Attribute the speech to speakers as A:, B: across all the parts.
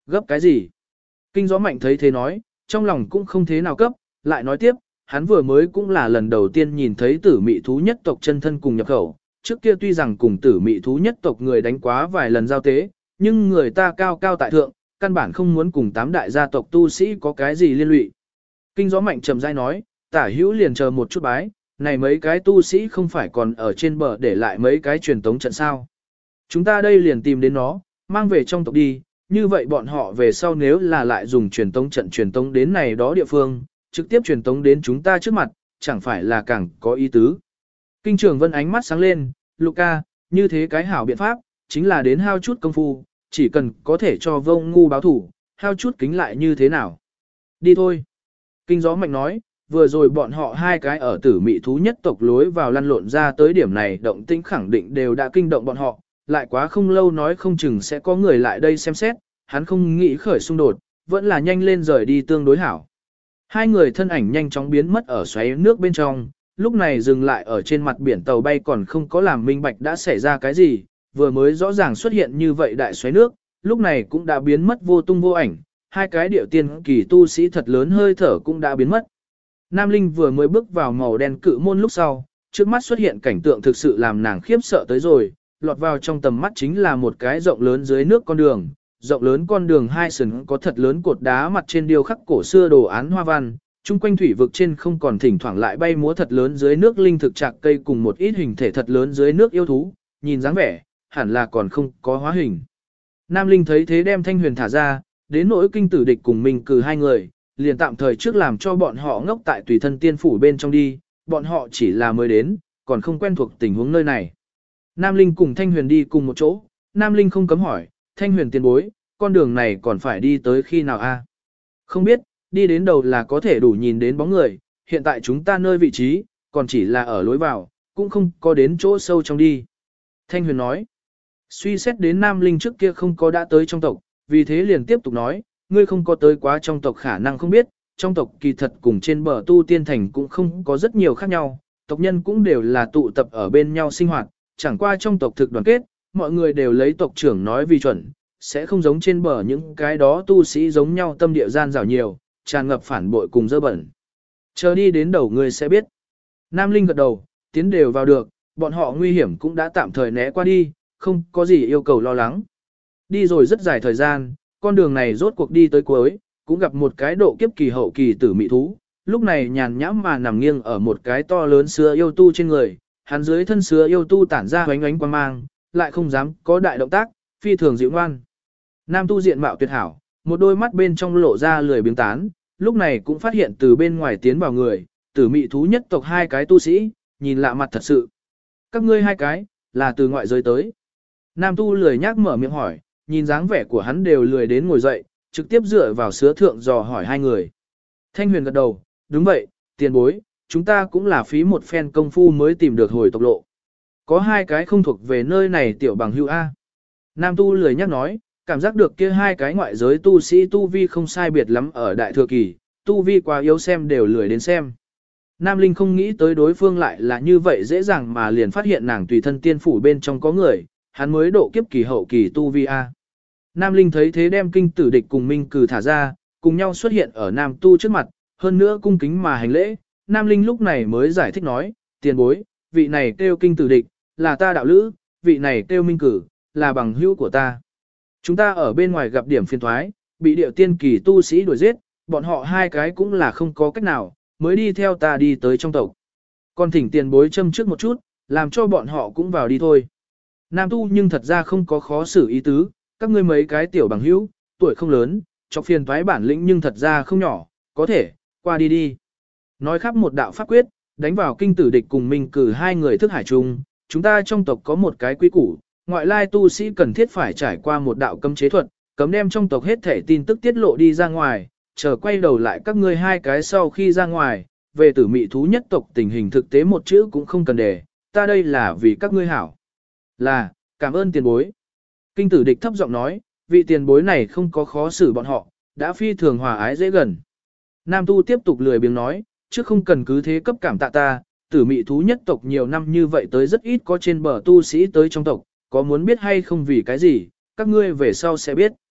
A: Gấp cái gì? Kinh Gió Mạnh thấy thế nói, trong lòng cũng không thế nào cấp, lại nói tiếp, hắn vừa mới cũng là lần đầu tiên nhìn thấy tử mị thú nhất tộc chân thân cùng nhập khẩu, trước kia tuy rằng cùng tử mị thú nhất tộc người đánh quá vài lần giao tế, nhưng người ta cao cao tại thượng, căn bản không muốn cùng 8 đại gia tộc tu sĩ có cái gì liên lụy. Kinh Gió Mạnh trầm rãi nói, tả hữu liền chờ một chút bái, này mấy cái tu sĩ không phải còn ở trên bờ để lại mấy cái truyền tống trận sao. Chúng ta đây liền tìm đến nó, mang về trong tộc đi, như vậy bọn họ về sau nếu là lại dùng truyền tống trận truyền tống đến này đó địa phương, trực tiếp truyền tống đến chúng ta trước mặt, chẳng phải là càng có ý tứ. Kinh Trường Vân ánh mắt sáng lên, Luca, như thế cái hảo biện pháp, chính là đến hao chút công phu, chỉ cần có thể cho Vông Ngu báo thủ, hao chút kính lại như thế nào. Đi thôi. Kinh Gió Mạnh nói, vừa rồi bọn họ hai cái ở tử mị thú nhất tộc lối vào lăn lộn ra tới điểm này động tĩnh khẳng định đều đã kinh động bọn họ, lại quá không lâu nói không chừng sẽ có người lại đây xem xét, hắn không nghĩ khởi xung đột, vẫn là nhanh lên rời đi tương đối hảo. Hai người thân ảnh nhanh chóng biến mất ở xoáy nước bên trong, lúc này dừng lại ở trên mặt biển tàu bay còn không có làm minh bạch đã xảy ra cái gì, vừa mới rõ ràng xuất hiện như vậy đại xoáy nước, lúc này cũng đã biến mất vô tung vô ảnh, hai cái điệu tiên kỳ tu sĩ thật lớn hơi thở cũng đã biến mất. Nam Linh vừa mới bước vào màu đen cự môn lúc sau, trước mắt xuất hiện cảnh tượng thực sự làm nàng khiếp sợ tới rồi, lọt vào trong tầm mắt chính là một cái rộng lớn dưới nước con đường, rộng lớn con đường hai sừng có thật lớn cột đá mặt trên điêu khắc cổ xưa đồ án hoa văn, chung quanh thủy vực trên không còn thỉnh thoảng lại bay múa thật lớn dưới nước linh thực trạc cây cùng một ít hình thể thật lớn dưới nước yêu thú, nhìn dáng vẻ, hẳn là còn không có hóa hình. Nam Linh thấy thế đem Thanh Huyền thả ra, đến nỗi Kinh Tử Địch cùng mình cử hai người, liền tạm thời trước làm cho bọn họ ngốc tại tùy thân tiên phủ bên trong đi, bọn họ chỉ là mới đến, còn không quen thuộc tình huống nơi này. Nam Linh cùng Thanh Huyền đi cùng một chỗ, Nam Linh không cấm hỏi, Thanh Huyền tiền bối, con đường này còn phải đi tới khi nào a? Không biết, đi đến đầu là có thể đủ nhìn đến bóng người, hiện tại chúng ta nơi vị trí, còn chỉ là ở lối vào, cũng không có đến chỗ sâu trong đi. Thanh Huyền nói, suy xét đến Nam Linh trước kia không có đã tới trong tộc, vì thế liền tiếp tục nói, ngươi không có tới quá trong tộc khả năng không biết, trong tộc kỳ thật cùng trên bờ tu tiên thành cũng không có rất nhiều khác nhau, tộc nhân cũng đều là tụ tập ở bên nhau sinh hoạt, chẳng qua trong tộc thực đoàn kết, mọi người đều lấy tộc trưởng nói vì chuẩn, sẽ không giống trên bờ những cái đó tu sĩ giống nhau tâm địa gian rào nhiều, tràn ngập phản bội cùng dơ bẩn. Chờ đi đến đầu ngươi sẽ biết. Nam Linh gật đầu, tiến đều vào được, bọn họ nguy hiểm cũng đã tạm thời né qua đi, không có gì yêu cầu lo lắng. Đi rồi rất dài thời gian, con đường này rốt cuộc đi tới cuối, cũng gặp một cái độ kiếp kỳ hậu kỳ tử mị thú, lúc này nhàn nhãm mà nằm nghiêng ở một cái to lớn sứa yêu tu trên người, hắn dưới thân sứa yêu tu tản ra ánh ánh quang mang, lại không dám có đại động tác, phi thường dịu ngoan. Nam tu diện mạo tuyệt hảo, một đôi mắt bên trong lộ ra lười biếng tán, lúc này cũng phát hiện từ bên ngoài tiến vào người, tử mị thú nhất tộc hai cái tu sĩ, nhìn lạ mặt thật sự. Các ngươi hai cái, là từ ngoại giới tới. Nam tu lười nhác mở miệng hỏi, nhìn dáng vẻ của hắn đều lười đến ngồi dậy, trực tiếp dựa vào sứa thượng dò hỏi hai người. Thanh Huyền gật đầu, đúng vậy, tiền bối, chúng ta cũng là phí một phen công phu mới tìm được hồi tộc lộ. Có hai cái không thuộc về nơi này tiểu bằng hữu A. Nam tu lười nhắc nói, cảm giác được kia hai cái ngoại giới tu sĩ tu vi không sai biệt lắm ở đại thừa kỳ, tu vi quá yếu xem đều lười đến xem. Nam Linh không nghĩ tới đối phương lại là như vậy dễ dàng mà liền phát hiện nàng tùy thân tiên phủ bên trong có người, hắn mới độ kiếp kỳ hậu kỳ tu vi A. Nam Linh thấy thế đem Kinh Tử Địch cùng Minh Cử thả ra, cùng nhau xuất hiện ở Nam Tu trước mặt, hơn nữa cung kính mà hành lễ. Nam Linh lúc này mới giải thích nói, tiền bối, vị này kêu Kinh Tử Địch, là ta đạo lữ, vị này kêu Minh Cử, là bằng hữu của ta. Chúng ta ở bên ngoài gặp điểm phiền thoái, bị điệu tiên kỳ tu sĩ đuổi giết, bọn họ hai cái cũng là không có cách nào, mới đi theo ta đi tới trong tộc. Còn thỉnh tiền bối châm trước một chút, làm cho bọn họ cũng vào đi thôi. Nam Tu nhưng thật ra không có khó xử ý tứ, các ngươi mấy cái tiểu bằng hữu, tuổi không lớn, chọc phiền toái bản lĩnh nhưng thật ra không nhỏ, có thể, qua đi đi. Nói khắp một đạo pháp quyết, đánh vào Kinh Tử Địch cùng Minh Cử hai người thức hải chung, chúng ta trong tộc có một cái quy củ, ngoại lai tu sĩ cần thiết phải trải qua một đạo cấm chế thuật, cấm đem trong tộc hết thể tin tức tiết lộ đi ra ngoài, chờ quay đầu lại các ngươi hai cái sau khi ra ngoài, về tử mị thú nhất tộc tình hình thực tế một chữ cũng không cần để, ta đây là vì các ngươi hảo. Là, cảm ơn tiền bối. Kinh Tử Địch thấp giọng nói, vị tiền bối này không có khó xử bọn họ, đã phi thường hòa ái dễ gần. Nam Tu tiếp tục lười biếng nói, chứ không cần cứ thế cấp cảm tạ ta, tử mị thú nhất tộc nhiều năm như vậy tới rất ít có trên bờ tu sĩ tới trong tộc, có muốn biết hay không vì cái gì, các ngươi về sau sẽ biết.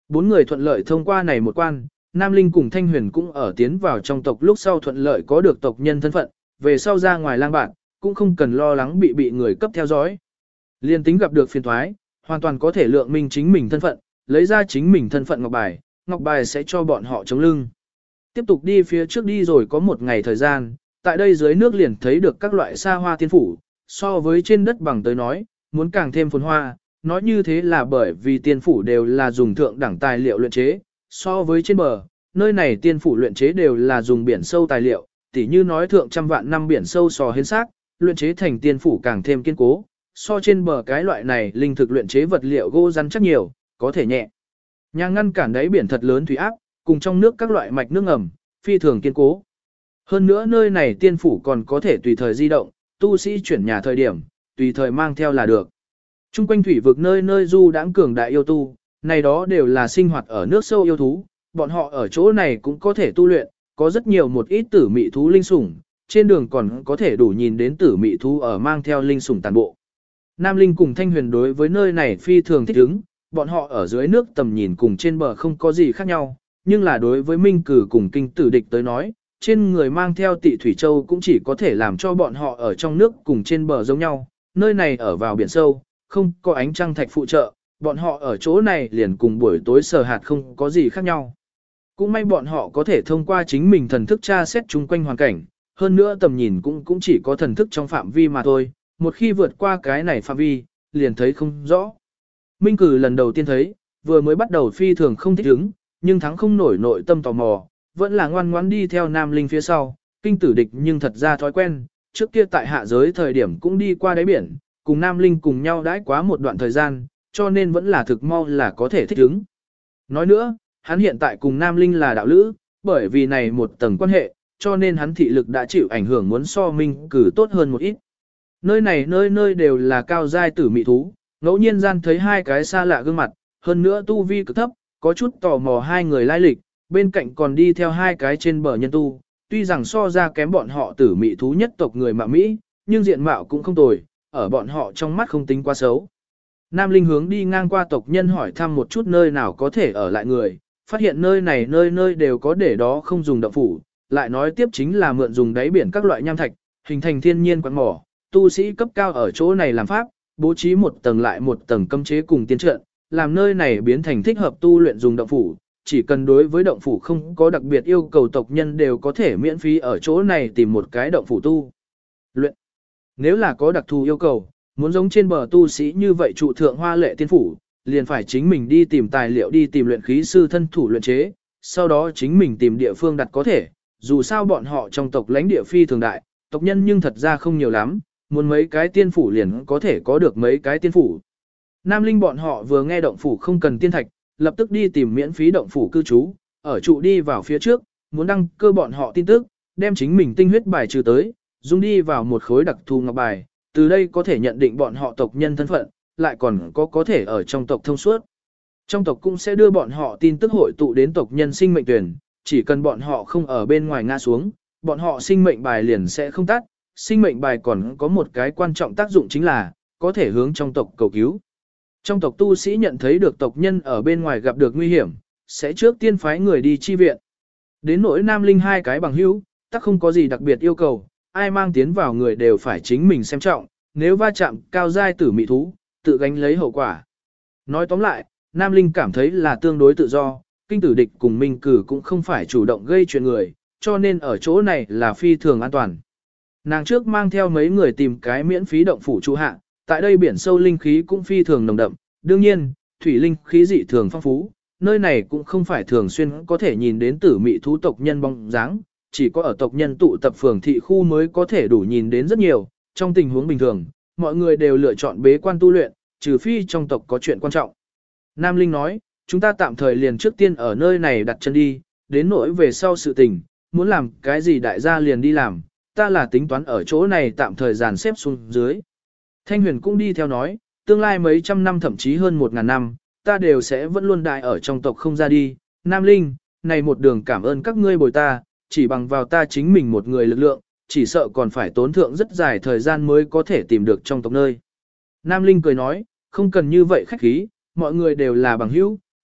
A: Bốn người thuận lợi thông qua này một quan, Nam Linh cùng Thanh Huyền cũng ở tiến vào trong tộc lúc sau thuận lợi có được tộc nhân thân phận, về sau ra ngoài lang bạn, cũng không cần lo lắng bị người cấp theo dõi. Liên tính gặp được phiền thoái, hoàn toàn có thể lượng minh chính mình thân phận, lấy ra chính mình thân phận ngọc bài sẽ cho bọn họ chống lưng. Tiếp tục đi phía trước đi rồi có một ngày thời gian, tại đây dưới nước liền thấy được các loại xa hoa tiên phủ, so với trên đất bằng tới nói, muốn càng thêm phồn hoa, nói như thế là bởi vì tiên phủ đều là dùng thượng đẳng tài liệu luyện chế, so với trên bờ, nơi này tiên phủ luyện chế đều là dùng biển sâu tài liệu, tỉ như nói thượng trăm vạn năm biển sâu sò hến xác, luyện chế thành tiên phủ càng thêm kiên cố, so trên bờ cái loại này linh thực luyện chế vật liệu gỗ rắn chắc nhiều, có thể nhẹ. Nhà ngăn cản đáy biển thật lớn thủy áp, cùng trong nước các loại mạch nước ngầm, phi thường kiên cố. Hơn nữa nơi này tiên phủ còn có thể tùy thời di động, tu sĩ chuyển nhà thời điểm, tùy thời mang theo là được. Trung quanh thủy vực nơi nơi du đãng cường đại yêu tu, này đó đều là sinh hoạt ở nước sâu yêu thú, bọn họ ở chỗ này cũng có thể tu luyện, có rất nhiều một ít tử mị thú linh sủng, trên đường còn có thể đủ nhìn đến tử mị thú ở mang theo linh sủng tàn bộ. Nam Linh cùng Thanh Huyền đối với nơi này phi thường thích ứng, bọn họ ở dưới nước tầm nhìn cùng trên bờ không có gì khác nhau, nhưng là đối với Minh Cử cùng Kinh Tử Địch tới nói, trên người mang theo Tị Thủy Châu cũng chỉ có thể làm cho bọn họ ở trong nước cùng trên bờ giống nhau, nơi này ở vào biển sâu, không có ánh trăng thạch phụ trợ, bọn họ ở chỗ này liền cùng buổi tối sờ hạt không có gì khác nhau. Cũng may bọn họ có thể thông qua chính mình thần thức tra xét chung quanh hoàn cảnh, hơn nữa tầm nhìn cũng chỉ có thần thức trong phạm vi mà thôi, một khi vượt qua cái này phạm vi, liền thấy không rõ. Minh Cử lần đầu tiên thấy, vừa mới bắt đầu phi thường không thích ứng, nhưng thắng không nổi nội tâm tò mò, vẫn là ngoan ngoãn đi theo Nam Linh phía sau, Kinh Tử Địch nhưng thật ra thói quen, trước kia tại hạ giới thời điểm cũng đi qua đáy biển, cùng Nam Linh cùng nhau đãi quá một đoạn thời gian, cho nên vẫn là thực mau là có thể thích ứng. Nói nữa, hắn hiện tại cùng Nam Linh là đạo lữ, bởi vì này một tầng quan hệ, cho nên hắn thị lực đã chịu ảnh hưởng muốn so Minh Cử tốt hơn một ít. Nơi này nơi nơi đều là cao giai tử mị thú, ngẫu nhiên gian thấy hai cái xa lạ gương mặt, hơn nữa tu vi cực thấp, có chút tò mò hai người lai lịch, bên cạnh còn đi theo hai cái trên bờ nhân tu, tuy rằng so ra kém bọn họ tử mị thú nhất tộc người mạo Mỹ, nhưng diện mạo cũng không tồi, ở bọn họ trong mắt không tính quá xấu. Nam Linh hướng đi ngang qua tộc nhân hỏi thăm một chút nơi nào có thể ở lại người, phát hiện nơi này nơi nơi đều có để đó không dùng động phủ, lại nói tiếp chính là mượn dùng đáy biển các loại nham thạch, hình thành thiên nhiên quán mỏ, tu sĩ cấp cao ở chỗ này làm pháp, bố trí một tầng lại một tầng cấm chế cùng tiên trận, làm nơi này biến thành thích hợp tu luyện dùng động phủ, chỉ cần đối với động phủ không có đặc biệt yêu cầu tộc nhân đều có thể miễn phí ở chỗ này tìm một cái động phủ tu luyện. Nếu là có đặc thù yêu cầu, muốn giống trên bờ tu sĩ như vậy trụ thượng hoa lệ tiên phủ, liền phải chính mình đi tìm tài liệu đi tìm luyện khí sư thân thủ luyện chế, sau đó chính mình tìm địa phương đặt có thể, dù sao bọn họ trong tộc lãnh địa phi thường đại, tộc nhân nhưng thật ra không nhiều lắm, muốn mấy cái tiên phủ liền có thể có được mấy cái tiên phủ. Nam Linh bọn họ vừa nghe động phủ không cần tiên thạch, lập tức đi tìm miễn phí động phủ cư trú, ở trụ đi vào phía trước, muốn đăng cơ bọn họ tin tức, đem chính mình tinh huyết bài trừ tới, dung đi vào một khối đặc thù ngọc bài, từ đây có thể nhận định bọn họ tộc nhân thân phận, lại còn có thể ở trong tộc thông suốt. Trong tộc cũng sẽ đưa bọn họ tin tức hội tụ đến tộc nhân sinh mệnh tuyển, chỉ cần bọn họ không ở bên ngoài ngã xuống, bọn họ sinh mệnh bài liền sẽ không tắt. Sinh mệnh bài còn có một cái quan trọng tác dụng chính là, có thể hướng trong tộc cầu cứu. Trong tộc tu sĩ nhận thấy được tộc nhân ở bên ngoài gặp được nguy hiểm, sẽ trước tiên phái người đi chi viện. Đến nỗi Nam Linh hai cái bằng hữu, tất không có gì đặc biệt yêu cầu, ai mang tiến vào người đều phải chính mình xem trọng, nếu va chạm cao giai tử mị thú, tự gánh lấy hậu quả. Nói tóm lại, Nam Linh cảm thấy là tương đối tự do, Kinh Tử Địch cùng Minh Cử cũng không phải chủ động gây chuyện người, cho nên ở chỗ này là phi thường an toàn. Nàng trước mang theo mấy người tìm cái miễn phí động phủ trụ hạ, tại đây biển sâu linh khí cũng phi thường nồng đậm, đương nhiên, thủy linh khí dị thường phong phú, nơi này cũng không phải thường xuyên có thể nhìn đến tử mị thú tộc nhân bóng dáng, chỉ có ở tộc nhân tụ tập phường thị khu mới có thể đủ nhìn đến rất nhiều, trong tình huống bình thường, mọi người đều lựa chọn bế quan tu luyện, trừ phi trong tộc có chuyện quan trọng. Nam Linh nói, chúng ta tạm thời liền trước tiên ở nơi này đặt chân đi, đến nỗi về sau sự tình, muốn làm cái gì đại gia liền đi làm, ta là tính toán ở chỗ này tạm thời dàn xếp xuống dưới. Thanh Huyền cũng đi theo nói, tương lai mấy trăm năm thậm chí hơn 1000 năm, ta đều sẽ vẫn luôn đại ở trong tộc không ra đi. Nam Linh, này một đường cảm ơn các ngươi bồi ta, chỉ bằng vào ta chính mình một người lực lượng, chỉ sợ còn phải tốn thượng rất dài thời gian mới có thể tìm được trong tộc nơi. Nam Linh cười nói, không cần như vậy khách khí, mọi người đều là bằng hữu,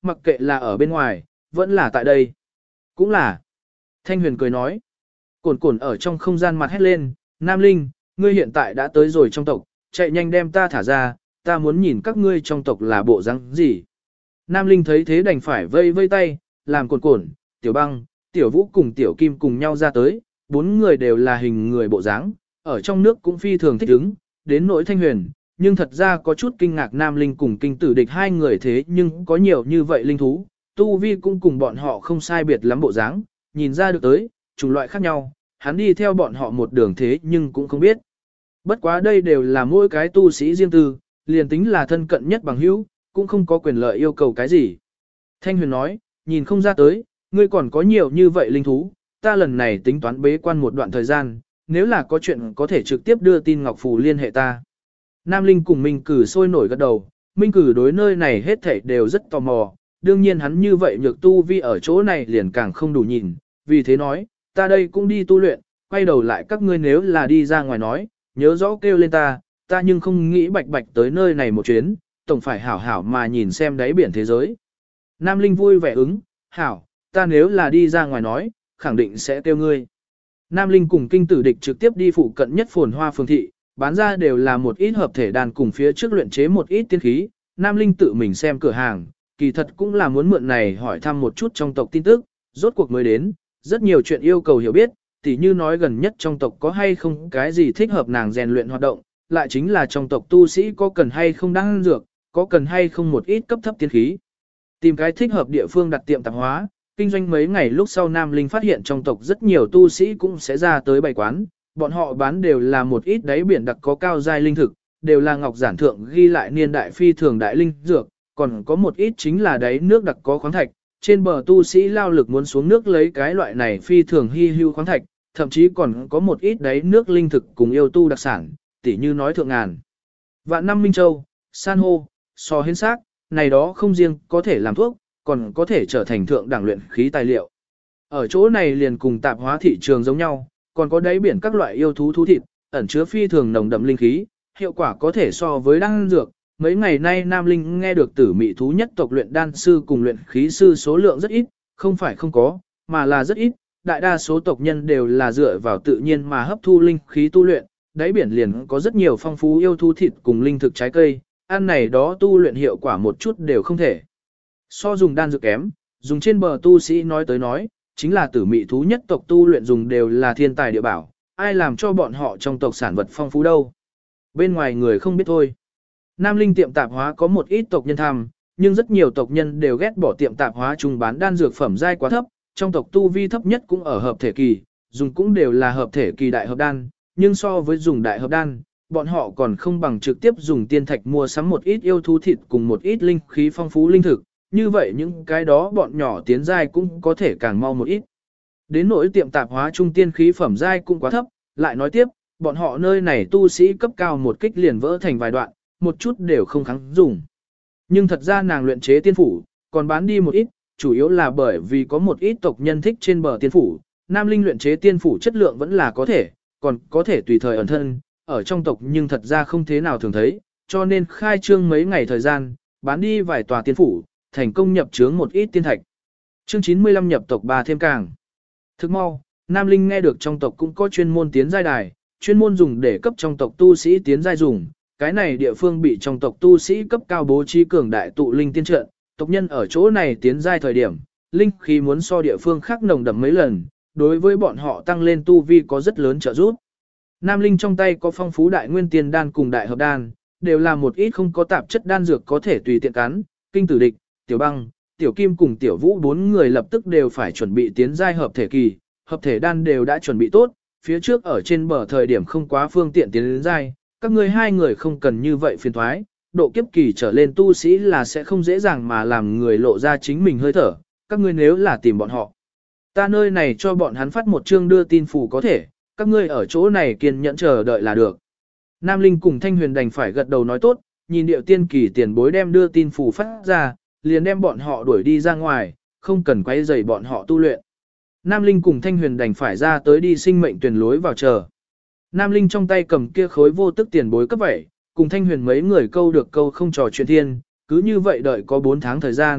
A: mặc kệ là ở bên ngoài, vẫn là tại đây. Cũng là. Thanh Huyền cười nói. Cổn cổn ở trong không gian mặt hét lên, Nam Linh, ngươi hiện tại đã tới rồi trong tộc, chạy nhanh đem ta thả ra, ta muốn nhìn các ngươi trong tộc là bộ răng gì. Nam Linh thấy thế đành phải vây vây tay, làm cổn cổn, Tiểu Băng, Tiểu Vũ cùng Tiểu Kim cùng nhau ra tới, 4 người đều là hình người bộ dáng, ở trong nước cũng phi thường thích ứng, đến nỗi Thanh Huyền, nhưng thật ra có chút kinh ngạc Nam Linh cùng kinh tử địch hai người thế nhưng có nhiều như vậy linh thú, tu vi cũng cùng bọn họ không sai biệt lắm bộ dáng, nhìn ra được tới, chủng loại khác nhau, hắn đi theo bọn họ một đường thế nhưng cũng không biết. Bất quá đây đều là mỗi cái tu sĩ riêng tư, liền tính là thân cận nhất bằng hữu, cũng không có quyền lợi yêu cầu cái gì. Thanh Huyền nói, nhìn không ra tới, ngươi còn có nhiều như vậy linh thú, ta lần này tính toán bế quan một đoạn thời gian, nếu là có chuyện có thể trực tiếp đưa tin Ngọc Phù liên hệ ta. Nam Linh cùng Minh Cử sôi nổi gật đầu, Minh Cử đối nơi này hết thảy đều rất tò mò, đương nhiên hắn như vậy nhược tu vi ở chỗ này liền càng không đủ nhìn, vì thế nói, ta đây cũng đi tu luyện, quay đầu lại các ngươi nếu là đi ra ngoài nói, nhớ rõ kêu lên ta nhưng không nghĩ bạch bạch tới nơi này một chuyến, tổng phải hảo hảo mà nhìn xem đáy biển thế giới. Nam Linh vui vẻ ứng, hảo, ta nếu là đi ra ngoài nói, khẳng định sẽ kêu ngươi. Nam Linh cùng kinh tử địch trực tiếp đi phụ cận nhất Phồn Hoa phường thị, bán ra đều là một ít hợp thể đàn cùng phía trước luyện chế một ít tiên khí. Nam Linh tự mình xem cửa hàng, kỳ thật cũng là muốn mượn này hỏi thăm một chút trong tộc tin tức, rốt cuộc mới đến, rất nhiều chuyện yêu cầu hiểu biết, tỉ như nói gần nhất trong tộc có hay không cái gì thích hợp nàng rèn luyện hoạt động, lại chính là trong tộc tu sĩ có cần hay không đan dược, có cần hay không một ít cấp thấp tiên khí. Tìm cái thích hợp địa phương đặt tiệm tạp hóa, kinh doanh mấy ngày lúc sau Nam Linh phát hiện trong tộc rất nhiều tu sĩ cũng sẽ ra tới bày quán, bọn họ bán đều là một ít đáy biển đặc có cao giai linh thực, đều là ngọc giản thượng ghi lại niên đại phi thường đại linh dược, còn có một ít chính là đáy nước đặc có khoáng thạch, trên bờ tu sĩ lao lực muốn xuống nước lấy cái loại này phi thường hy hữu khoáng thạch, thậm chí còn có một ít đáy nước linh thực cùng yêu tu đặc sản, tỉ như nói thượng ngàn. Vạn năm minh châu, san hô, so hến xác, này đó không riêng có thể làm thuốc, còn có thể trở thành thượng đẳng luyện khí tài liệu. Ở chỗ này liền cùng tạp hóa thị trường giống nhau, còn có đáy biển các loại yêu thú thú thịt, ẩn chứa phi thường nồng đậm linh khí, hiệu quả có thể so với đan dược. Mấy ngày nay Nam Linh nghe được tử mị thú nhất tộc luyện đan sư cùng luyện khí sư số lượng rất ít, không phải không có, mà là rất ít. Đại đa số tộc nhân đều là dựa vào tự nhiên mà hấp thu linh khí tu luyện, đáy biển liền có rất nhiều phong phú yêu thú thịt cùng linh thực trái cây, ăn này đó tu luyện hiệu quả một chút đều không thể. So dùng đan dược kém, dùng trên bờ tu sĩ nói tới nói, chính là tử mị thú nhất tộc tu luyện dùng đều là thiên tài địa bảo, ai làm cho bọn họ trong tộc sản vật phong phú đâu. Bên ngoài người không biết thôi. Nam Linh tiệm tạp hóa có một ít tộc nhân tham, nhưng rất nhiều tộc nhân đều ghét bỏ tiệm tạp hóa chung bán đan dược phẩm giai quá thấp, trong tộc tu vi thấp nhất cũng ở hợp thể kỳ, dùng cũng đều là hợp thể kỳ đại hợp đan, nhưng so với dùng đại hợp đan, bọn họ còn không bằng trực tiếp dùng tiên thạch mua sắm một ít yêu thú thịt cùng một ít linh khí phong phú linh thực, như vậy những cái đó bọn nhỏ tiến giai cũng có thể càng mau một ít. Đến nỗi tiệm tạp hóa trung tiên khí phẩm giai cũng quá thấp, lại nói tiếp, bọn họ nơi này tu sĩ cấp cao một kích liền vỡ thành vài đoạn, một chút đều không kháng dùng. Nhưng thật ra nàng luyện chế tiên phủ, còn bán đi một ít, chủ yếu là bởi vì có một ít tộc nhân thích trên bờ tiên phủ, Nam Linh luyện chế tiên phủ chất lượng vẫn là có thể, còn có thể tùy thời ẩn thân, ở trong tộc nhưng thật ra không thế nào thường thấy, cho nên khai trương mấy ngày thời gian, bán đi vài tòa tiên phủ, thành công nhập chướng một ít tiên thạch. Chương 95 nhập tộc 3 thêm càng. Thức mau, Nam Linh nghe được trong tộc cũng có chuyên môn tiến giai đài, chuyên môn dùng để cấp trong tộc tu sĩ tiến giai dùng. Cái này địa phương bị trong tộc tu sĩ cấp cao bố trí cường đại tụ linh tiên trận, tộc nhân ở chỗ này tiến giai thời điểm, linh khí muốn so địa phương khác nồng đậm mấy lần, đối với bọn họ tăng lên tu vi có rất lớn trợ giúp. Nam Linh trong tay có phong phú đại nguyên tiên đan cùng đại hợp đan, đều là một ít không có tạp chất đan dược có thể tùy tiện cắn, kinh tử địch, Tiểu Băng, Tiểu Kim cùng Tiểu Vũ 4 người lập tức đều phải chuẩn bị tiến giai hợp thể kỳ, hợp thể đan đều đã chuẩn bị tốt, phía trước ở trên bờ thời điểm không quá phương tiện tiến đến giai, các ngươi hai người không cần như vậy phiền thoái, độ kiếp kỳ trở lên tu sĩ là sẽ không dễ dàng mà làm người lộ ra chính mình hơi thở, các ngươi nếu là tìm bọn họ. Ta nơi này cho bọn hắn phát một chương đưa tin phủ có thể, các ngươi ở chỗ này kiên nhẫn chờ đợi là được. Nam Linh cùng Thanh Huyền đành phải gật đầu nói tốt, nhìn điệu tiên kỳ tiền bối đem đưa tin phủ phát ra, liền đem bọn họ đuổi đi ra ngoài, không cần quay rầy bọn họ tu luyện. Nam Linh cùng Thanh Huyền đành phải ra tới đi sinh mệnh tuyển lối vào chờ. Nam Linh trong tay cầm kia khối vô tức tiền bối cấp vậy, cùng Thanh Huyền mấy người câu được câu không trò chuyện thiên, cứ như vậy đợi có 4 tháng thời gian,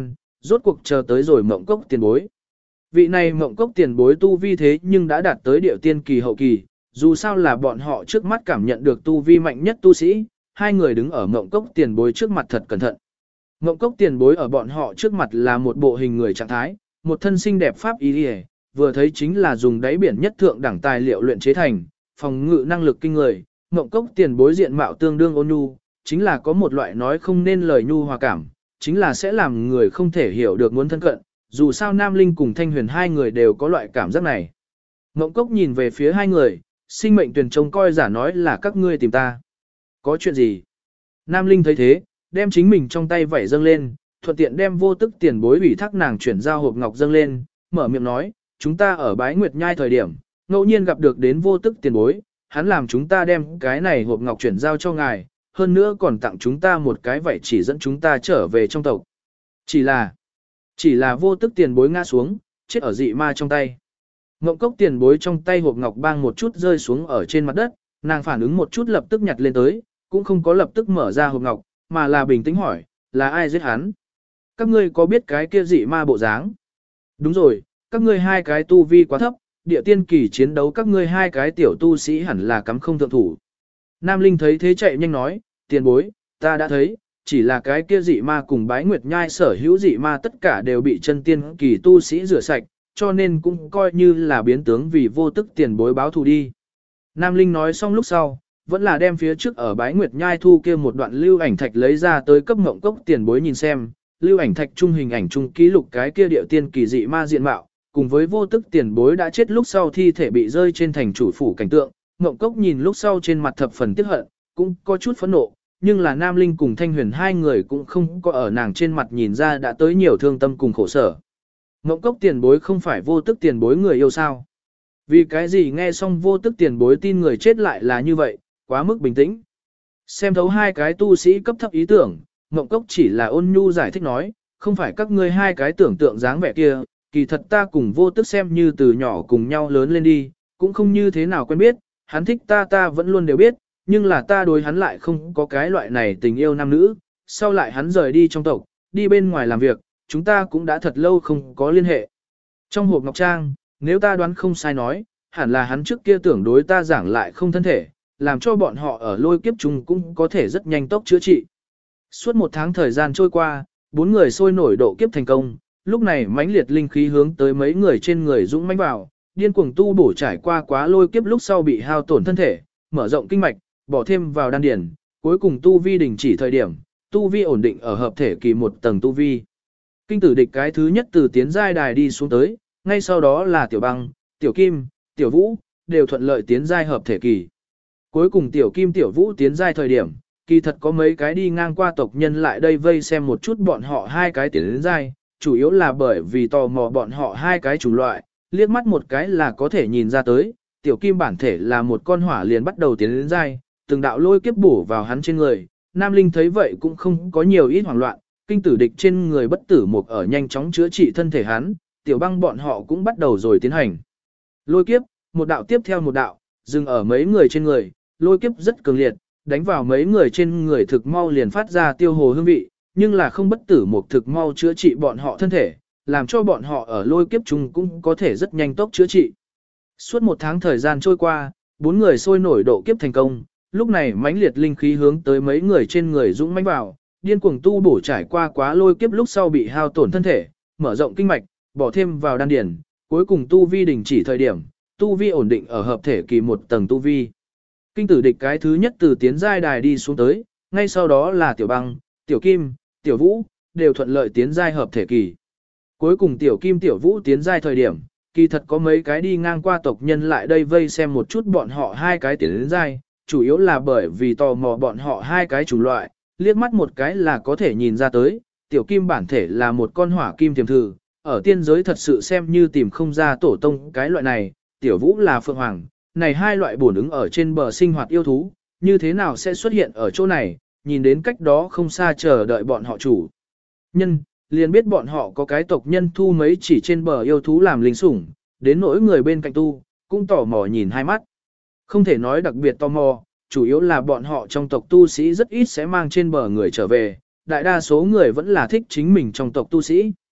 A: rốt cuộc chờ tới rồi Mộng Cốc tiền bối. Vị này Mộng Cốc tiền bối tu vi thế nhưng đã đạt tới điệu tiên kỳ hậu kỳ, dù sao là bọn họ trước mắt cảm nhận được tu vi mạnh nhất tu sĩ, hai người đứng ở Mộng Cốc tiền bối trước mặt thật cẩn thận. Mộng Cốc tiền bối ở bọn họ trước mặt là một bộ hình người trạng thái, một thân xinh đẹp pháp y liề, vừa thấy chính là dùng đáy biển nhất thượng đẳng tài liệu luyện chế thành, phòng ngự năng lực kinh người. Mộng Cốc tiền bối diện mạo tương đương ôn nhu, chính là có một loại nói không nên lời nhu hòa cảm, chính là sẽ làm người không thể hiểu được muốn thân cận, dù sao Nam Linh cùng Thanh Huyền hai người đều có loại cảm giác này. Mộng Cốc nhìn về phía hai người, sinh mệnh tuyển trông coi giả nói là các ngươi tìm ta. Có chuyện gì? Nam Linh thấy thế, đem chính mình trong tay vẩy dâng lên, thuận tiện đem vô tức tiền bối ủy thác nàng chuyển giao hộp ngọc dâng lên, mở miệng nói, chúng ta ở bái nguyệt nhai thời điểm, ngẫu nhiên gặp được đến vô tức tiền bối, hắn làm chúng ta đem cái này hộp ngọc chuyển giao cho ngài, hơn nữa còn tặng chúng ta một cái vảy chỉ dẫn chúng ta trở về trong tộc. Chỉ là vô tức tiền bối ngã xuống, chết ở dị ma trong tay. Ngộng Cốc tiền bối trong tay hộp ngọc bang một chút rơi xuống ở trên mặt đất, nàng phản ứng một chút lập tức nhặt lên tới, cũng không có lập tức mở ra hộp ngọc, mà là bình tĩnh hỏi, là ai giết hắn? Các ngươi có biết cái kia dị ma bộ dáng? Đúng rồi, các ngươi hai cái tu vi quá thấp, địa tiên kỳ chiến đấu các ngươi hai cái tiểu tu sĩ hẳn là cắm không thượng thủ. Nam Linh thấy thế chạy nhanh nói, tiền bối, ta đã thấy, chỉ là cái kia dị ma cùng bái nguyệt nhai sở hữu dị ma tất cả đều bị chân tiên kỳ tu sĩ rửa sạch, cho nên cũng coi như là biến tướng vì vô tức tiền bối báo thù đi. Nam Linh nói xong lúc sau, vẫn là đem phía trước ở bái nguyệt nhai thu kia một đoạn lưu ảnh thạch lấy ra tới cấp Ngộng Cốc tiền bối nhìn xem, lưu ảnh thạch trung hình ảnh trung ký lục cái kia điệu tiên kỳ dị ma diện mạo, cùng với vô tức tiền bối đã chết lúc sau thi thể bị rơi trên thành chủ phủ cảnh tượng. Ngộng Cốc nhìn lúc sau trên mặt thập phần tiếc hận, cũng có chút phẫn nộ, nhưng là Nam Linh cùng Thanh Huyền hai người cũng không có ở nàng trên mặt nhìn ra đã tới nhiều thương tâm cùng khổ sở. Ngộng Cốc tiền bối không phải vô tức tiền bối người yêu sao? Vì cái gì nghe xong vô tức tiền bối tin người chết lại là như vậy, quá mức bình tĩnh. Xem thấu hai cái tu sĩ cấp thấp ý tưởng, Ngộng Cốc chỉ là ôn nhu giải thích nói, không phải các ngươi hai cái tưởng tượng dáng vẻ kia, kỳ thật ta cùng vô tức xem như từ nhỏ cùng nhau lớn lên đi, cũng không như thế nào quen biết, hắn thích ta vẫn luôn đều biết, nhưng là ta đối hắn lại không có cái loại này tình yêu nam nữ, sau lại hắn rời đi trong tộc, đi bên ngoài làm việc, chúng ta cũng đã thật lâu không có liên hệ. Trong hộp ngọc trang, nếu ta đoán không sai nói, hẳn là hắn trước kia tưởng đối ta giảng lại không thân thể, làm cho bọn họ ở lôi kiếp chung cũng có thể rất nhanh tốc chữa trị. Suốt một tháng thời gian trôi qua, bốn người sôi nổi độ kiếp thành công, lúc này mãnh liệt linh khí hướng tới mấy người trên người dũng mãnh vào, điên cuồng tu bổ trải qua quá lôi kiếp lúc sau bị hao tổn thân thể, mở rộng kinh mạch, bỏ thêm vào đan điển, cuối cùng tu vi đình chỉ thời điểm, tu vi ổn định ở hợp thể kỳ một tầng tu vi. Kinh tử địch cái thứ nhất từ tiến giai đài đi xuống tới, ngay sau đó là tiểu băng, tiểu kim, tiểu vũ, đều thuận lợi tiến giai hợp thể kỳ. Cuối cùng tiểu kim tiểu vũ tiến giai thời điểm, kỳ thật có mấy cái đi ngang qua tộc nhân lại đây vây xem một chút bọn họ hai cái tiến đến giai, chủ yếu là bởi vì tò mò bọn họ hai cái chủng loại, liếc mắt một cái là có thể nhìn ra tới, tiểu kim bản thể là một con hỏa liền bắt đầu tiến đến giai, từng đạo lôi kiếp bổ vào hắn trên người, Nam Linh thấy vậy cũng không có nhiều ít hoảng loạn, kinh tử địch trên người bất tử một ở nhanh chóng chữa trị thân thể hắn, tiểu băng bọn họ cũng bắt đầu rồi tiến hành. Lôi kiếp, một đạo tiếp theo một đạo, dừng ở mấy người trên người, lôi kiếp rất cường liệt, đánh vào mấy người trên người thực mau liền phát ra tiêu hồ hương vị, nhưng là không bất tử một thực mau chữa trị bọn họ thân thể, làm cho bọn họ ở lôi kiếp chung cũng có thể rất nhanh tốc chữa trị. Suốt một tháng thời gian trôi qua, bốn người sôi nổi độ kiếp thành công, lúc này mãnh liệt linh khí hướng tới mấy người trên người dũng mãnh vào, điên cuồng tu bổ trải qua quá lôi kiếp lúc sau bị hao tổn thân thể, mở rộng kinh mạch, bỏ thêm vào đan điển, cuối cùng tu vi đình chỉ thời điểm, tu vi ổn định ở hợp thể kỳ một tầng tu vi. Kinh tử địch cái thứ nhất từ tiến giai đài đi xuống tới, ngay sau đó là tiểu băng, tiểu kim, tiểu vũ, đều thuận lợi tiến giai hợp thể kỳ. Cuối cùng tiểu kim tiểu vũ tiến giai thời điểm, kỳ thật có mấy cái đi ngang qua tộc nhân lại đây vây xem một chút bọn họ hai cái tiến đến giai, chủ yếu là bởi vì tò mò bọn họ hai cái chủng loại, liếc mắt một cái là có thể nhìn ra tới, tiểu kim bản thể là một con hỏa kim tiềm thử, ở tiên giới thật sự xem như tìm không ra tổ tông cái loại này, tiểu vũ là phượng hoàng, này hai loại bổn ứng ở trên bờ sinh hoạt yêu thú, như thế nào sẽ xuất hiện ở chỗ này, nhìn đến cách đó không xa chờ đợi bọn họ chủ. Nhân, liền biết bọn họ có cái tộc nhân thu mấy chỉ trên bờ yêu thú làm linh sủng, đến nỗi người bên cạnh tu, cũng tò mò nhìn hai mắt. Không thể nói đặc biệt tò mò, chủ yếu là bọn họ trong tộc tu sĩ rất ít sẽ mang trên bờ người trở về, đại đa số người vẫn là thích chính mình trong tộc tu sĩ.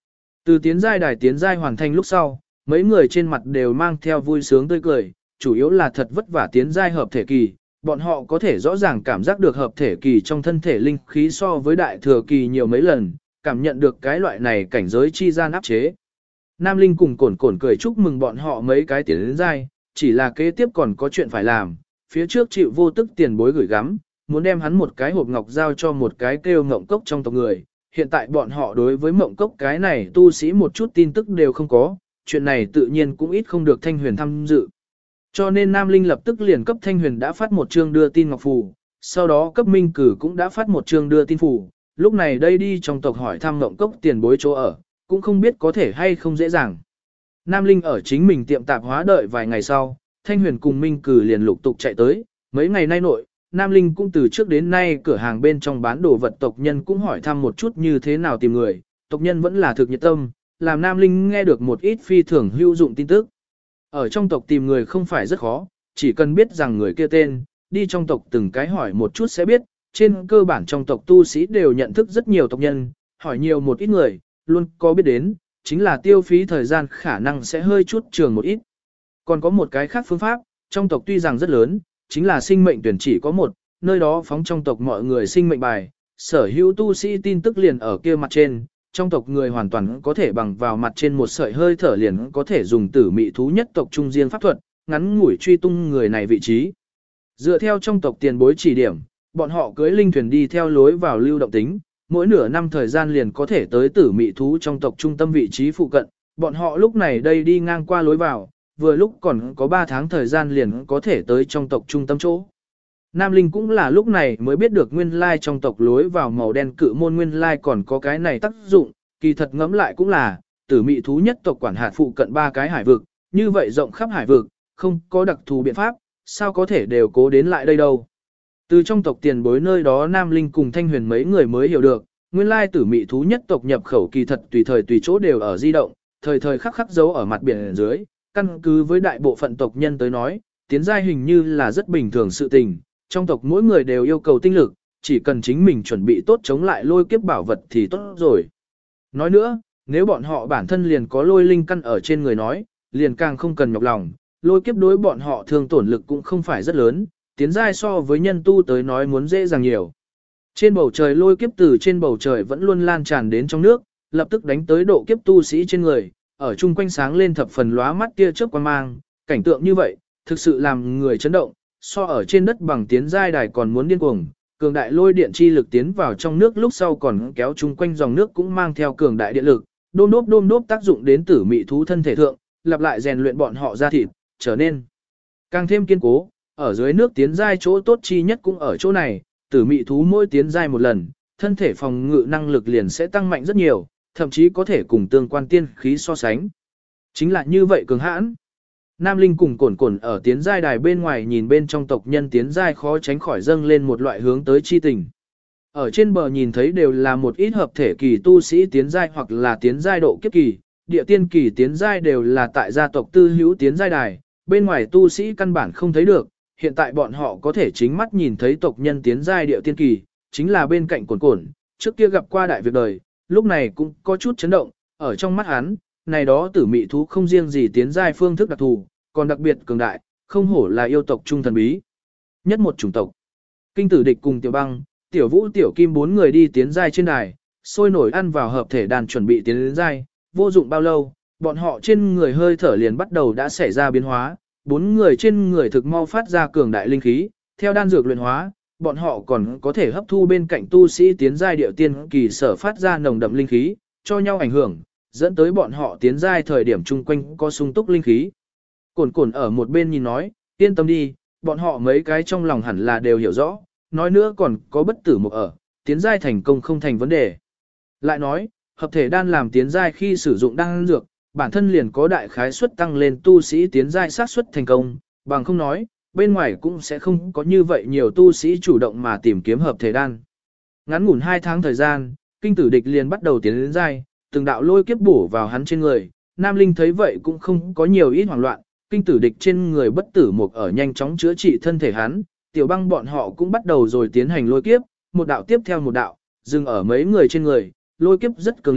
A: Từ tiến giai hoàn thành lúc sau, mấy người trên mặt đều mang theo vui sướng tươi cười, chủ yếu là thật vất vả tiến giai hợp thể kỳ, bọn họ có thể rõ ràng cảm giác được hợp thể kỳ trong thân thể linh khí so với đại thừa kỳ nhiều mấy lần, cảm nhận được cái loại này cảnh giới chi gian áp chế. Nam Linh cùng cổn cổn cười chúc mừng bọn họ mấy cái tiến đến giai, chỉ là kế tiếp còn có chuyện phải làm, phía trước chịu vô tức tiền bối gửi gắm, muốn đem hắn một cái hộp ngọc giao cho một cái kêu ngộng cốc trong tộc người. Hiện tại bọn họ đối với mộng cốc cái này tu sĩ một chút tin tức đều không có, chuyện này tự nhiên cũng ít không được Thanh Huyền tham dự. Cho nên Nam Linh lập tức liền cấp Thanh Huyền đã phát một chương đưa tin ngọc phù, sau đó cấp Minh Cử cũng đã phát một chương đưa tin phù, lúc này đây đi trong tộc hỏi thăm mộng cốc tiền bối chỗ ở, cũng không biết có thể hay không dễ dàng. Nam Linh ở chính mình tiệm tạp hóa đợi vài ngày sau, Thanh Huyền cùng Minh Cử liền lục tục chạy tới, mấy ngày nay nội, Nam Linh cũng từ trước đến nay cửa hàng bên trong bán đồ vật tộc nhân cũng hỏi thăm một chút như thế nào tìm người, tộc nhân vẫn là thực nhiệt tâm, làm Nam Linh nghe được một ít phi thường hữu dụng tin tức. Ở trong tộc tìm người không phải rất khó, chỉ cần biết rằng người kia tên, đi trong tộc từng cái hỏi một chút sẽ biết, trên cơ bản trong tộc tu sĩ đều nhận thức rất nhiều tộc nhân, hỏi nhiều một ít người, luôn có biết đến, chính là tiêu phí thời gian khả năng sẽ hơi chút trường một ít. Còn có một cái khác phương pháp, trong tộc tuy rằng rất lớn, chính là sinh mệnh tuyển chỉ có một, nơi đó phóng trong tộc mọi người sinh mệnh bài, sở hữu tu sĩ tin tức liền ở kia mặt trên, trong tộc người hoàn toàn có thể bằng vào mặt trên một sợi hơi thở liền có thể dùng tử mị thú nhất tộc trung riêng pháp thuật, ngắn ngủi truy tung người này vị trí. Dựa theo trong tộc tiền bối chỉ điểm, bọn họ cưới linh thuyền đi theo lối vào lưu động tính, mỗi nửa năm thời gian liền có thể tới tử mị thú trong tộc trung tâm vị trí phụ cận, bọn họ lúc này đây đi ngang qua lối vào, vừa lúc còn có 3 tháng thời gian liền có thể tới trong tộc trung tâm chỗ. Nam Linh cũng là lúc này mới biết được nguyên lai trong tộc lối vào màu đen cự môn nguyên lai còn có cái này tác dụng, kỳ thật ngẫm lại cũng là, tử mị thú nhất tộc quản hạt phụ cận 3 cái hải vực, như vậy rộng khắp hải vực, không có đặc thù biện pháp, sao có thể đều cố đến lại đây đâu. Từ trong tộc tiền bối nơi đó Nam Linh cùng Thanh Huyền mấy người mới hiểu được, nguyên lai tử mị thú nhất tộc nhập khẩu kỳ thật tùy thời tùy chỗ đều ở di động, thời thời khắc khắc giấu ở mặt biển dưới, căn cứ với đại bộ phận tộc nhân tới nói, tiến giai hình như là rất bình thường sự tình, trong tộc mỗi người đều yêu cầu tinh lực, chỉ cần chính mình chuẩn bị tốt chống lại lôi kiếp bảo vật thì tốt rồi. Nói nữa, nếu bọn họ bản thân liền có lôi linh căn ở trên người nói, liền càng không cần nhọc lòng, lôi kiếp đối bọn họ thương tổn lực cũng không phải rất lớn, tiến giai so với nhân tu tới nói muốn dễ dàng nhiều. Trên bầu trời lôi kiếp từ trên bầu trời vẫn luôn lan tràn đến trong nước, lập tức đánh tới độ kiếp tu sĩ trên người, ở chung quanh sáng lên thập phần lóa mắt tia chớp quang mang, cảnh tượng như vậy, thực sự làm người chấn động, so ở trên đất bằng tiến giai đài còn muốn điên cuồng, cường đại lôi điện chi lực tiến vào trong nước lúc sau còn kéo chung quanh dòng nước cũng mang theo cường đại điện lực, đôm đốp tác dụng đến tử mị thú thân thể thượng, lặp lại rèn luyện bọn họ ra thịt, trở nên càng thêm kiên cố, ở dưới nước tiến giai chỗ tốt chi nhất cũng ở chỗ này, tử mị thú mỗi tiến giai một lần, thân thể phòng ngự năng lực liền sẽ tăng mạnh rất nhiều, thậm chí có thể cùng tương quan tiên khí so sánh. Chính là như vậy cường hãn. Nam Linh cùng cổn cổn ở tiến giai đài bên ngoài nhìn bên trong tộc nhân tiến giai khó tránh khỏi dâng lên một loại hướng tới chi tình. Ở trên bờ nhìn thấy đều là một ít hợp thể kỳ tu sĩ tiến giai hoặc là tiến giai độ kiếp kỳ, địa tiên kỳ tiến giai đều là tại gia tộc tư hữu tiến giai đài, bên ngoài tu sĩ căn bản không thấy được, hiện tại bọn họ có thể chính mắt nhìn thấy tộc nhân tiến giai địa tiên kỳ, chính là bên cạnh cổn cổn, trước kia gặp qua đại việc đời, lúc này cũng có chút chấn động, ở trong mắt hắn, này đó tử mị thú không riêng gì tiến giai phương thức đặc thù, còn đặc biệt cường đại, không hổ là yêu tộc trung thần bí. Nhất một chủng tộc. Kinh Tử Địch cùng Tiểu Băng, Tiểu Vũ, Tiểu Kim 4 người đi tiến giai trên đài, sôi nổi ăn vào hợp thể đàn chuẩn bị tiến đến giai, vô dụng bao lâu, bọn họ trên người hơi thở liền bắt đầu đã xảy ra biến hóa, 4 người trên người thực mau phát ra cường đại linh khí, theo đan dược luyện hóa, bọn họ còn có thể hấp thu bên cạnh tu sĩ tiến giai điệu tiên kỳ sở phát ra nồng đậm linh khí, cho nhau ảnh hưởng, dẫn tới bọn họ tiến giai thời điểm chung quanh có sung túc linh khí. Cổn cổn ở một bên nhìn nói, yên tâm đi, bọn họ mấy cái trong lòng hẳn là đều hiểu rõ, nói nữa còn có bất tử một ở, tiến giai thành công không thành vấn đề. Lại nói, hợp thể đan làm tiến giai khi sử dụng đan dược, bản thân liền có đại khái suất tăng lên tu sĩ tiến giai xác suất thành công, bằng không nói, bên ngoài cũng sẽ không có như vậy nhiều tu sĩ chủ động mà tìm kiếm hợp thể đan. Ngắn ngủn 2 tháng thời gian, Kinh Tử Địch liền bắt đầu tiến đến giai, từng đạo lôi kiếp bổ vào hắn trên người, Nam Linh thấy vậy cũng không có nhiều ít hoảng loạn, Kinh Tử Địch trên người bất tử một ở nhanh chóng chữa trị thân thể hắn, Tiểu Băng bọn họ cũng bắt đầu rồi tiến hành lôi kiếp, một đạo tiếp theo một đạo, dừng ở mấy người trên người, lôi kiếp rất cường liệt,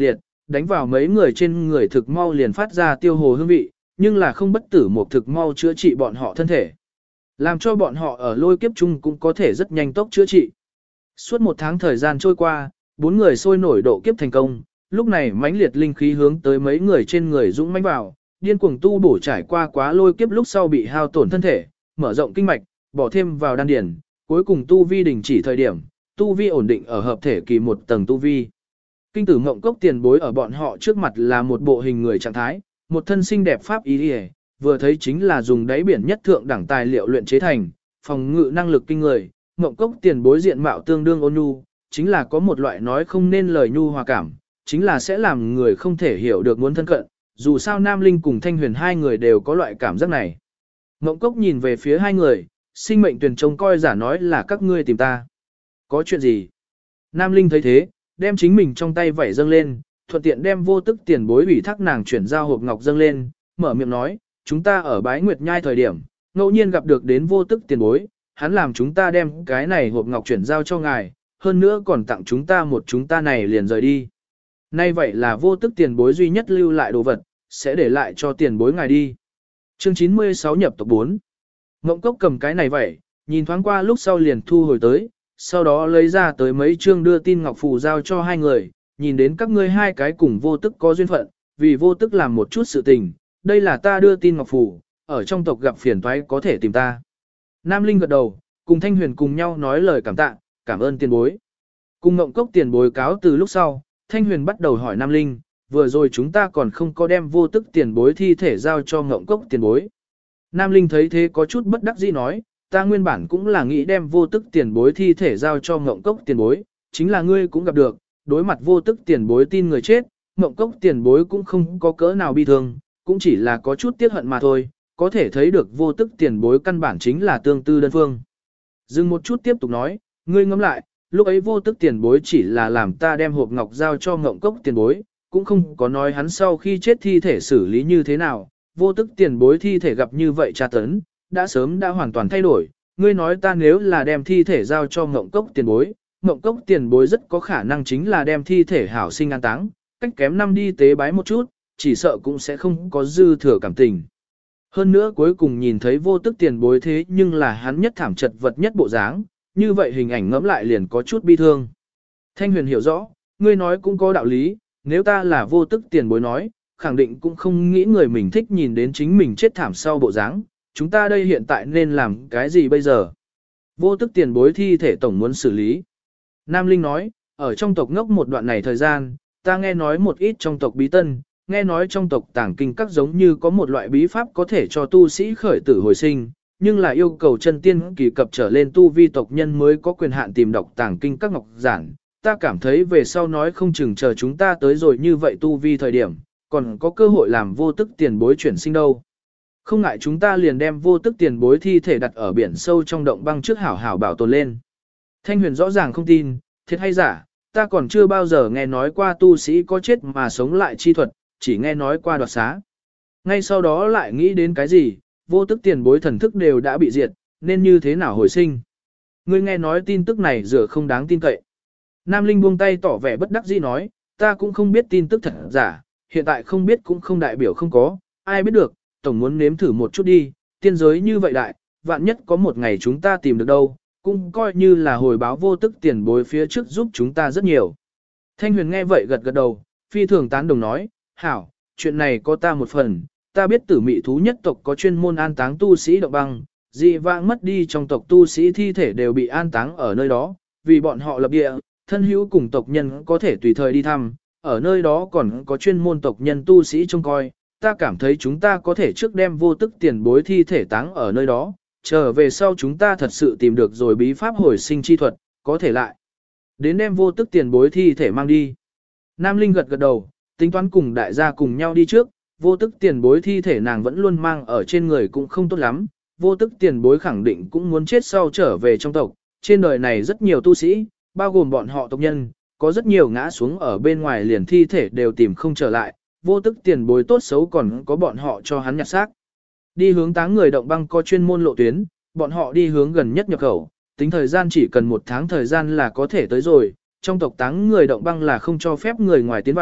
A: đánh vào mấy người trên người thực mau liền phát ra tiêu hồ hương vị, nhưng là không bất tử một thực mau chữa trị bọn họ thân thể. Làm cho bọn họ ở lôi kiếp chung cũng có thể rất nhanh tốc chữa trị. Suốt một tháng thời gian trôi qua, 4 người sôi nổi độ kiếp thành công, lúc này mãnh liệt linh khí hướng tới mấy người trên người dũng mãnh vào, điên cuồng tu bổ trải qua quá lôi kiếp lúc sau bị hao tổn thân thể, mở rộng kinh mạch, bỏ thêm vào đan điền, cuối cùng tu vi đình chỉ thời điểm, tu vi ổn định ở hợp thể kỳ một tầng tu vi. Kinh tử ngộng cốc tiền bối ở bọn họ trước mặt là một bộ hình người trạng thái, một thân xinh đẹp pháp ý liễu, vừa thấy chính là dùng đáy biển nhất thượng đẳng tài liệu luyện chế thành, phòng ngự năng lực kinh người, ngộng cốc tiền bối diện mạo tương đương ôn nhu, chính là có một loại nói không nên lời nhu hòa cảm, chính là sẽ làm người không thể hiểu được muốn thân cận, dù sao Nam Linh cùng Thanh Huyền hai người đều có loại cảm giác này. Ngộng cốc nhìn về phía hai người, sinh mệnh tuyển trông coi giả nói là các ngươi tìm ta. Có chuyện gì? Nam Linh thấy thế, đem chính mình trong tay vẩy dâng lên, thuận tiện đem vô tức tiền bối ủy thác nàng chuyển giao hộp ngọc dâng lên, mở miệng nói, chúng ta ở bái nguyệt nhai thời điểm, ngẫu nhiên gặp được đến vô tức tiền bối, hắn làm chúng ta đem cái này hộp ngọc chuyển giao cho ngài, hơn nữa còn tặng chúng ta một chúng ta này liền rời đi. Nay vậy là vô tức tiền bối duy nhất lưu lại đồ vật, sẽ để lại cho tiền bối ngài đi. Chương 96 nhập tộc 4. Ngộng cốc cầm cái này vậy, nhìn thoáng qua lúc sau liền thu hồi tới, sau đó lấy ra tới mấy chương đưa tin ngọc phù giao cho hai người, nhìn đến các ngươi hai cái cùng vô tức có duyên phận, vì vô tức làm một chút sự tình, đây là ta đưa tin ngọc phù, ở trong tộc gặp phiền toái có thể tìm ta. Nam Linh gật đầu, cùng Thanh Huyền cùng nhau nói lời cảm tạ, cảm ơn tiền bối. Cùng Ngộng cốc tiền bối cáo từ lúc sau, Thanh Huyền bắt đầu hỏi Nam Linh, vừa rồi chúng ta còn không có đem vô tức tiền bối thi thể giao cho Ngộng cốc tiền bối. Nam Linh thấy thế có chút bất đắc dĩ nói, ta nguyên bản cũng là nghĩ đem vô tức tiền bối thi thể giao cho Ngộng cốc tiền bối, chính là ngươi cũng gặp được, đối mặt vô tức tiền bối tin người chết, Ngộng cốc tiền bối cũng không có cỡ nào bi thương, cũng chỉ là có chút tiếc hận mà thôi, có thể thấy được vô tức tiền bối căn bản chính là tương tư đơn phương. Dừng một chút tiếp tục nói, ngươi ngẫm lại, lúc ấy vô tức tiền bối chỉ là làm ta đem hộp ngọc giao cho Ngộng cốc tiền bối, cũng không có nói hắn sau khi chết thi thể xử lý như thế nào, vô tức tiền bối thi thể gặp như vậy tra tấn, đã sớm đã hoàn toàn thay đổi, ngươi nói ta nếu là đem thi thể giao cho Ngộng cốc tiền bối, Ngộng cốc tiền bối rất có khả năng chính là đem thi thể hảo sinh an táng, cách kém năm đi tế bái một chút, chỉ sợ cũng sẽ không có dư thừa cảm tình. Hơn nữa cuối cùng nhìn thấy vô tức tiền bối thế nhưng là hắn nhất thảm chật vật nhất bộ dáng, như vậy hình ảnh ngẫm lại liền có chút bi thương. Thanh Huyền hiểu rõ, ngươi nói cũng có đạo lý, nếu ta là vô tức tiền bối nói, khẳng định cũng không nghĩ người mình thích nhìn đến chính mình chết thảm sau bộ dáng, chúng ta đây hiện tại nên làm cái gì bây giờ? Vô tức tiền bối thi thể tổng muốn xử lý. Nam Linh nói, ở trong tộc ngốc một đoạn này thời gian, ta nghe nói một ít trong tộc bí tân, nghe nói trong tộc tàng kinh các giống như có một loại bí pháp có thể cho tu sĩ khởi tử hồi sinh, nhưng là yêu cầu chân tiên kỳ cập trở lên tu vi tộc nhân mới có quyền hạn tìm đọc tàng kinh các ngọc giản. Ta cảm thấy về sau nói không chừng chờ chúng ta tới rồi như vậy tu vi thời điểm, còn có cơ hội làm vô tức tiền bối chuyển sinh đâu. Không ngại chúng ta liền đem vô tức tiền bối thi thể đặt ở biển sâu trong động băng trước hảo hảo bảo tồn lên. Thanh Huyền rõ ràng không tin, thiệt hay giả, ta còn chưa bao giờ nghe nói qua tu sĩ có chết mà sống lại chi thuật, chỉ nghe nói qua đoạt xá. Ngay sau đó lại nghĩ đến cái gì, vô tức tiền bối thần thức đều đã bị diệt, nên như thế nào hồi sinh. Ngươi nghe nói tin tức này dựa không đáng tin cậy. Nam Linh buông tay tỏ vẻ bất đắc dĩ nói, ta cũng không biết tin tức thật giả, hiện tại không biết cũng không đại biểu không có, ai biết được, tổng muốn nếm thử một chút đi, tiên giới như vậy đại, vạn nhất có một ngày chúng ta tìm được đâu, cũng coi như là hồi báo vô tức tiền bối phía trước giúp chúng ta rất nhiều. Thanh Huyền nghe vậy gật gật đầu, phi thường tán đồng nói, hảo, chuyện này có ta một phần, ta biết tử mị thú nhất tộc có chuyên môn an táng tu sĩ động băng, dị vãng mất đi trong tộc tu sĩ thi thể đều bị an táng ở nơi đó, vì bọn họ lập địa, thân hữu cùng tộc nhân có thể tùy thời đi thăm, ở nơi đó còn có chuyên môn tộc nhân tu sĩ trông coi, ta cảm thấy chúng ta có thể trước đem vô tức tiền bối thi thể táng ở nơi đó, trở về sau chúng ta thật sự tìm được rồi bí pháp hồi sinh chi thuật, có thể lại đến đem vô tức tiền bối thi thể mang đi. Nam Linh gật gật đầu, tính toán cùng đại gia cùng nhau đi trước, vô tức tiền bối thi thể nàng vẫn luôn mang ở trên người cũng không tốt lắm, vô tức tiền bối khẳng định cũng muốn chết sau trở về trong tộc, trên đời này rất nhiều tu sĩ, bao gồm bọn họ tộc nhân, có rất nhiều ngã xuống ở bên ngoài liền thi thể đều tìm không trở lại, vô tức tiền bối tốt xấu còn có bọn họ cho hắn nhặt xác. Đi hướng táng người động băng có chuyên môn lộ tuyến, bọn họ đi hướng gần nhất nhập khẩu, tính thời gian chỉ cần 1 tháng thời gian là có thể tới rồi, trong tộc táng người động băng là không cho phép người ngoài tiến vào,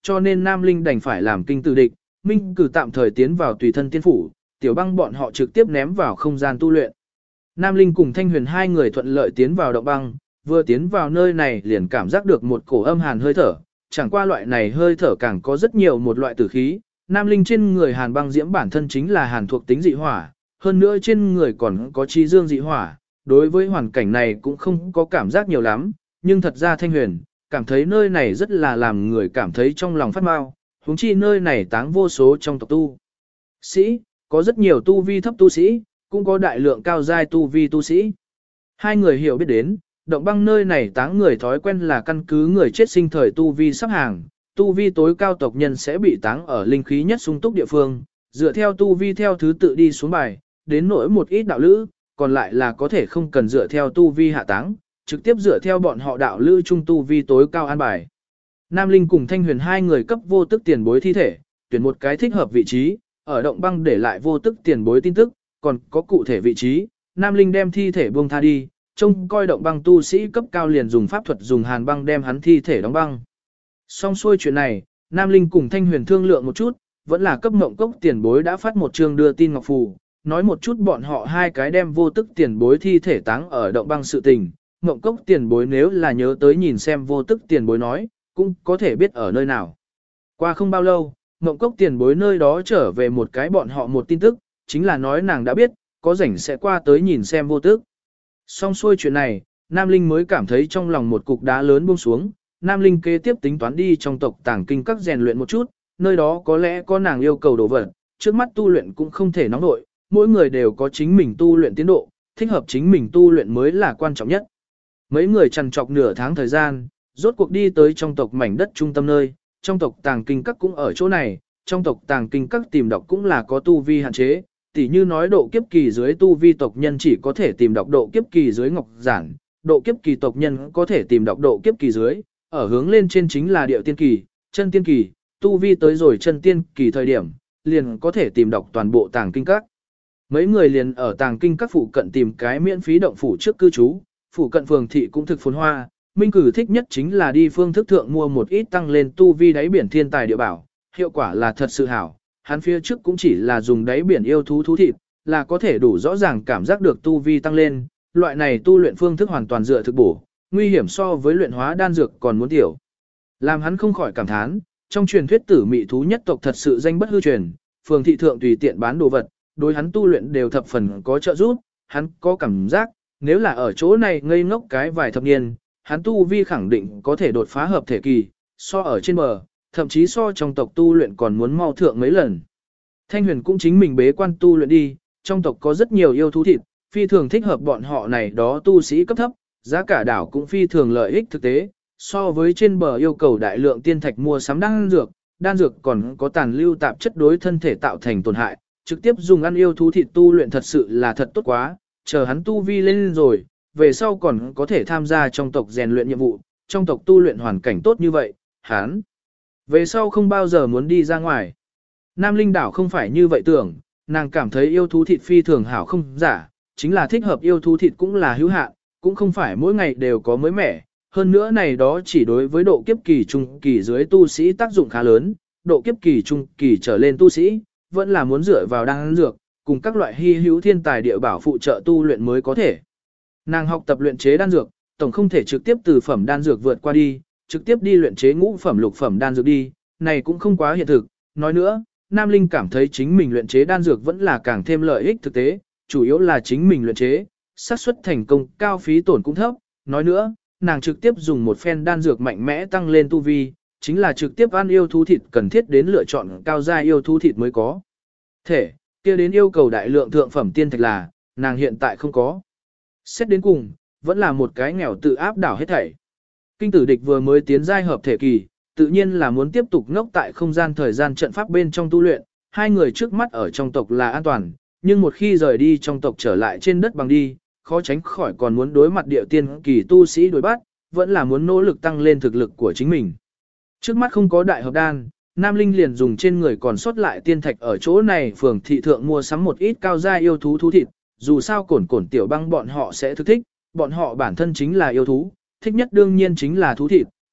A: cho nên Nam Linh đành phải làm kinh tử địch, Minh cử tạm thời tiến vào tùy thân tiên phủ, Tiểu Băng bọn họ trực tiếp ném vào không gian tu luyện. Nam Linh cùng Thanh Huyền hai người thuận lợi tiến vào động băng, vừa tiến vào nơi này liền cảm giác được một cổ âm hàn hơi thở, chẳng qua loại này hơi thở càng có rất nhiều một loại tử khí. Nam Linh trên người hàn băng diễm bản thân chính là hàn thuộc tính dị hỏa, hơn nữa trên người còn có chi dương dị hỏa, đối với hoàn cảnh này cũng không có cảm giác nhiều lắm, nhưng thật ra Thanh Huyền cảm thấy nơi này rất là làm người cảm thấy trong lòng phát mau, huống chi nơi này táng vô số trong tộc tu sĩ, có rất nhiều tu vi thấp tu sĩ, cũng có đại lượng cao giai tu vi tu sĩ. Hai người hiểu biết đến, động băng nơi này táng người thói quen là căn cứ người chết sinh thời tu vi sắp hàng, tu vi tối cao tộc nhân sẽ bị táng ở linh khí nhất sung túc địa phương, dựa theo tu vi theo thứ tự đi xuống bài, đến nỗi một ít đạo lữ, còn lại là có thể không cần dựa theo tu vi hạ táng, trực tiếp dựa theo bọn họ đạo lữ trung tu vi tối cao an bài. Nam Linh cùng Thanh Huyền hai người cấp vô tức tiền bối thi thể, tuyển một cái thích hợp vị trí, ở động băng để lại vô tức tiền bối tin tức, còn có cụ thể vị trí, Nam Linh đem thi thể buông tha đi, trông coi động băng tu sĩ cấp cao liền dùng pháp thuật dùng hàn băng đem hắn thi thể đóng băng. Xong xuôi chuyện này, Nam Linh cùng Thanh Huyền thương lượng một chút, vẫn là cấp mộng cốc tiền bối đã phát một chương đưa tin ngọc phù, nói một chút bọn họ hai cái đem vô tức tiền bối thi thể táng ở động băng sự tình. Mộng cốc tiền bối nếu là nhớ tới nhìn xem vô tức tiền bối nói, cũng có thể biết ở nơi nào. Qua không bao lâu, mộng cốc tiền bối nơi đó trở về một cái bọn họ một tin tức, chính là nói nàng đã biết, có rảnh sẽ qua tới nhìn xem vô tức. Xong xuôi chuyện này, Nam Linh mới cảm thấy trong lòng một cục đá lớn buông xuống, Nam Linh kế tiếp tính toán đi trong tộc tàng kinh các rèn luyện một chút, nơi đó có lẽ có nàng yêu cầu đồ vật, trước mắt tu luyện cũng không thể nóng nội, mỗi người đều có chính mình tu luyện tiến độ, thích hợp chính mình tu luyện mới là quan trọng nhất. Mấy người trằn trọc nửa tháng thời gian, rốt cuộc đi tới trong tộc mảnh đất trung tâm nơi, trong tộc tàng kinh các cũng ở chỗ này, trong tộc tàng kinh các tìm đọc cũng là có tu vi hạn chế, tỉ như nói độ kiếp kỳ dưới tu vi tộc nhân chỉ có thể tìm đọc độ kiếp kỳ dưới ngọc giản, độ kiếp kỳ tộc nhân có thể tìm đọc độ kiếp kỳ dưới, ở hướng lên trên chính là điệu tiên kỳ, chân tiên kỳ, tu vi tới rồi chân tiên kỳ thời điểm, liền có thể tìm đọc toàn bộ tàng kinh các. Mấy người liền ở tàng kinh các phụ cận tìm cái miễn phí động phủ trước cư trú, phụ cận phường thị cũng thực phồn hoa, Minh Cử thích nhất chính là đi phương thức thượng mua một ít tăng lên tu vi đáy biển thiên tài địa bảo, hiệu quả là thật sự hảo, hắn phía trước cũng chỉ là dùng đáy biển yêu thú thú thịt, là có thể đủ rõ ràng cảm giác được tu vi tăng lên, loại này tu luyện phương thức hoàn toàn dựa thực bổ, nguy hiểm so với luyện hóa đan dược còn muốn tiểu. Làm hắn không khỏi cảm thán, trong truyền thuyết tử mị thú nhất tộc thật sự danh bất hư truyền, phường thị thượng tùy tiện bán đồ vật, đối hắn tu luyện đều thập phần có trợ giúp, hắn có cảm giác, nếu là ở chỗ này ngây ngốc cái vài thập niên, hắn tu vi khẳng định có thể đột phá hợp thể kỳ, so ở trên bờ, thậm chí so trong tộc tu luyện còn muốn mau thượng mấy lần. Thanh Huyền cũng chính mình bế quan tu luyện đi, trong tộc có rất nhiều yêu thú thịt, phi thường thích hợp bọn họ này đó tu sĩ cấp thấp, giá cả đảo cũng phi thường lợi ích thực tế, so với trên bờ yêu cầu đại lượng tiên thạch mua sắm đan dược còn có tàn lưu tạp chất đối thân thể tạo thành tổn hại, trực tiếp dùng ăn yêu thú thịt tu luyện thật sự là thật tốt quá, chờ hắn tu vi lên rồi, về sau còn có thể tham gia trong tộc rèn luyện nhiệm vụ, trong tộc tu luyện hoàn cảnh tốt như vậy, hắn về sau không bao giờ muốn đi ra ngoài. Nam Linh đảo không phải như vậy tưởng, nàng cảm thấy yêu thú thịt phi thường hảo không giả, chính là thích hợp yêu thú thịt cũng là hữu hạn, cũng không phải mỗi ngày đều có mới mẻ, hơn nữa này đó chỉ đối với độ kiếp kỳ trung kỳ dưới tu sĩ tác dụng khá lớn, độ kiếp kỳ trung kỳ trở lên tu sĩ, vẫn là muốn dựa vào đan dược, cùng các loại hy hữu thiên tài địa bảo phụ trợ tu luyện mới có thể. Nàng học tập luyện chế đan dược, tổng không thể trực tiếp từ phẩm đan dược vượt qua đi, trực tiếp đi luyện chế ngũ phẩm lục phẩm đan dược đi, này cũng không quá hiện thực. Nói nữa, Nam Linh cảm thấy chính mình luyện chế đan dược vẫn là càng thêm lợi ích thực tế, chủ yếu là chính mình luyện chế, xác suất thành công cao, phí tổn cũng thấp. Nói nữa, nàng trực tiếp dùng một phen đan dược mạnh mẽ tăng lên tu vi, chính là trực tiếp ăn yêu thú thịt cần thiết đến lựa chọn cao giai yêu thú thịt mới có. Thể, kia đến yêu cầu đại lượng thượng phẩm tiên thạch là, nàng hiện tại không có. Xét đến cùng, vẫn là một cái nghèo tự áp đảo hết thảy. Kinh tử địch vừa mới tiến giai hợp thể kỳ, tự nhiên là muốn tiếp tục ngốc tại không gian thời gian trận pháp bên trong tu luyện, hai người trước mắt ở trong tộc là an toàn, nhưng một khi rời đi trong tộc trở lại trên đất bằng đi, khó tránh khỏi còn muốn đối mặt địa tiên kỳ tu sĩ đối bắt, vẫn là muốn nỗ lực tăng lên thực lực của chính mình. Trước mắt không có đại hợp đan, Nam Linh liền dùng trên người còn sót lại tiên thạch ở chỗ này phường thị thượng mua sắm một ít cao gia yêu thú thú thịt, dù sao cổn tiểu băng bọn họ sẽ thức thích, bọn họ bản thân chính là yêu thú, thích nhất đương nhiên chính là thú thịt,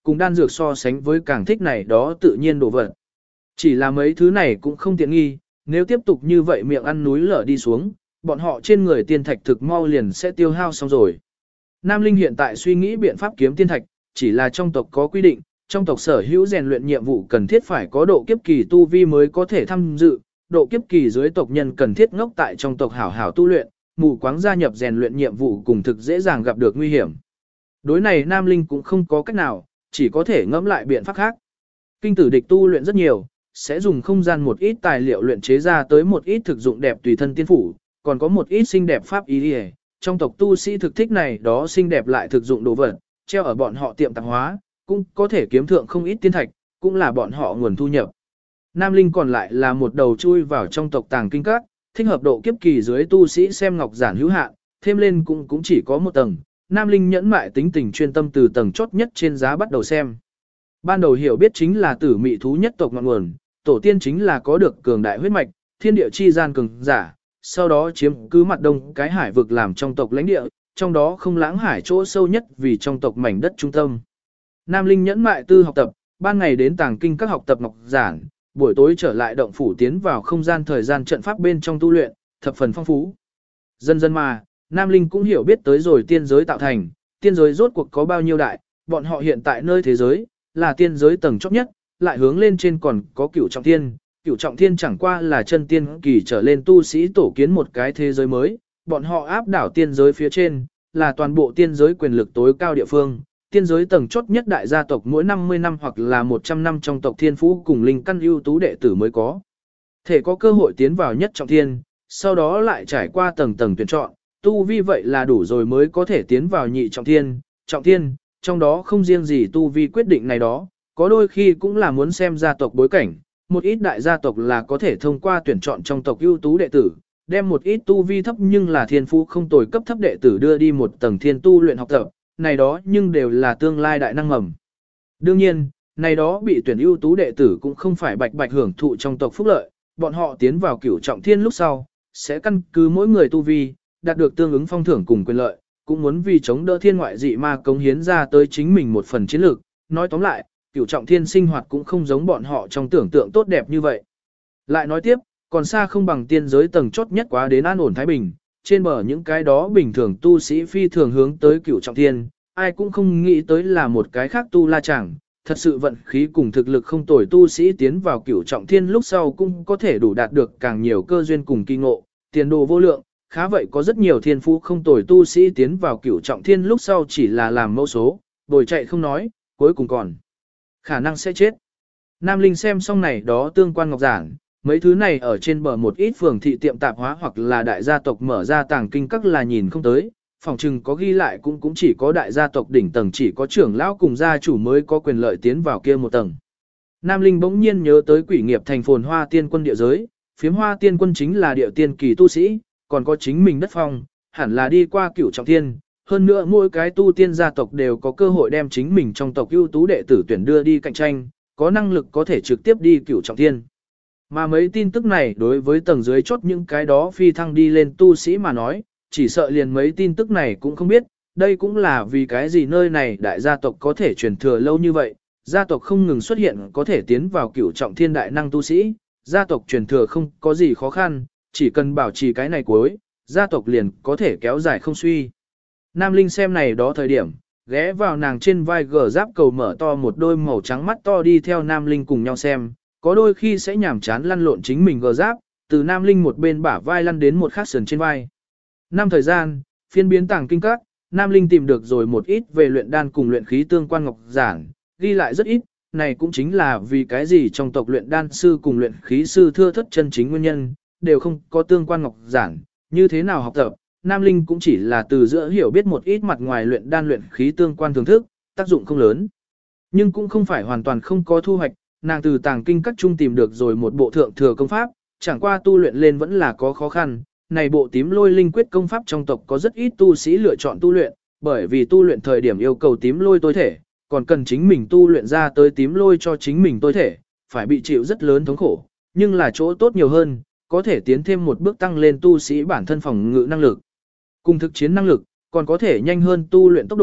A: cùng đan dược so sánh với càng thích này đó tự nhiên đồ vật. Chỉ là mấy thứ này cũng không tiện nghi, nếu tiếp tục như vậy miệng ăn núi lở đi xuống, bọn họ trên người tiên thạch thực mau liền sẽ tiêu hao xong rồi. Nam Linh hiện tại suy nghĩ biện pháp kiếm tiên thạch, chỉ là trong tộc có quy định, trong tộc sở hữu rèn luyện nhiệm vụ cần thiết phải có độ kiếp kỳ tu vi mới có thể tham dự, độ kiếp kỳ dưới tộc nhân cần thiết ngốc tại trong tộc hảo hảo tu luyện, mù quáng gia nhập rèn luyện nhiệm vụ cùng thực dễ dàng gặp được nguy hiểm. Đối này Nam Linh cũng không có cách nào, chỉ có thể ngẫm lại biện pháp khác. Kinh tử địch tu luyện rất nhiều, sẽ dùng không gian một ít tài liệu luyện chế ra tới một ít thực dụng đẹp tùy thân tiên phủ, còn có một ít xinh đẹp pháp ý đi. Trong tộc tu sĩ thực thích này đó xinh đẹp lại thực dụng đồ vật, treo ở bọn họ tiệm tạp hóa, cũng có thể kiếm thượng không ít tiên thạch, cũng là bọn họ nguồn thu nhập. Nam Linh còn lại là một đầu chui vào trong tộc tàng kinh các, thích hợp độ kiếp kỳ dưới tu sĩ xem ngọc giản hữu hạn, thêm lên cũng chỉ có một tầng. Nam Linh nhẫn mại tính tình chuyên tâm từ tầng chốt nhất trên giá bắt đầu xem. Ban đầu hiểu biết chính là tử mị thú nhất tộc ngọn nguồn, tổ tiên chính là có được cường đại huyết mạch, thiên địa chi gian cường giả, sau đó chiếm cứ mặt đông cái hải vực làm trong tộc lãnh địa, trong đó không lãng hải chỗ sâu nhất vì trong tộc mảnh đất trung tâm. Nam Linh nhẫn mại tư học tập, ban ngày đến tàng kinh các học tập ngọc giản, buổi tối trở lại động phủ tiến vào không gian thời gian trận pháp bên trong tu luyện, thập phần phong phú. Dần dần mà, Nam Linh cũng hiểu biết tới rồi tiên giới tạo thành, tiên giới rốt cuộc có bao nhiêu đại, bọn họ hiện tại nơi thế giới, là tiên giới tầng chóp nhất, lại hướng lên trên còn có cửu trọng thiên. Cửu trọng thiên chẳng qua là chân tiên kỳ trở lên tu sĩ tổ kiến một cái thế giới mới, bọn họ áp đảo tiên giới phía trên, là toàn bộ tiên giới quyền lực tối cao địa phương. Tiên giới tầng chốt nhất đại gia tộc mỗi 50 năm hoặc là 100 năm trong tộc thiên phú cùng linh căn ưu tú đệ tử mới có. Thể có cơ hội tiến vào nhất trọng thiên, sau đó lại trải qua tầng tầng tuyển chọn, tu vi vậy là đủ rồi mới có thể tiến vào nhị trọng thiên, trong đó không riêng gì tu vi quyết định này đó, có đôi khi cũng là muốn xem gia tộc bối cảnh, một ít đại gia tộc là có thể thông qua tuyển chọn trong tộc ưu tú đệ tử, đem một ít tu vi thấp nhưng là thiên phú không tồi cấp thấp đệ tử đưa đi một tầng thiên tu luyện học tập, này đó nhưng đều là tương lai đại năng mầm. Đương nhiên, này đó bị tuyển ưu tú đệ tử cũng không phải bạch bạch hưởng thụ trong tộc phúc lợi, bọn họ tiến vào cửu trọng thiên lúc sau, sẽ căn cứ mỗi người tu vi, đạt được tương ứng phong thưởng cùng quyền lợi, cũng muốn vì chống đỡ thiên ngoại dị ma cống hiến ra tới chính mình một phần chiến lược. Nói tóm lại, cửu trọng thiên sinh hoạt cũng không giống bọn họ trong tưởng tượng tốt đẹp như vậy. Lại nói tiếp, còn xa không bằng tiên giới tầng chốt nhất quá đến an ổn thái bình, trên bờ những cái đó bình thường tu sĩ phi thường hướng tới cửu trọng thiên, ai cũng không nghĩ tới là một cái khác tu la chẳng, thật sự vận khí cùng thực lực không tồi tu sĩ tiến vào cửu trọng thiên lúc sau cũng có thể đủ đạt được càng nhiều cơ duyên cùng kỳ ngộ, tiền đồ vô lượng, khá vậy có rất nhiều thiên phú không tồi tu sĩ tiến vào cửu trọng thiên lúc sau chỉ là làm mẫu số, bồi chạy không nói, cuối cùng còn khả năng sẽ chết. Nam Linh xem xong này đó tương quan ngọc giản, mấy thứ này ở trên bờ một ít phường thị tiệm tạp hóa hoặc là đại gia tộc mở ra tàng kinh các là nhìn không tới, phòng trừng có ghi lại cũng chỉ có đại gia tộc đỉnh tầng chỉ có trưởng lão cùng gia chủ mới có quyền lợi tiến vào kia một tầng. Nam Linh bỗng nhiên nhớ tới quỷ nghiệp thành phồn hoa tiên quân địa giới, phiếm hoa tiên quân chính là địa tiên kỳ tu sĩ, còn có chính mình đất phong, hẳn là đi qua cửu trọng thiên. Hơn nữa mỗi cái tu tiên gia tộc đều có cơ hội đem chính mình trong tộc ưu tú đệ tử tuyển đưa đi cạnh tranh, có năng lực có thể trực tiếp đi cửu trọng thiên. Mà mấy tin tức này đối với tầng dưới chốt những cái đó phi thăng đi lên tu sĩ mà nói, chỉ sợ liền mấy tin tức này cũng không biết, đây cũng là vì cái gì nơi này đại gia tộc có thể truyền thừa lâu như vậy, gia tộc không ngừng xuất hiện có thể tiến vào cửu trọng thiên đại năng tu sĩ, gia tộc truyền thừa không có gì khó khăn, chỉ cần bảo trì cái này cuối, gia tộc liền có thể kéo dài không suy. Nam Linh xem này đó thời điểm, ghé vào nàng trên vai gờ giáp cầu mở to một đôi màu trắng mắt to đi theo Nam Linh cùng nhau xem, có đôi khi sẽ nhảm chán lăn lộn chính mình gờ giáp, từ Nam Linh một bên bả vai lăn đến một khác sườn trên vai. Năm thời gian, phiên biến tàng kinh các, Nam Linh tìm được rồi một ít về luyện đan cùng luyện khí tương quan ngọc giản, ghi lại rất ít, này cũng chính là vì cái gì trong tộc luyện đan sư cùng luyện khí sư thưa thất chân chính nguyên nhân, đều không có tương quan ngọc giản, như thế nào học tập, Nam Linh cũng chỉ là từ giữa hiểu biết một ít mặt ngoài luyện đan luyện khí tương quan thưởng thức, tác dụng không lớn. Nhưng cũng không phải hoàn toàn không có thu hoạch, nàng từ tàng kinh các trung tìm được rồi một bộ thượng thừa công pháp, chẳng qua tu luyện lên vẫn là có khó khăn. Này bộ tím lôi linh quyết công pháp trong tộc có rất ít tu sĩ lựa chọn tu luyện, bởi vì tu luyện thời điểm yêu cầu tím lôi tối thể, còn cần chính mình tu luyện ra tới tím lôi cho chính mình tối thể, phải bị chịu rất lớn thống khổ, nhưng là chỗ tốt nhiều hơn, có thể tiến thêm một bước tăng lên tu sĩ bản thân phòng ngự năng lực. Cùng thực chiến năng lực, còn có thể nhanh hơn tu luyện tốc độ,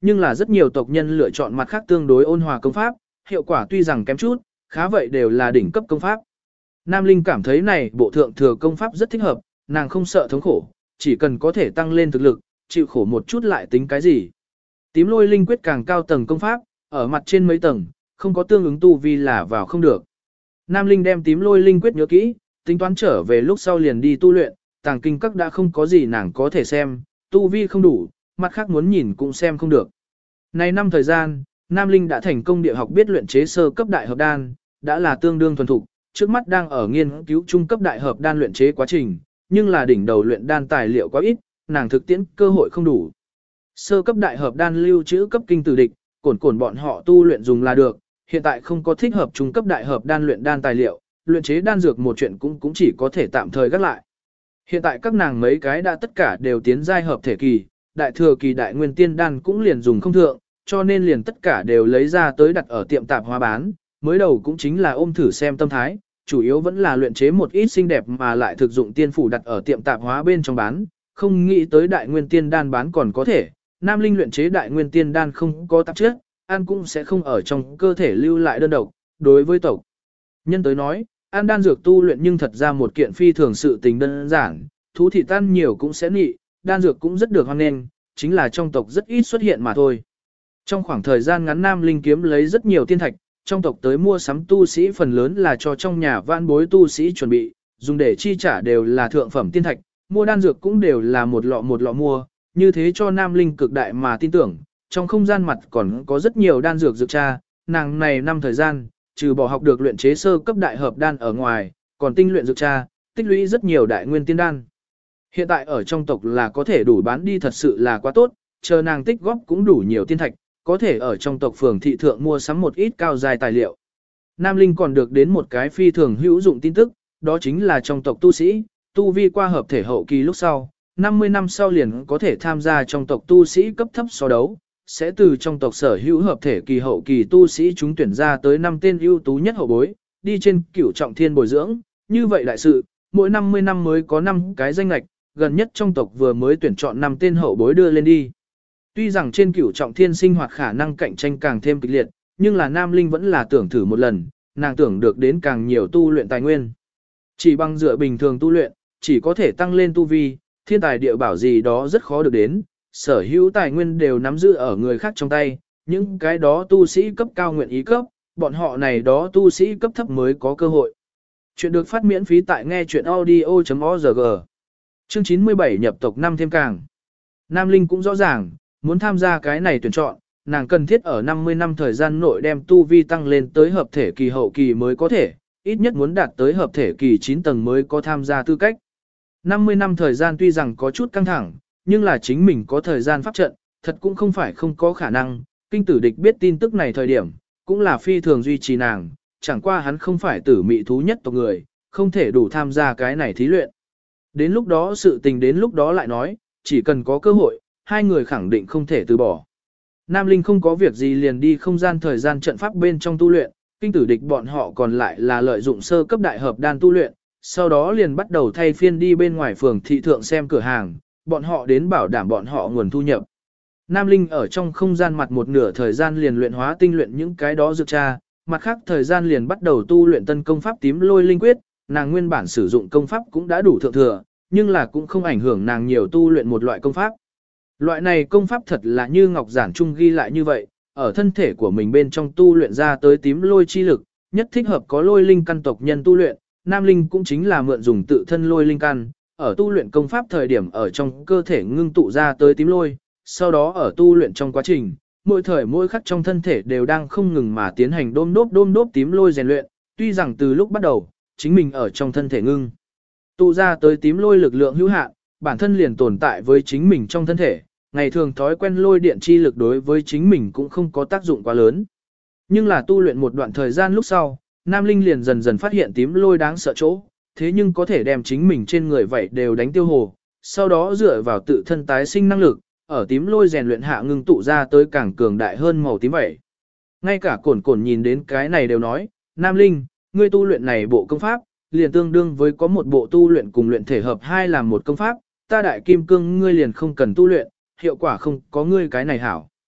A: nhưng là rất nhiều tộc nhân lựa chọn mặt khác tương đối ôn hòa công pháp, hiệu quả tuy rằng kém chút, khá vậy đều là đỉnh cấp công pháp. Nam Linh cảm thấy này bộ thượng thừa công pháp rất thích hợp, nàng không sợ thống khổ, chỉ cần có thể tăng lên thực lực, chịu khổ một chút lại tính cái gì. Tím lôi linh quyết càng cao tầng công pháp, ở mặt trên mấy tầng, không có tương ứng tu vi là vào không được. Nam Linh đem tím lôi linh quyết nhớ kỹ, tính toán trở về lúc sau liền đi tu luyện, tàng kinh các đã không có gì nàng có thể xem, tu vi không đủ, mặt khác muốn nhìn cũng xem không được. Này năm thời gian, Nam Linh đã thành công địa học biết luyện chế sơ cấp đại hợp đan, đã là tương đương thuần thục, trước mắt đang ở nghiên cứu trung cấp đại hợp đan luyện chế quá trình, nhưng là đỉnh đầu luyện đan tài liệu quá ít, nàng thực tiễn cơ hội không đủ. Sơ cấp đại hợp đan lưu trữ cấp kinh tử địch, cổn bọn họ tu luyện dùng là được, hiện tại không có thích hợp trung cấp đại hợp đan luyện đan tài liệu, luyện chế đan dược một chuyện cũng chỉ có thể tạm thời gác lại. Hiện tại các nàng mấy cái đã tất cả đều tiến giai hợp thể kỳ, đại thừa kỳ đại nguyên tiên đan cũng liền dùng không thượng, cho nên liền tất cả đều lấy ra tới đặt ở tiệm tạp hóa bán, mới đầu cũng chính là ôm thử xem tâm thái, chủ yếu vẫn là luyện chế một ít xinh đẹp mà lại thực dụng tiên phủ đặt ở tiệm tạp hóa bên trong bán, không nghĩ tới đại nguyên tiên đan bán còn có thể, Nam Linh luyện chế đại nguyên tiên đan không có tạp chất, ăn cũng sẽ không ở trong cơ thể lưu lại đơn độc, đối với tộc nhân tới nói, ăn đan dược tu luyện nhưng thật ra một kiện phi thường sự tình đơn giản, thú thịt tan nhiều cũng sẽ nị, đan dược cũng rất được hoan nghênh, chính là trong tộc rất ít xuất hiện mà thôi. Trong khoảng thời gian ngắn Nam Linh kiếm lấy rất nhiều tiên thạch, trong tộc tới mua sắm tu sĩ phần lớn là cho trong nhà vãn bối tu sĩ chuẩn bị, dùng để chi trả đều là thượng phẩm tiên thạch, mua đan dược cũng đều là một lọ mua, như thế cho Nam Linh cực đại mà tin tưởng, trong không gian mặt còn có rất nhiều đan dược dược tra, nàng này năm thời gian, trừ bỏ học được luyện chế sơ cấp đại hợp đan ở ngoài, còn tinh luyện dược tra, tích lũy rất nhiều đại nguyên tiên đan. Hiện tại ở trong tộc là có thể đủ bán đi thật sự là quá tốt, chờ nàng tích góp cũng đủ nhiều tiên thạch, có thể ở trong tộc phường thị thượng mua sắm một ít cao dài tài liệu. Nam Linh còn được đến một cái phi thường hữu dụng tin tức, đó chính là trong tộc tu sĩ, tu vi qua hợp thể hậu kỳ lúc sau, 50 năm sau liền có thể tham gia trong tộc tu sĩ cấp thấp so đấu, sẽ từ trong tộc sở hữu hợp thể kỳ hậu kỳ tu sĩ chúng tuyển ra tới 5 tên ưu tú nhất hậu bối, đi trên cửu trọng thiên bồi dưỡng, như vậy đại sự, mỗi 50 năm mới có 5 cái danh lạch, gần nhất trong tộc vừa mới tuyển chọn 5 tên hậu bối đưa lên đi. Tuy rằng trên cửu trọng thiên sinh hoạt khả năng cạnh tranh càng thêm kịch liệt, nhưng là Nam Linh vẫn là tưởng thử một lần, nàng tưởng được đến càng nhiều tu luyện tài nguyên. Chỉ bằng dựa bình thường tu luyện, chỉ có thể tăng lên tu vi, thiên tài địa bảo gì đó rất khó được đến, sở hữu tài nguyên đều nắm giữ ở người khác trong tay, những cái đó tu sĩ cấp cao nguyện ý cấp, bọn họ này đó tu sĩ cấp thấp mới có cơ hội. Chuyện được phát miễn phí tại nghe chuyện audio.org. Chương 97 nhập tộc năm thêm càng. Nam Linh cũng rõ ràng, muốn tham gia cái này tuyển chọn, nàng cần thiết ở 50 năm thời gian nội đem tu vi tăng lên tới hợp thể kỳ hậu kỳ mới có thể, ít nhất muốn đạt tới hợp thể kỳ 9 tầng mới có tham gia tư cách. 50 năm thời gian tuy rằng có chút căng thẳng, nhưng là chính mình có thời gian pháp trận, thật cũng không phải không có khả năng, kinh tử địch biết tin tức này thời điểm, cũng là phi thường duy trì nàng, chẳng qua hắn không phải tử mị thú nhất tộc người, không thể đủ tham gia cái này thí luyện. Đến lúc đó sự tình đến lúc đó lại nói, chỉ cần có cơ hội, hai người khẳng định không thể từ bỏ. Nam Linh không có việc gì liền đi không gian thời gian trận pháp bên trong tu luyện, kinh tử địch bọn họ còn lại là lợi dụng sơ cấp đại hợp đan tu luyện, sau đó liền bắt đầu thay phiên đi bên ngoài phường thị thượng xem cửa hàng, bọn họ đến bảo đảm bọn họ nguồn thu nhập. Nam Linh ở trong không gian mặt một nửa thời gian liền luyện hóa tinh luyện những cái đó dược tra, mặt khác thời gian liền bắt đầu tu luyện tân công pháp tím lôi linh quyết, nàng nguyên bản sử dụng công pháp cũng đã đủ thượng thừa, nhưng là cũng không ảnh hưởng nàng nhiều tu luyện một loại công pháp. Loại này công pháp thật là như Ngọc Giản Trung ghi lại như vậy, ở thân thể của mình bên trong tu luyện ra tới tím lôi chi lực, nhất thích hợp có lôi linh căn tộc nhân tu luyện, Nam Linh cũng chính là mượn dùng tự thân lôi linh căn, ở tu luyện công pháp thời điểm ở trong cơ thể ngưng tụ ra tới tím lôi, sau đó ở tu luyện trong quá trình, mỗi thời mỗi khắc trong thân thể đều đang không ngừng mà tiến hành đôm đốp tím lôi rèn luyện, tuy rằng từ lúc bắt đầu, chính mình ở trong thân thể ngưng tụ ra tới tím lôi lực lượng hữu hạn, bản thân liền tồn tại với chính mình trong thân thể, ngày thường thói quen lôi điện chi lực đối với chính mình cũng không có tác dụng quá lớn. Nhưng là tu luyện một đoạn thời gian lúc sau, Nam Linh liền dần dần phát hiện tím lôi đáng sợ chỗ, thế nhưng có thể đem chính mình trên người vậy đều đánh tiêu hồ, sau đó dựa vào tự thân tái sinh năng lực, ở tím lôi rèn luyện hạ ngưng tụ ra tới càng cường đại hơn màu tím vậy. Ngay cả cổn nhìn đến cái này đều nói, Nam Linh, ngươi tu luyện này bộ công pháp, liền tương đương với có một bộ tu luyện cùng luyện thể hợp hai làm một công pháp, ta đại kim cương ngươi liền không cần tu luyện, hiệu quả không có ngươi cái này hảo.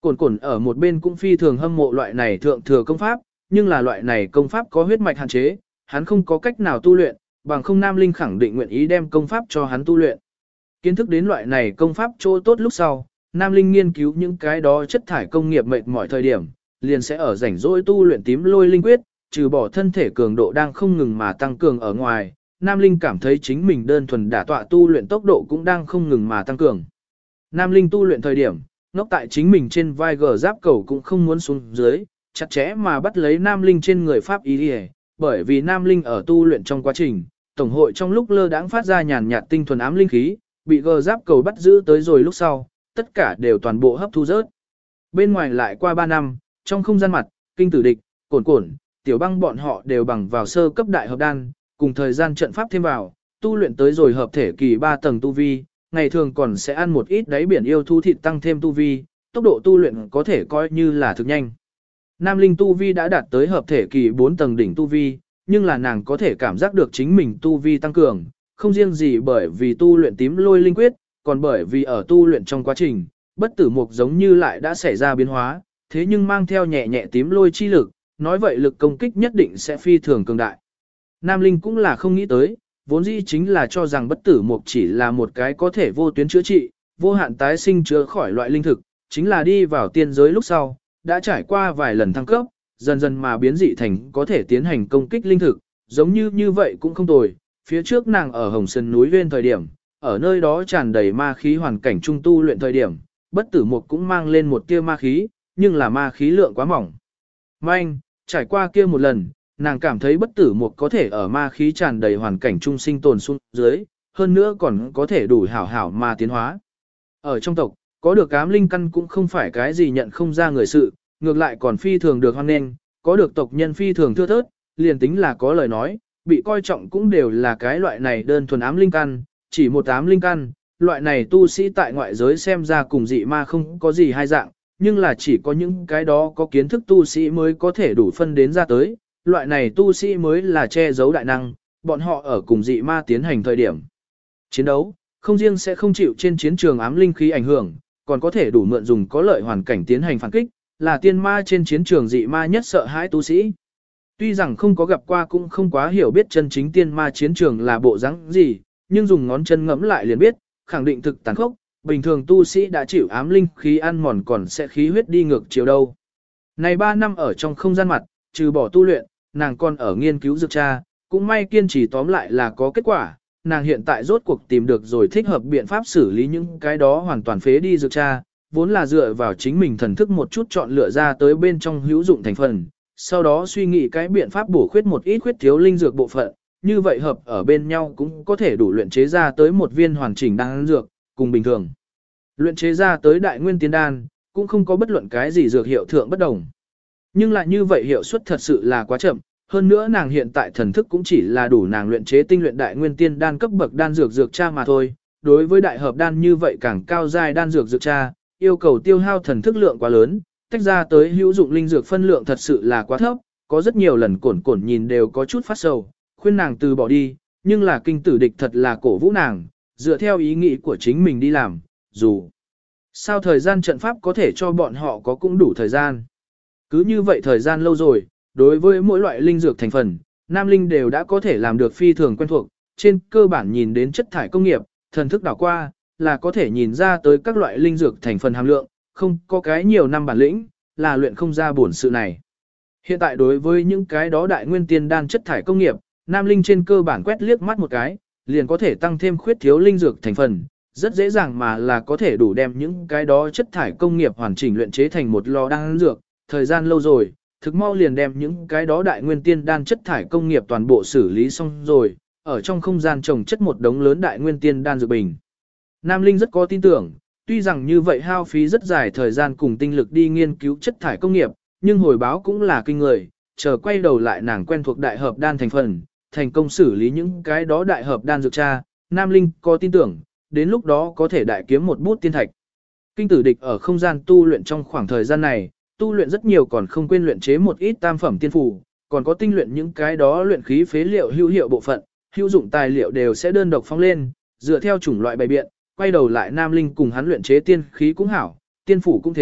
A: Cổn cổn ở một bên cũng phi thường hâm mộ loại này thượng thừa công pháp, nhưng là loại này công pháp có huyết mạch hạn chế, hắn không có cách nào tu luyện, bằng không Nam Linh khẳng định nguyện ý đem công pháp cho hắn tu luyện. Kiến thức đến loại này công pháp chỗ tốt lúc sau, Nam Linh nghiên cứu những cái đó chất thải công nghiệp mệt mỏi thời điểm, liền sẽ ở rảnh rỗi tu luyện tím lôi linh quyết, trừ bỏ thân thể cường độ đang không ngừng mà tăng cường ở ngoài, Nam Linh cảm thấy chính mình đơn thuần đả tọa tu luyện tốc độ cũng đang không ngừng mà tăng cường. Nam Linh tu luyện thời điểm, ngốc tại chính mình trên vai gờ giáp cầu cũng không muốn xuống dưới, chặt chẽ mà bắt lấy Nam Linh trên người pháp ý đi, bởi vì Nam Linh ở tu luyện trong quá trình, tổng hội trong lúc lơ đãng phát ra nhàn nhạt tinh thuần ám linh khí, bị gờ giáp cầu bắt giữ tới rồi lúc sau, tất cả đều toàn bộ hấp thu rớt. Bên ngoài lại qua 3 năm, trong không gian mặt, kinh tử địch, cổn cổn, tiểu băng bọn họ đều bằng vào sơ cấp đại hợp đan, cùng thời gian trận pháp thêm vào, tu luyện tới rồi hợp thể kỳ 3 tầng tu vi, ngày thường còn sẽ ăn một ít đáy biển yêu thú thịt tăng thêm tu vi, tốc độ tu luyện có thể coi như là thực nhanh. Nam Linh tu vi đã đạt tới hợp thể kỳ 4 tầng đỉnh tu vi, nhưng là nàng có thể cảm giác được chính mình tu vi tăng cường, không riêng gì bởi vì tu luyện tím lôi linh quyết, còn bởi vì ở tu luyện trong quá trình, bất tử mục giống như lại đã xảy ra biến hóa, thế nhưng mang theo nhẹ nhẹ tím lôi chi lực, nói vậy lực công kích nhất định sẽ phi thường cường đại. Nam Linh cũng là không nghĩ tới, vốn dĩ chính là cho rằng bất tử mục chỉ là một cái có thể vô tuyến chữa trị, vô hạn tái sinh chữa khỏi loại linh thực, chính là đi vào tiên giới lúc sau, đã trải qua vài lần thăng cấp, dần dần mà biến dị thành có thể tiến hành công kích linh thực, giống như vậy cũng không tồi. Phía trước nàng ở Hồng Sơn núi Viên thời điểm, ở nơi đó tràn đầy ma khí hoàn cảnh trung tu luyện thời điểm, bất tử mục cũng mang lên một tia ma khí, nhưng là ma khí lượng quá mỏng. Manh, trải qua kia một lần, nàng cảm thấy bất tử mục có thể ở ma khí tràn đầy hoàn cảnh trung sinh tồn xuống dưới, hơn nữa còn có thể đủ hảo hảo mà tiến hóa. Ở trong tộc, có được ám linh căn cũng không phải cái gì nhận không ra người sự, ngược lại còn phi thường được hoan nghênh, có được tộc nhân phi thường thưa thớt, liền tính là có lời nói, bị coi trọng cũng đều là cái loại này đơn thuần ám linh căn, chỉ một ám linh căn, loại này tu sĩ tại ngoại giới xem ra cùng dị ma không có gì hai dạng, nhưng là chỉ có những cái đó có kiến thức tu sĩ mới có thể đủ phân đến ra tới, loại này tu sĩ mới là che giấu đại năng, bọn họ ở cùng dị ma tiến hành thời điểm. Chiến đấu, không riêng sẽ không chịu trên chiến trường ám linh khí ảnh hưởng, còn có thể đủ mượn dùng có lợi hoàn cảnh tiến hành phản kích, là tiên ma trên chiến trường dị ma nhất sợ hãi tu sĩ. Tuy rằng không có gặp qua cũng không quá hiểu biết chân chính tiên ma chiến trường là bộ dáng gì, nhưng dùng ngón chân ngẫm lại liền biết, khẳng định thực tàn khốc, bình thường tu sĩ đã chịu ám linh khí ăn mòn còn sẽ khí huyết đi ngược chiều đâu. Này 3 năm ở trong không gian mặt, trừ bỏ tu luyện, nàng còn ở nghiên cứu dược tra, cũng may kiên trì tóm lại là có kết quả, nàng hiện tại rốt cuộc tìm được rồi thích hợp biện pháp xử lý những cái đó hoàn toàn phế đi dược tra, vốn là dựa vào chính mình thần thức một chút chọn lựa ra tới bên trong hữu dụng thành phần, sau đó suy nghĩ cái biện pháp bổ khuyết một ít khuyết thiếu linh dược bộ phận, như vậy hợp ở bên nhau cũng có thể đủ luyện chế ra tới một viên hoàn chỉnh đan dược, cùng bình thường. Luyện chế ra tới đại nguyên tiên đan, cũng không có bất luận cái gì dược hiệu thượng bất đồng. Nhưng lại như vậy hiệu suất thật sự là quá chậm, hơn nữa nàng hiện tại thần thức cũng chỉ là đủ nàng luyện chế tinh luyện đại nguyên tiên đan cấp bậc đan dược dược tra mà thôi. Đối với đại hợp đan như vậy càng cao giai đan dược dược tra, yêu cầu tiêu hao thần thức lượng quá lớn, tách ra tới hữu dụng linh dược phân lượng thật sự là quá thấp, có rất nhiều lần cổn cổn nhìn đều có chút phát sầu, khuyên nàng từ bỏ đi, nhưng là kinh tử địch thật là cổ vũ nàng, dựa theo ý nghĩ của chính mình đi làm, dù sao thời gian trận pháp có thể cho bọn họ có cũng đủ thời gian. Cứ như vậy thời gian lâu rồi, đối với mỗi loại linh dược thành phần, Nam Linh đều đã có thể làm được phi thường quen thuộc, trên cơ bản nhìn đến chất thải công nghiệp, thần thức đảo qua, là có thể nhìn ra tới các loại linh dược thành phần hàm lượng, không có cái nhiều năm bản lĩnh, là luyện không ra bổn sự này. Hiện tại đối với những cái đó đại nguyên tiên đan chất thải công nghiệp, Nam Linh trên cơ bản quét liếc mắt một cái, liền có thể tăng thêm khuyết thiếu linh dược thành phần, rất dễ dàng mà là có thể đủ đem những cái đó chất thải công nghiệp hoàn chỉnh luyện chế thành một lò đan dược, thời gian lâu rồi, thực mau liền đem những cái đó đại nguyên tiên đan chất thải công nghiệp toàn bộ xử lý xong rồi, ở trong không gian trồng chất một đống lớn đại nguyên tiên đan dược bình. Nam Linh rất có tin tưởng, tuy rằng như vậy hao phí rất dài thời gian cùng tinh lực đi nghiên cứu chất thải công nghiệp, nhưng hồi báo cũng là kinh người, chờ quay đầu lại nàng quen thuộc đại hợp đan thành phần, thành công xử lý những cái đó đại hợp đan dược tra, Nam Linh có tin tưởng, đến lúc đó có thể đại kiếm một bút tiên thạch. Kinh tử địch ở không gian tu luyện trong khoảng thời gian này, tu luyện rất nhiều còn không quên luyện chế một ít tam phẩm tiên phù, còn có tinh luyện những cái đó luyện khí phế liệu hữu hiệu bộ phận, hữu dụng tài liệu đều sẽ đơn độc phóng lên, dựa theo chủng loại bày biện, quay đầu lại Nam Linh cùng hắn luyện chế tiên khí cũng hảo, tiên phủ cũng thế,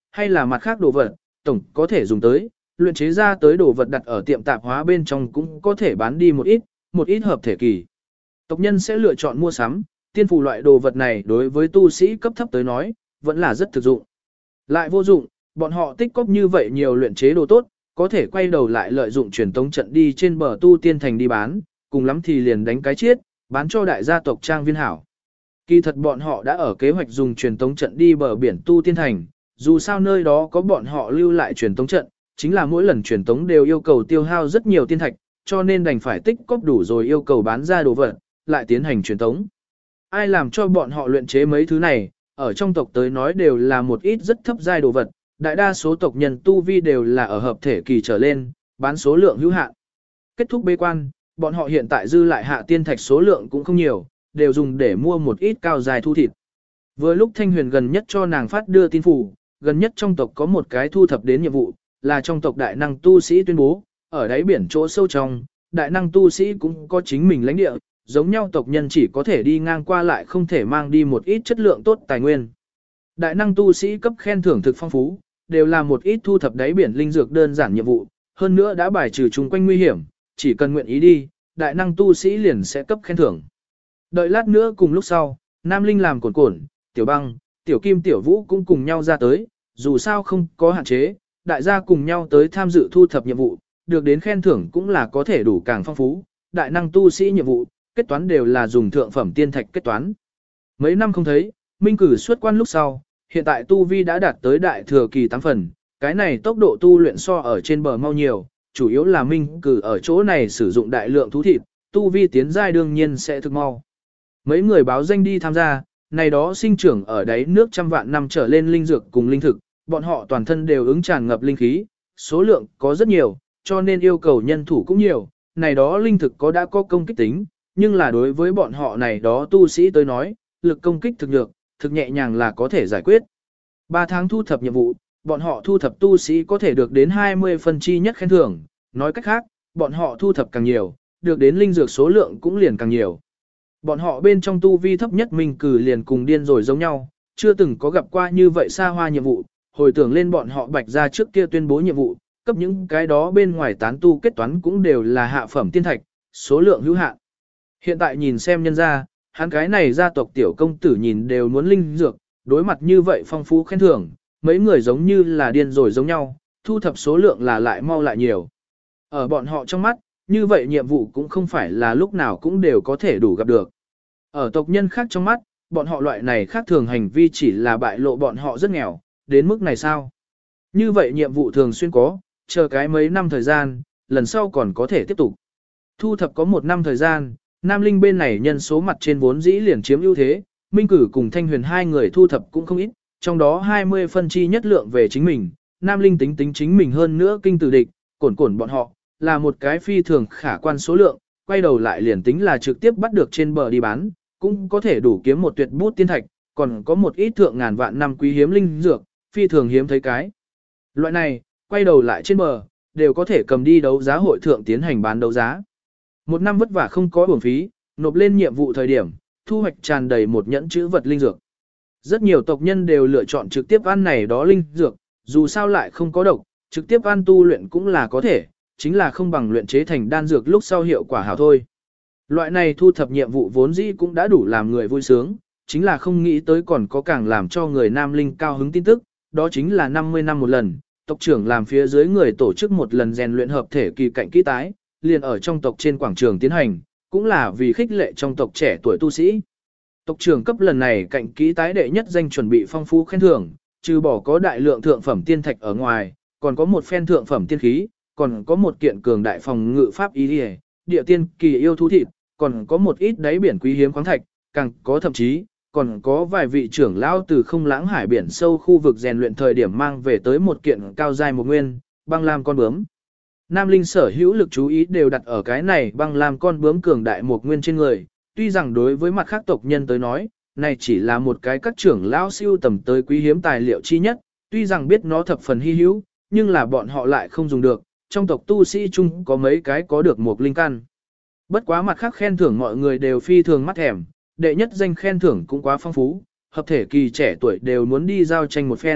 A: hay là mặt khác đồ vật, tổng có thể dùng tới, luyện chế ra tới đồ vật đặt ở tiệm tạp hóa bên trong cũng có thể bán đi một ít hợp thể kỳ. Tộc nhân sẽ lựa chọn mua sắm, tiên phù loại đồ vật này đối với tu sĩ cấp thấp tới nói, vẫn là rất thực dụng. Lại vô dụng, bọn họ tích cóp như vậy nhiều luyện chế đồ tốt, có thể quay đầu lại lợi dụng truyền tống trận đi trên bờ tu tiên thành đi bán, cùng lắm thì liền đánh cái chiết, bán cho đại gia tộc trang viên hảo. Kỳ thật bọn họ đã ở kế hoạch dùng truyền tống trận đi bờ biển tu tiên thành, dù sao nơi đó có bọn họ lưu lại truyền tống trận, chính là mỗi lần truyền tống đều yêu cầu tiêu hao rất nhiều tiên thạch, cho nên đành phải tích cóp đủ rồi yêu cầu bán ra đồ vật, lại tiến hành truyền tống. Ai làm cho bọn họ luyện chế mấy thứ này, ở trong tộc tới nói đều là một ít rất thấp giai đồ vật, đại đa số tộc nhân tu vi đều là ở hợp thể kỳ trở lên, bán số lượng hữu hạn. Kết thúc bế quan, bọn họ hiện tại dư lại hạ tiên thạch số lượng cũng không nhiều, đều dùng để mua một ít cao dài thu thịt. Vừa lúc Thanh Huyền gần nhất cho nàng phát đưa tin phủ, gần nhất trong tộc có một cái thu thập đến nhiệm vụ, là trong tộc đại năng tu sĩ tuyên bố, ở đáy biển chỗ sâu trong, đại năng tu sĩ cũng có chính mình lãnh địa, giống nhau tộc nhân chỉ có thể đi ngang qua lại không thể mang đi một ít chất lượng tốt tài nguyên. Đại năng tu sĩ cấp khen thưởng thực phong phú, đều là một ít thu thập đáy biển linh dược đơn giản nhiệm vụ, hơn nữa đã bài trừ chung quanh nguy hiểm, chỉ cần nguyện ý đi, đại năng tu sĩ liền sẽ cấp khen thưởng. Đợi lát nữa cùng lúc sau, Nam Linh làm cồn cồn, Tiểu Băng, Tiểu Kim Tiểu Vũ cũng cùng nhau ra tới, dù sao không có hạn chế, đại gia cùng nhau tới tham dự thu thập nhiệm vụ, được đến khen thưởng cũng là có thể đủ càng phong phú, đại năng tu sĩ nhiệm vụ, kết toán đều là dùng thượng phẩm tiên thạch kết toán. Mấy năm không thấy, Minh cử xuất quan lúc sau, hiện tại tu vi đã đạt tới đại thừa kỳ 8 phần, cái này tốc độ tu luyện so ở trên bờ mau nhiều, chủ yếu là Minh cử ở chỗ này sử dụng đại lượng thú thịt, tu vi tiến giai đương nhiên sẽ thực mau. Mấy người báo danh đi tham gia, này đó sinh trưởng ở đáy nước trăm vạn năm trở lên linh dược cùng linh thực, bọn họ toàn thân đều ứng tràn ngập linh khí, số lượng có rất nhiều, cho nên yêu cầu nhân thủ cũng nhiều, này đó linh thực đã có công kích tính, nhưng là đối với bọn họ này đó tu sĩ tới nói, lực công kích thực nhược, thực nhẹ nhàng là có thể giải quyết. 3 tháng thu thập nhiệm vụ, bọn họ thu thập tu sĩ có thể được đến 20 phân chi nhất khen thưởng, nói cách khác, bọn họ thu thập càng nhiều, được đến linh dược số lượng cũng liền càng nhiều. Bọn họ bên trong tu vi thấp nhất Minh cử liền cùng điên rồi giống nhau, chưa từng có gặp qua như vậy xa hoa nhiệm vụ, hồi tưởng lên bọn họ bạch ra trước kia tuyên bố nhiệm vụ, cấp những cái đó bên ngoài tán tu kết toán cũng đều là hạ phẩm tiên thạch, số lượng hữu hạn. Hiện tại nhìn xem nhân ra, hắn cái này gia tộc tiểu công tử nhìn đều muốn linh dược, đối mặt như vậy phong phú khen thưởng, mấy người giống như là điên rồi giống nhau, thu thập số lượng là lại mau lại nhiều. Ở bọn họ trong mắt, như vậy nhiệm vụ cũng không phải là lúc nào cũng đều có thể đủ gặp được. Ở tộc nhân khác trong mắt, bọn họ loại này khác thường hành vi chỉ là bại lộ bọn họ rất nghèo, đến mức này sao? Như vậy nhiệm vụ thường xuyên có, chờ cái mấy năm thời gian, lần sau còn có thể tiếp tục. Thu thập có 1 năm thời gian, Nam Linh bên này nhân số mặt trên vốn dĩ liền chiếm ưu thế, Minh Cử cùng Thanh Huyền hai người thu thập cũng không ít, trong đó 20 phân chi nhất lượng về chính mình, Nam Linh tính chính mình hơn nữa kinh tử địch, cổn bọn họ, là một cái phi thường khả quan số lượng, quay đầu lại liền tính là trực tiếp bắt được trên bờ đi bán, cũng có thể đủ kiếm một tuyệt bút tiên thạch, còn có một ít thượng ngàn vạn năm quý hiếm linh dược, phi thường hiếm thấy cái. Loại này, quay đầu lại trên bờ, đều có thể cầm đi đấu giá hội thượng tiến hành bán đấu giá. 1 năm vất vả không có uổng phí, nộp lên nhiệm vụ thời điểm, thu hoạch tràn đầy một nhẫn chữ vật linh dược. Rất nhiều tộc nhân đều lựa chọn trực tiếp ăn này đó linh dược, dù sao lại không có độc, trực tiếp ăn tu luyện cũng là có thể, chính là không bằng luyện chế thành đan dược lúc sau hiệu quả hảo thôi. Loại này thu thập nhiệm vụ vốn dĩ cũng đã đủ làm người vui sướng, chính là không nghĩ tới còn có càng làm cho người nam linh cao hứng tin tức, đó chính là 50 năm một lần, tộc trưởng làm phía dưới người tổ chức một lần rèn luyện hợp thể kỳ cạnh kỹ tái, liền ở trong tộc trên quảng trường tiến hành, cũng là vì khích lệ trong tộc trẻ tuổi tu sĩ. Tộc trưởng cấp lần này cạnh kỹ tái đệ nhất danh chuẩn bị phong phú khen thưởng, trừ bỏ có đại lượng thượng phẩm tiên thạch ở ngoài, còn có một phen thượng phẩm tiên khí, còn có một kiện cường đại phòng ngự pháp y địa tiên kỳ yêu thú thịt, còn có một ít đáy biển quý hiếm khoáng thạch, càng có thậm chí còn có vài vị trưởng lão từ không lãng hải biển sâu khu vực rèn luyện thời điểm mang về tới một kiện cao giai một nguyên, băng lam con bướm. Nam Linh sở hữu lực chú ý đều đặt ở cái này băng lam con bướm cường đại một nguyên trên người, tuy rằng đối với mặt khác tộc nhân tới nói, này chỉ là một cái các trưởng lão siêu tầm tới quý hiếm tài liệu chi nhất, tuy rằng biết nó thập phần hy hữu, nhưng là bọn họ lại không dùng được, trong tộc tu sĩ chung có mấy cái có được một linh căn. Bất quá mặt khác khen thưởng mọi người đều phi thường mắt thèm, đệ nhất danh khen thưởng cũng quá phong phú, hợp thể kỳ trẻ tuổi đều muốn đi giao tranh một phen,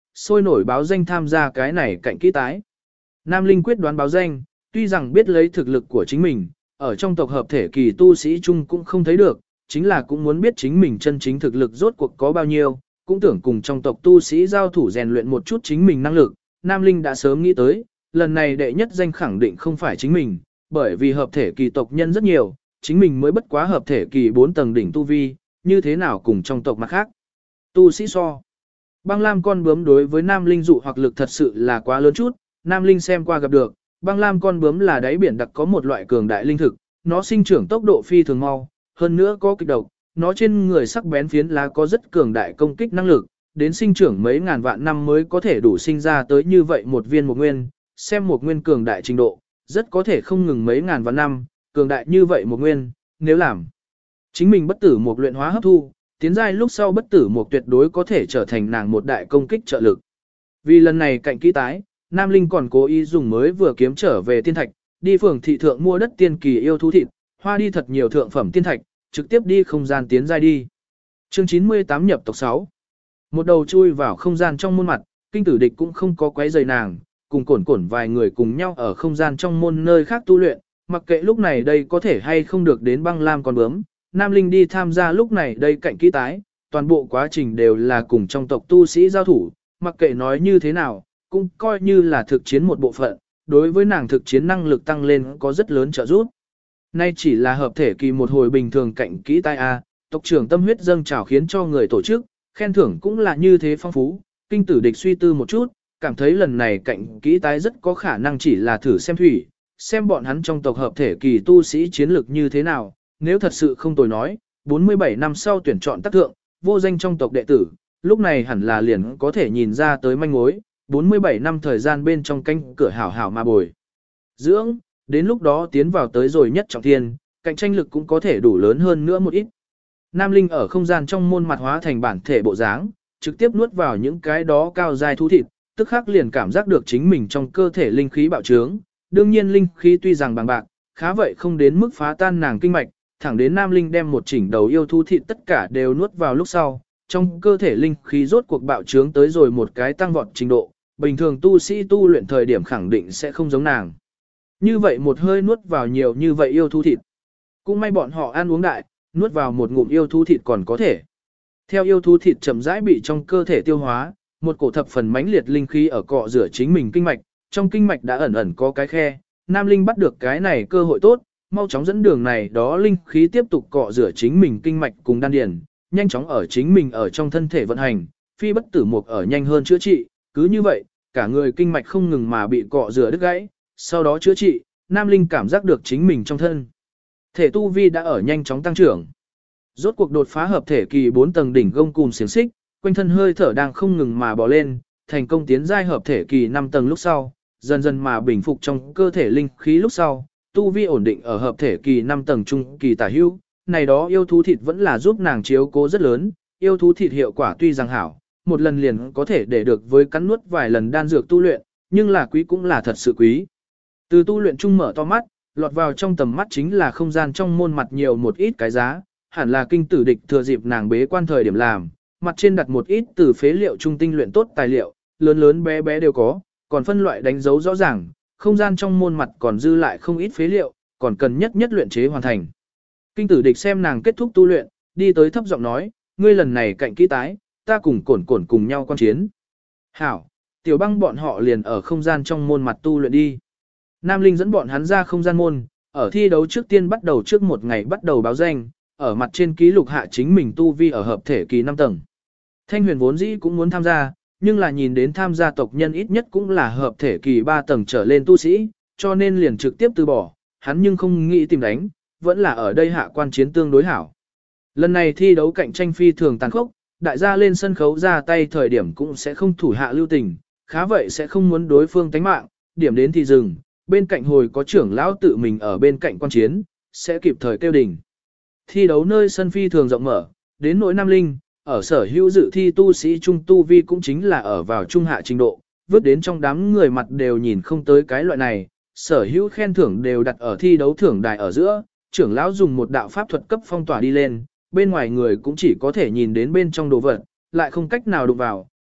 A: sôi nổi báo danh tham gia cái này cạnh kỹ tái. Nam Linh quyết đoán báo danh, tuy rằng biết lấy thực lực của chính mình, ở trong tộc hợp thể kỳ tu sĩ chung cũng không thấy được, chính là cũng muốn biết chính mình chân chính thực lực rốt cuộc có bao nhiêu, cũng tưởng cùng trong tộc tu sĩ giao thủ rèn luyện một chút chính mình năng lực. Nam Linh đã sớm nghĩ tới, lần này đệ nhất danh khẳng định không phải chính mình, bởi vì hợp thể kỳ tộc nhân rất nhiều, chính mình mới bất quá hợp thể kỳ 4 tầng đỉnh tu vi, như thế nào cùng trong tộc mặt khác. Tu sĩ so. Băng lam con bướm đối với Nam Linh dụ hoặc lực thật sự là quá lớn chút, Nam Linh xem qua gặp được, băng lam con bướm là đáy biển đặc có một loại cường đại linh thực, nó sinh trưởng tốc độ phi thường mau, hơn nữa có kịch độc, nó trên người sắc bén phiến lá có rất cường đại công kích năng lực, đến sinh trưởng mấy ngàn vạn năm mới có thể đủ sinh ra tới như vậy một viên một nguyên, xem một nguyên cường đại trình độ, rất có thể không ngừng mấy ngàn vạn năm, cường đại như vậy một nguyên, nếu làm chính mình bất tử một luyện hóa hấp thu, tiến giai lúc sau bất tử một tuyệt đối có thể trở thành nàng một đại công kích trợ lực. Vì lần này cạnh kỹ tái, Nam Linh còn cố ý dùng mới vừa kiếm trở về tiên thạch, đi phường thị thượng mua đất tiên kỳ yêu thú thịt, hoa đi thật nhiều thượng phẩm tiên thạch, trực tiếp đi không gian tiến giai đi. Chương 98 nhập tộc 6. Một đầu chui vào không gian trong môn mặt, kinh tử địch cũng không có quấy rầy nàng, cùng cổn cổn vài người cùng nhau ở không gian trong môn nơi khác tu luyện, mặc kệ lúc này đây có thể hay không được đến băng lam con bướm, Nam Linh đi tham gia lúc này đây cạnh kỹ tái, toàn bộ quá trình đều là cùng trong tộc tu sĩ giao thủ, mặc kệ nói như thế nào, cũng coi như là thực chiến một bộ phận, đối với nàng thực chiến năng lực tăng lên có rất lớn trợ giúp. Nay chỉ là hợp thể kỳ một hồi bình thường cạnh kỹ tai A, tộc trưởng tâm huyết dâng trào khiến cho người tổ chức, khen thưởng cũng là như thế phong phú, kinh tử địch suy tư một chút, cảm thấy lần này cạnh kỹ tái rất có khả năng chỉ là thử xem thủy, xem bọn hắn trong tộc hợp thể kỳ tu sĩ chiến lược như thế nào, nếu thật sự không tồi nói, 47 năm sau tuyển chọn tác thượng, vô danh trong tộc đệ tử, lúc này hẳn là liền có thể nhìn ra tới manh mối, 47 năm thời gian bên trong canh cửa hảo hảo mà bồi. Dưỡng, đến lúc đó tiến vào tới rồi nhất trọng thiên, cạnh tranh lực cũng có thể đủ lớn hơn nữa một ít. Nam Linh ở không gian trong môn mặt hóa thành bản thể bộ dáng, trực tiếp nuốt vào những cái đó cao dài thú thịt, tức khắc liền cảm giác được chính mình trong cơ thể linh khí bạo trướng. Đương nhiên linh khí tuy rằng bằng bạc, khá vậy không đến mức phá tan nàng kinh mạch, thẳng đến Nam Linh đem một chỉnh đầu yêu thú thịt tất cả đều nuốt vào lúc sau, trong cơ thể linh khí rốt cuộc bạo trướng tới rồi một cái tăng vọt trình độ, bình thường tu sĩ tu luyện thời điểm khẳng định sẽ không giống nàng. Như vậy một hơi nuốt vào nhiều như vậy yêu thú thịt. Cũng may bọn họ ăn uống đại, nuốt vào một ngụm yêu thú thịt còn có thể. Theo yêu thú thịt chậm rãi bị trong cơ thể tiêu hóa, một cổ thập phần mãnh liệt linh khí ở cọ rửa chính mình kinh mạch, trong kinh mạch đã ẩn ẩn có cái khe. Nam Linh bắt được cái này cơ hội tốt, mau chóng dẫn đường này đó linh khí tiếp tục cọ rửa chính mình kinh mạch cùng đan điền, nhanh chóng ở chính mình ở trong thân thể vận hành, phi bất tử mục ở nhanh hơn chữa trị, cứ như vậy, cả người kinh mạch không ngừng mà bị cọ rửa đứt gãy, sau đó chữa trị, Nam Linh cảm giác được chính mình trong thân thể tu vi đã ở nhanh chóng tăng trưởng. Rốt cuộc đột phá hợp thể kỳ 4 tầng đỉnh gông cùm xiềng xích, quanh thân hơi thở đang không ngừng mà bò lên, thành công tiến giai hợp thể kỳ 5 tầng lúc sau, dần dần mà bình phục trong cơ thể linh khí lúc sau, tu vi ổn định ở hợp thể kỳ 5 tầng trung kỳ tả hữu, này đó yêu thú thịt vẫn là giúp nàng chiếu cố rất lớn, yêu thú thịt hiệu quả tuy rằng hảo, một lần liền có thể để được với cắn nuốt vài lần đan dược tu luyện, nhưng là quý cũng là thật sự quý. Từ tu luyện chung mở to mắt, lọt vào trong tầm mắt chính là không gian trong môn mặt nhiều một ít cái giá, hẳn là kinh tử địch thừa dịp nàng bế quan thời điểm làm, mặt trên đặt một ít từ phế liệu trung tinh luyện tốt tài liệu, lớn lớn bé bé đều có, còn phân loại đánh dấu rõ ràng, không gian trong môn mặt còn dư lại không ít phế liệu, còn cần nhất nhất luyện chế hoàn thành. Kinh tử địch xem nàng kết thúc tu luyện, đi tới thấp giọng nói, ngươi lần này cạnh kỹ tái, ta cùng cổn cổn cùng nhau quan chiến. Hảo, tiểu băng bọn họ liền ở không gian trong môn mặt tu luyện đi. Nam Linh dẫn bọn hắn ra không gian môn, ở thi đấu trước tiên bắt đầu trước một ngày bắt đầu báo danh, ở mặt trên ký lục hạ chính mình tu vi ở hợp thể kỳ 5 tầng. Thanh Huyền vốn dĩ cũng muốn tham gia, nhưng là nhìn đến tham gia tộc nhân ít nhất cũng là hợp thể kỳ 3 tầng trở lên tu sĩ, cho nên liền trực tiếp từ bỏ, hắn nhưng không nghĩ tìm đánh, vẫn là ở đây hạ quan chiến tương đối hảo. Lần này thi đấu cạnh tranh phi thường tàn khốc, đại gia lên sân khấu ra tay thời điểm cũng sẽ không thủ hạ lưu tình, khá vậy sẽ không muốn đối phương tánh mạng, điểm đến thì dừng, bên cạnh hồi có trưởng lão tự mình ở bên cạnh quan chiến, sẽ kịp thời kêu đình. Thi đấu nơi sân phi thường rộng mở, đến nỗi Nam Linh, ở sở hữu dự thi tu sĩ trung tu vi cũng chính là ở vào trung hạ trình độ, vứt đến trong đám người mặt đều nhìn không tới cái loại này, sở hữu khen thưởng đều đặt ở thi đấu thưởng đài ở giữa, trưởng lão dùng một đạo pháp thuật cấp phong tỏa đi lên, bên ngoài người cũng chỉ có thể nhìn đến bên trong đồ vật, lại không cách nào đụng vào,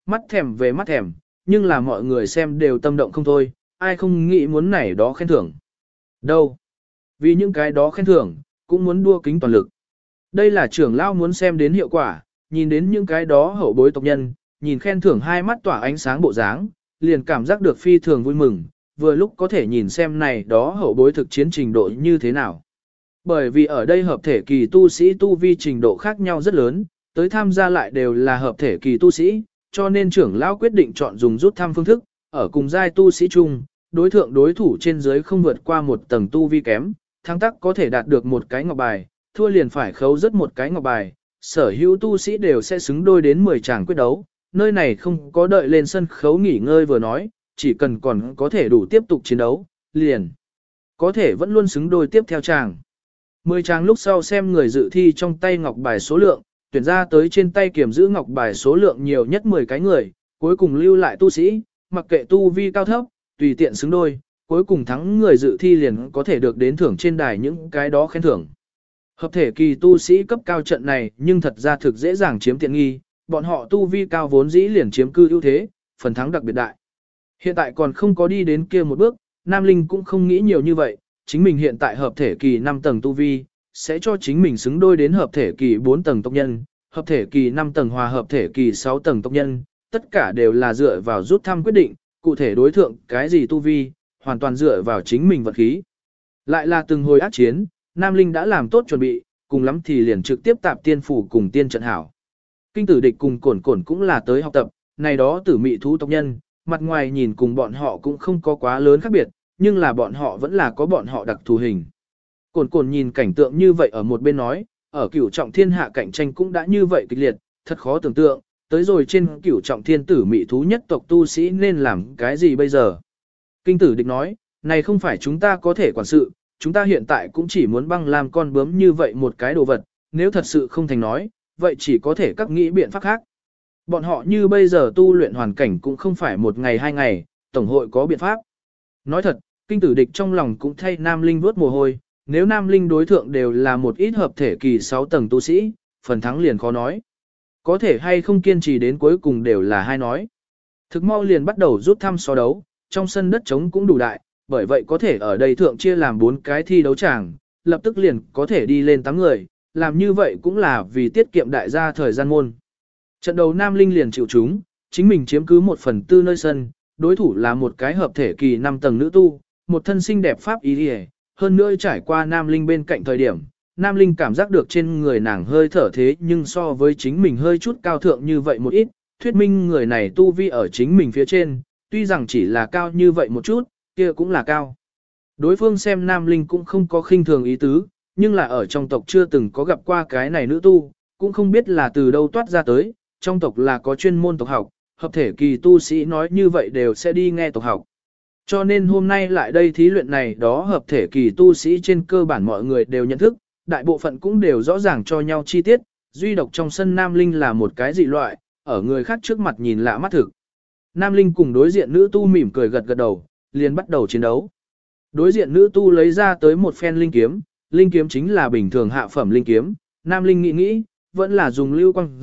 A: mắt thèm về mắt thèm, nhưng là mọi người xem đều tâm động không thôi, ai không nghĩ muốn này đó khen thưởng. Đâu? Vì những cái đó khen thưởng, cũng muốn đua kính toàn lực. Đây là trưởng lão muốn xem đến hiệu quả, nhìn đến những cái đó hậu bối tộc nhân, nhìn khen thưởng hai mắt tỏa ánh sáng bộ dáng, liền cảm giác được phi thường vui mừng, vừa lúc có thể nhìn xem này đó hậu bối thực chiến trình độ như thế nào. Bởi vì ở đây hợp thể kỳ tu sĩ tu vi trình độ khác nhau rất lớn, tới tham gia lại đều là hợp thể kỳ tu sĩ, cho nên trưởng lão quyết định chọn dùng rút thăm phương thức, ở cùng giai tu sĩ chung, đối thượng đối thủ trên dưới không vượt qua một tầng tu vi kém, thắng tắc có thể đạt được một cái ngọc bài, thua liền phải khấu rất một cái ngọc bài, sở hữu tu sĩ đều sẽ xứng đôi đến 10 tràng quyết đấu, nơi này không có đợi lên sân khấu nghỉ ngơi vừa nói, chỉ cần còn có thể đủ tiếp tục chiến đấu, liền có thể vẫn luôn xứng đôi tiếp theo tràng. 10 tràng lúc sau xem người dự thi trong tay ngọc bài số lượng, tuyển ra tới trên tay kiểm giữ ngọc bài số lượng nhiều nhất 10 cái người, cuối cùng lưu lại tu sĩ, mặc kệ tu vi cao thấp, tùy tiện xứng đôi, cuối cùng thắng người dự thi liền có thể được đến thưởng trên đài những cái đó khen thưởng. Hợp thể kỳ tu sĩ cấp cao trận này nhưng thật ra thực dễ dàng chiếm tiện nghi, bọn họ tu vi cao vốn dĩ liền chiếm cư ưu thế, phần thắng đặc biệt đại. Hiện tại còn không có đi đến kia một bước, Nam Linh cũng không nghĩ nhiều như vậy, chính mình hiện tại hợp thể kỳ 5 tầng tu vi, sẽ cho chính mình xứng đôi đến hợp thể kỳ 4 tầng tộc nhân, hợp thể kỳ 5 tầng hòa hợp thể kỳ 6 tầng tộc nhân, tất cả đều là dựa vào rút thăm quyết định, cụ thể đối thượng cái gì tu vi, hoàn toàn dựa vào chính mình vật khí. Lại là từng hồi ác chiến, Nam Linh đã làm tốt chuẩn bị, cùng lắm thì liền trực tiếp tạp tiên phủ cùng tiên trận hảo. Kinh tử địch cùng cổn cổn cũng là tới học tập, này đó tử mị thú tộc nhân, mặt ngoài nhìn cùng bọn họ cũng không có quá lớn khác biệt, nhưng là bọn họ vẫn là có bọn họ đặc thù hình. Cổn cổn nhìn cảnh tượng như vậy ở một bên nói, ở cửu trọng thiên hạ cạnh tranh cũng đã như vậy kịch liệt, thật khó tưởng tượng, tới rồi trên cửu trọng thiên tử mị thú nhất tộc tu sĩ nên làm cái gì bây giờ. Kinh tử địch nói, này không phải chúng ta có thể quản sự, chúng ta hiện tại cũng chỉ muốn băng làm con bướm như vậy một cái đồ vật, nếu thật sự không thành nói, vậy chỉ có thể các nghĩ biện pháp khác. Bọn họ như bây giờ tu luyện hoàn cảnh cũng không phải một ngày hai ngày, tổng hội có biện pháp. Nói thật, kinh tử địch trong lòng cũng thay Nam Linh vuốt mồ hôi, nếu Nam Linh đối thượng đều là một ít hợp thể kỳ 6 tầng tu sĩ, phần thắng liền khó nói. Có thể hay không kiên trì đến cuối cùng đều là hai nói. Thực mau liền bắt đầu rút thăm so đấu, trong sân đất trống cũng đủ đại, bởi vậy có thể ở đây thượng chia làm 4 cái thi đấu tràng, lập tức liền có thể đi lên 8 người, làm như vậy cũng là vì tiết kiệm đại gia thời gian môn. Trận đầu Nam Linh liền chịu chúng, chính mình chiếm cứ 1/4 nơi sân, đối thủ là một cái hợp thể kỳ 5 tầng nữ tu, một thân xinh đẹp pháp ý liễu, hơn nữa trải qua Nam Linh bên cạnh thời điểm, Nam Linh cảm giác được trên người nàng hơi thở thế nhưng so với chính mình hơi chút cao thượng như vậy một ít, thuyết minh người này tu vi ở chính mình phía trên, tuy rằng chỉ là cao như vậy một chút, kia cũng là cao. Đối phương xem Nam Linh cũng không có khinh thường ý tứ, nhưng là ở trong tộc chưa từng có gặp qua cái này nữ tu, cũng không biết là từ đâu toát ra tới, trong tộc là có chuyên môn tộc học, hợp thể kỳ tu sĩ nói như vậy đều sẽ đi nghe tộc học. Cho nên hôm nay lại đây thí luyện này đó hợp thể kỳ tu sĩ trên cơ bản mọi người đều nhận thức, đại bộ phận cũng đều rõ ràng cho nhau chi tiết, duy độc trong sân Nam Linh là một cái dị loại, ở người khác trước mặt nhìn lạ mắt thực. Nam Linh cùng đối diện nữ tu mỉm cười gật gật đầu, liền bắt đầu chiến đấu. Đối diện nữ tu lấy ra tới một phen linh kiếm chính là bình thường hạ phẩm linh kiếm, Nam Linh nghĩ, vẫn là dùng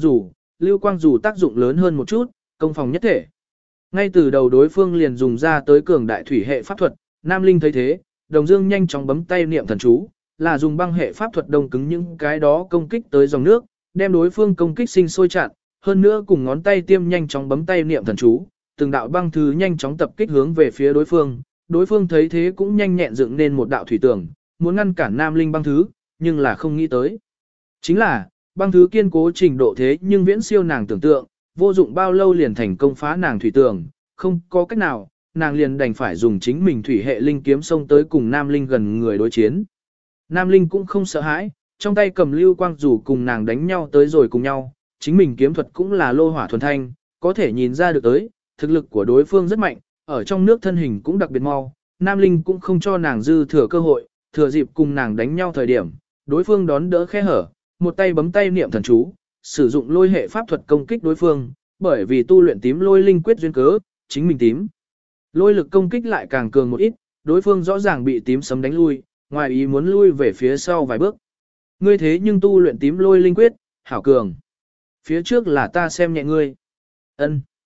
A: lưu quang dù tác dụng lớn hơn một chút, công phòng nhất thể. Ngay từ đầu đối phương liền dùng ra tới cường đại thủy hệ pháp thuật, Nam Linh thấy thế, Đồng Dương nhanh chóng bấm tay niệm thần chú, là dùng băng hệ pháp thuật đông cứng những cái đó công kích tới dòng nước, đem đối phương công kích sinh sôi chặn, hơn nữa cùng ngón tay tiêm nhanh chóng bấm tay niệm thần chú, từng đạo băng thứ nhanh chóng tập kích hướng về phía đối phương thấy thế cũng nhanh nhẹn dựng nên một đạo thủy tường, muốn ngăn cản Nam Linh băng thứ, nhưng là không nghĩ tới. Chính là, băng thứ kiên cố trình độ thế nhưng viễn siêu nàng tưởng tượng, vô dụng bao lâu liền thành công phá nàng thủy tường, không có cách nào, nàng liền đành phải dùng chính mình thủy hệ linh kiếm xông tới cùng Nam Linh gần người đối chiến. Nam Linh cũng không sợ hãi, trong tay cầm lưu quang dù cùng nàng đánh nhau tới rồi cùng nhau, chính mình kiếm thuật cũng là lô hỏa thuần thanh, có thể nhìn ra được tới, thực lực của đối phương rất mạnh, ở trong nước thân hình cũng đặc biệt mau, Nam Linh cũng không cho nàng dư thừa cơ hội, thừa dịp cùng nàng đánh nhau thời điểm, đối phương đón đỡ khe hở, một tay bấm tay niệm thần chú, sử dụng lôi hệ pháp thuật công kích đối phương, bởi vì tu luyện tím lôi linh quyết duyên cớ, chính mình tím. Lôi lực công kích lại càng cường một ít, đối phương rõ ràng bị tím sấm đánh lui, ngoài ý muốn lui về phía sau vài bước. Ngươi thế nhưng tu luyện tím lôi linh quyết, hảo cường. Phía trước là ta xem nhẹ ngươi. Ân.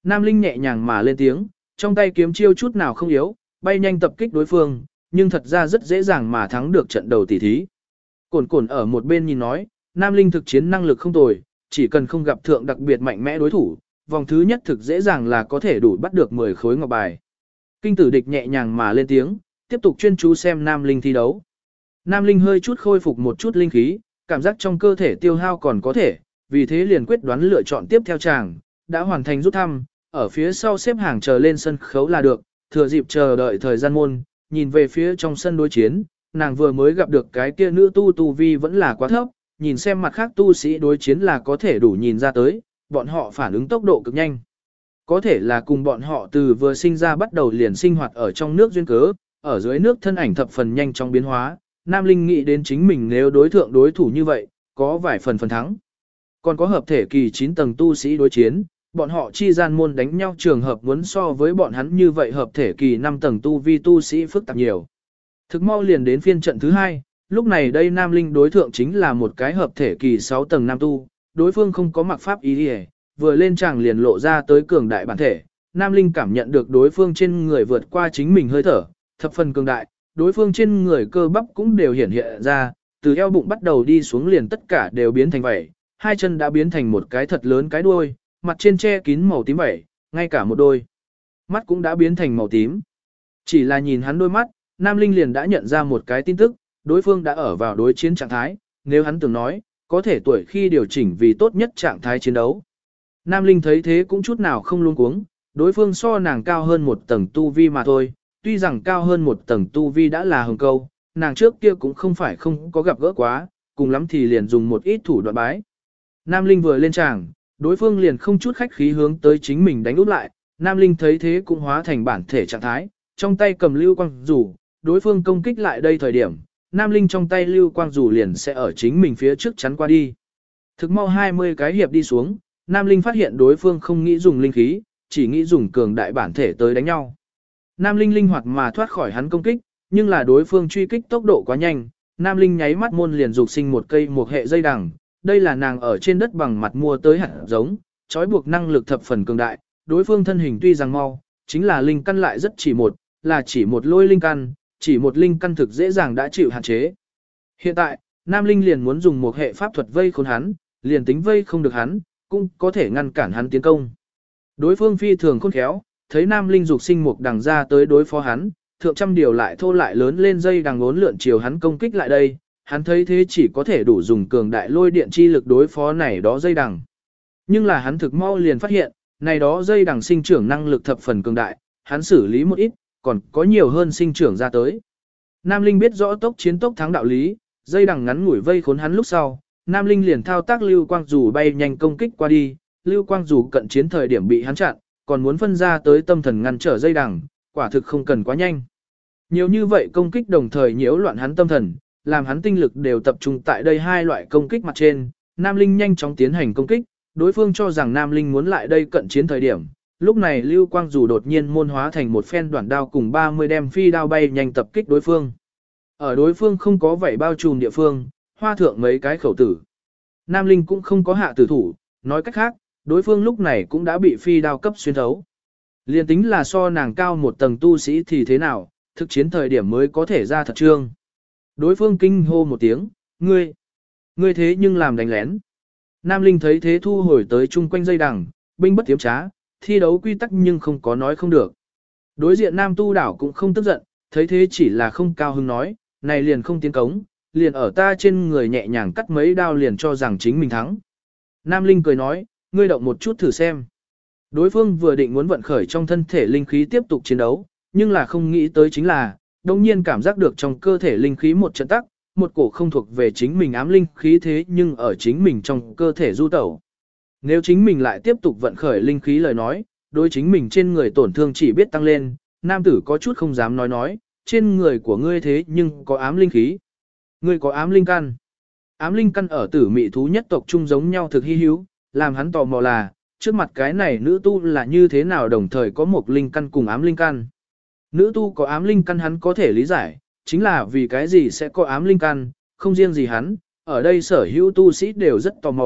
A: Nam Linh nhẹ nhàng mà lên tiếng, trong tay kiếm chiêu chút nào không yếu, bay nhanh tập kích đối phương, nhưng thật ra rất dễ dàng mà thắng được trận đầu tỷ thí. Cổn Cổn ở một bên nhìn nói, Nam Linh thực chiến năng lực không tồi, chỉ cần không gặp thượng đặc biệt mạnh mẽ đối thủ, vòng thứ nhất thực dễ dàng là có thể đủ bắt được 10 khối ngọc bài. Kinh Tử Địch nhẹ nhàng mà lên tiếng, tiếp tục chuyên chú xem Nam Linh thi đấu. Nam Linh hơi chút khôi phục một chút linh khí, cảm giác trong cơ thể tiêu hao còn có thể, vì thế liền quyết đoán lựa chọn tiếp theo chàng, đã hoàn thành rút thăm, ở phía sau xếp hàng chờ lên sân khấu là được, thừa dịp chờ đợi thời gian môn, nhìn về phía trong sân đối chiến, nàng vừa mới gặp được cái kia nữ tu vi vẫn là quá thấp, nhìn xem mặt khác tu sĩ đối chiến là có thể đủ nhìn ra tới, bọn họ phản ứng tốc độ cực nhanh. Có thể là cùng bọn họ từ vừa sinh ra bắt đầu liền sinh hoạt ở trong nước duyên cớ, ở dưới nước thân ảnh thập phần nhanh trong biến hóa, Nam Linh nghĩ đến chính mình nếu đối thượng đối thủ như vậy, có vài phần thắng. Còn có hợp thể kỳ 9 tầng tu sĩ đối chiến, bọn họ chi gian môn đánh nhau trường hợp muốn so với bọn hắn như vậy hợp thể kỳ 5 tầng tu vi tu sĩ phức tạp nhiều. Thực mau liền đến phiên trận thứ 2, lúc này đây Nam Linh đối thượng chính là một cái hợp thể kỳ 6 tầng nam tu, đối phương không có mặc pháp ý đi, vừa lên tràng liền lộ ra tới cường đại bản thể. Nam Linh cảm nhận được đối phương trên người vượt qua chính mình hơi thở, thập phần cường đại, đối phương trên người cơ bắp cũng đều hiển hiện ra, từ eo bụng bắt đầu đi xuống liền tất cả đều biến thành vảy, hai chân đã biến thành một cái thật lớn cái đuôi, mặt trên che kín màu tím vảy, ngay cả một đôi mắt cũng đã biến thành màu tím. Chỉ là nhìn hắn đôi mắt, Nam Linh liền đã nhận ra một cái tin tức, đối phương đã ở vào đối chiến trạng thái, nếu hắn từng nói, có thể tuổi khi điều chỉnh vì tốt nhất trạng thái chiến đấu. Nam Linh thấy thế cũng chút nào không luống cuống, đối phương so nàng cao hơn một tầng tu vi mà thôi, tuy rằng cao hơn một tầng tu vi đã là hừng câu, nàng trước kia cũng không phải không có gặp gỡ quá, cùng lắm thì liền dùng một ít thủ đoạn bái. Nam Linh vừa lên tràng, đối phương liền không chút khách khí hướng tới chính mình đánh úp lại, Nam Linh thấy thế cũng hóa thành bản thể trạng thái, trong tay cầm lưu quang rủ, đối phương công kích lại đây thời điểm, Nam Linh trong tay lưu quang rủ liền sẽ ở chính mình phía trước chắn qua đi. Thực mau 20 cái hiệp đi xuống, Nam Linh phát hiện đối phương không nghĩ dùng linh khí, chỉ nghĩ dùng cường đại bản thể tới đánh nhau. Nam Linh linh hoạt mà thoát khỏi hắn công kích, nhưng là đối phương truy kích tốc độ quá nhanh, Nam Linh nháy mắt môn liền dục sinh một cây một hệ dây đằng, đây là nàng ở trên đất bằng mặt mua tới hạt giống, trói buộc năng lực thập phần cường đại, đối phương thân hình tuy rằng mau, chính là linh căn lại rất chỉ một lôi linh căn, chỉ một linh căn thực dễ dàng đã chịu hạn chế. Hiện tại, Nam Linh liền muốn dùng một hệ pháp thuật vây khốn hắn, liền tính vây không được hắn, cũng có thể ngăn cản hắn tiến công. Đối phương phi thường khôn khéo, thấy Nam Linh dục sinh một đằng ra tới đối phó hắn, thượng trăm điều lại thô lại lớn lên dây đằng ngốn lượn chiều hắn công kích lại đây, hắn thấy thế chỉ có thể đủ dùng cường đại lôi điện chi lực đối phó này đó dây đằng. Nhưng là hắn thực mau liền phát hiện, này đó dây đằng sinh trưởng năng lực thập phần cường đại, hắn xử lý một ít, còn có nhiều hơn sinh trưởng ra tới. Nam Linh biết rõ tốc chiến tốc thắng đạo lý, dây đằng ngắn ngủi vây khốn hắn lúc sau, Nam Linh liền thao tác lưu quang dù bay nhanh công kích qua đi, lưu quang dù cận chiến thời điểm bị hắn chặn, còn muốn phân ra tới tâm thần ngăn trở dây đằng, quả thực không cần quá nhanh. Nhiều như vậy công kích đồng thời nhiễu loạn hắn tâm thần, làm hắn tinh lực đều tập trung tại đây hai loại công kích mặt trên. Nam Linh nhanh chóng tiến hành công kích, đối phương cho rằng Nam Linh muốn lại đây cận chiến thời điểm. Lúc này lưu quang dù đột nhiên môn hóa thành một phen đoạn đao cùng 30 đem phi đao bay nhanh tập kích đối phương. Ở đối phương không có vảy bao trùm địa phương, hoa thượng mấy cái khẩu tử. Nam Linh cũng không có hạ tử thủ, nói cách khác, đối phương lúc này cũng đã bị phi đao cấp xuyên thấu. Liên tính là so nàng cao một tầng tu sĩ thì thế nào, thực chiến thời điểm mới có thể ra thật trương. Đối phương kinh hô một tiếng, ngươi thế nhưng làm đánh lén. Nam Linh thấy thế thu hồi tới chung quanh dây đằng, binh bất tiếm trá, thi đấu quy tắc nhưng không có nói không được. Đối diện Nam Tu Đảo cũng không tức giận, thấy thế chỉ là không cao hứng nói, này liền không tiến cống, liền ở ta trên người nhẹ nhàng cắt mấy đao liền cho rằng chính mình thắng. Nam Linh cười nói, ngươi động một chút thử xem. Đối phương vừa định muốn vận khởi trong thân thể linh khí tiếp tục chiến đấu, nhưng là không nghĩ tới chính là, đồng nhiên cảm giác được trong cơ thể linh khí một trận tắc, một cổ không thuộc về chính mình ám linh khí thế nhưng ở chính mình trong cơ thể du tẩu. Nếu chính mình lại tiếp tục vận khởi linh khí lời nói, đối chính mình trên người tổn thương chỉ biết tăng lên, nam tử có chút không dám nói, trên người của ngươi thế nhưng có ám linh khí. Ngươi có ám linh căn. Ám linh căn ở tử mị thú nhất tộc chung giống nhau thực hy hữu, làm hắn tò mò là, trước mặt cái này nữ tu là như thế nào đồng thời có một linh căn cùng ám linh căn. Nữ tu có ám linh căn hắn có thể lý giải, chính là vì cái gì sẽ có ám linh căn, không riêng gì hắn, ở đây sở hữu tu sĩ đều rất tò mò,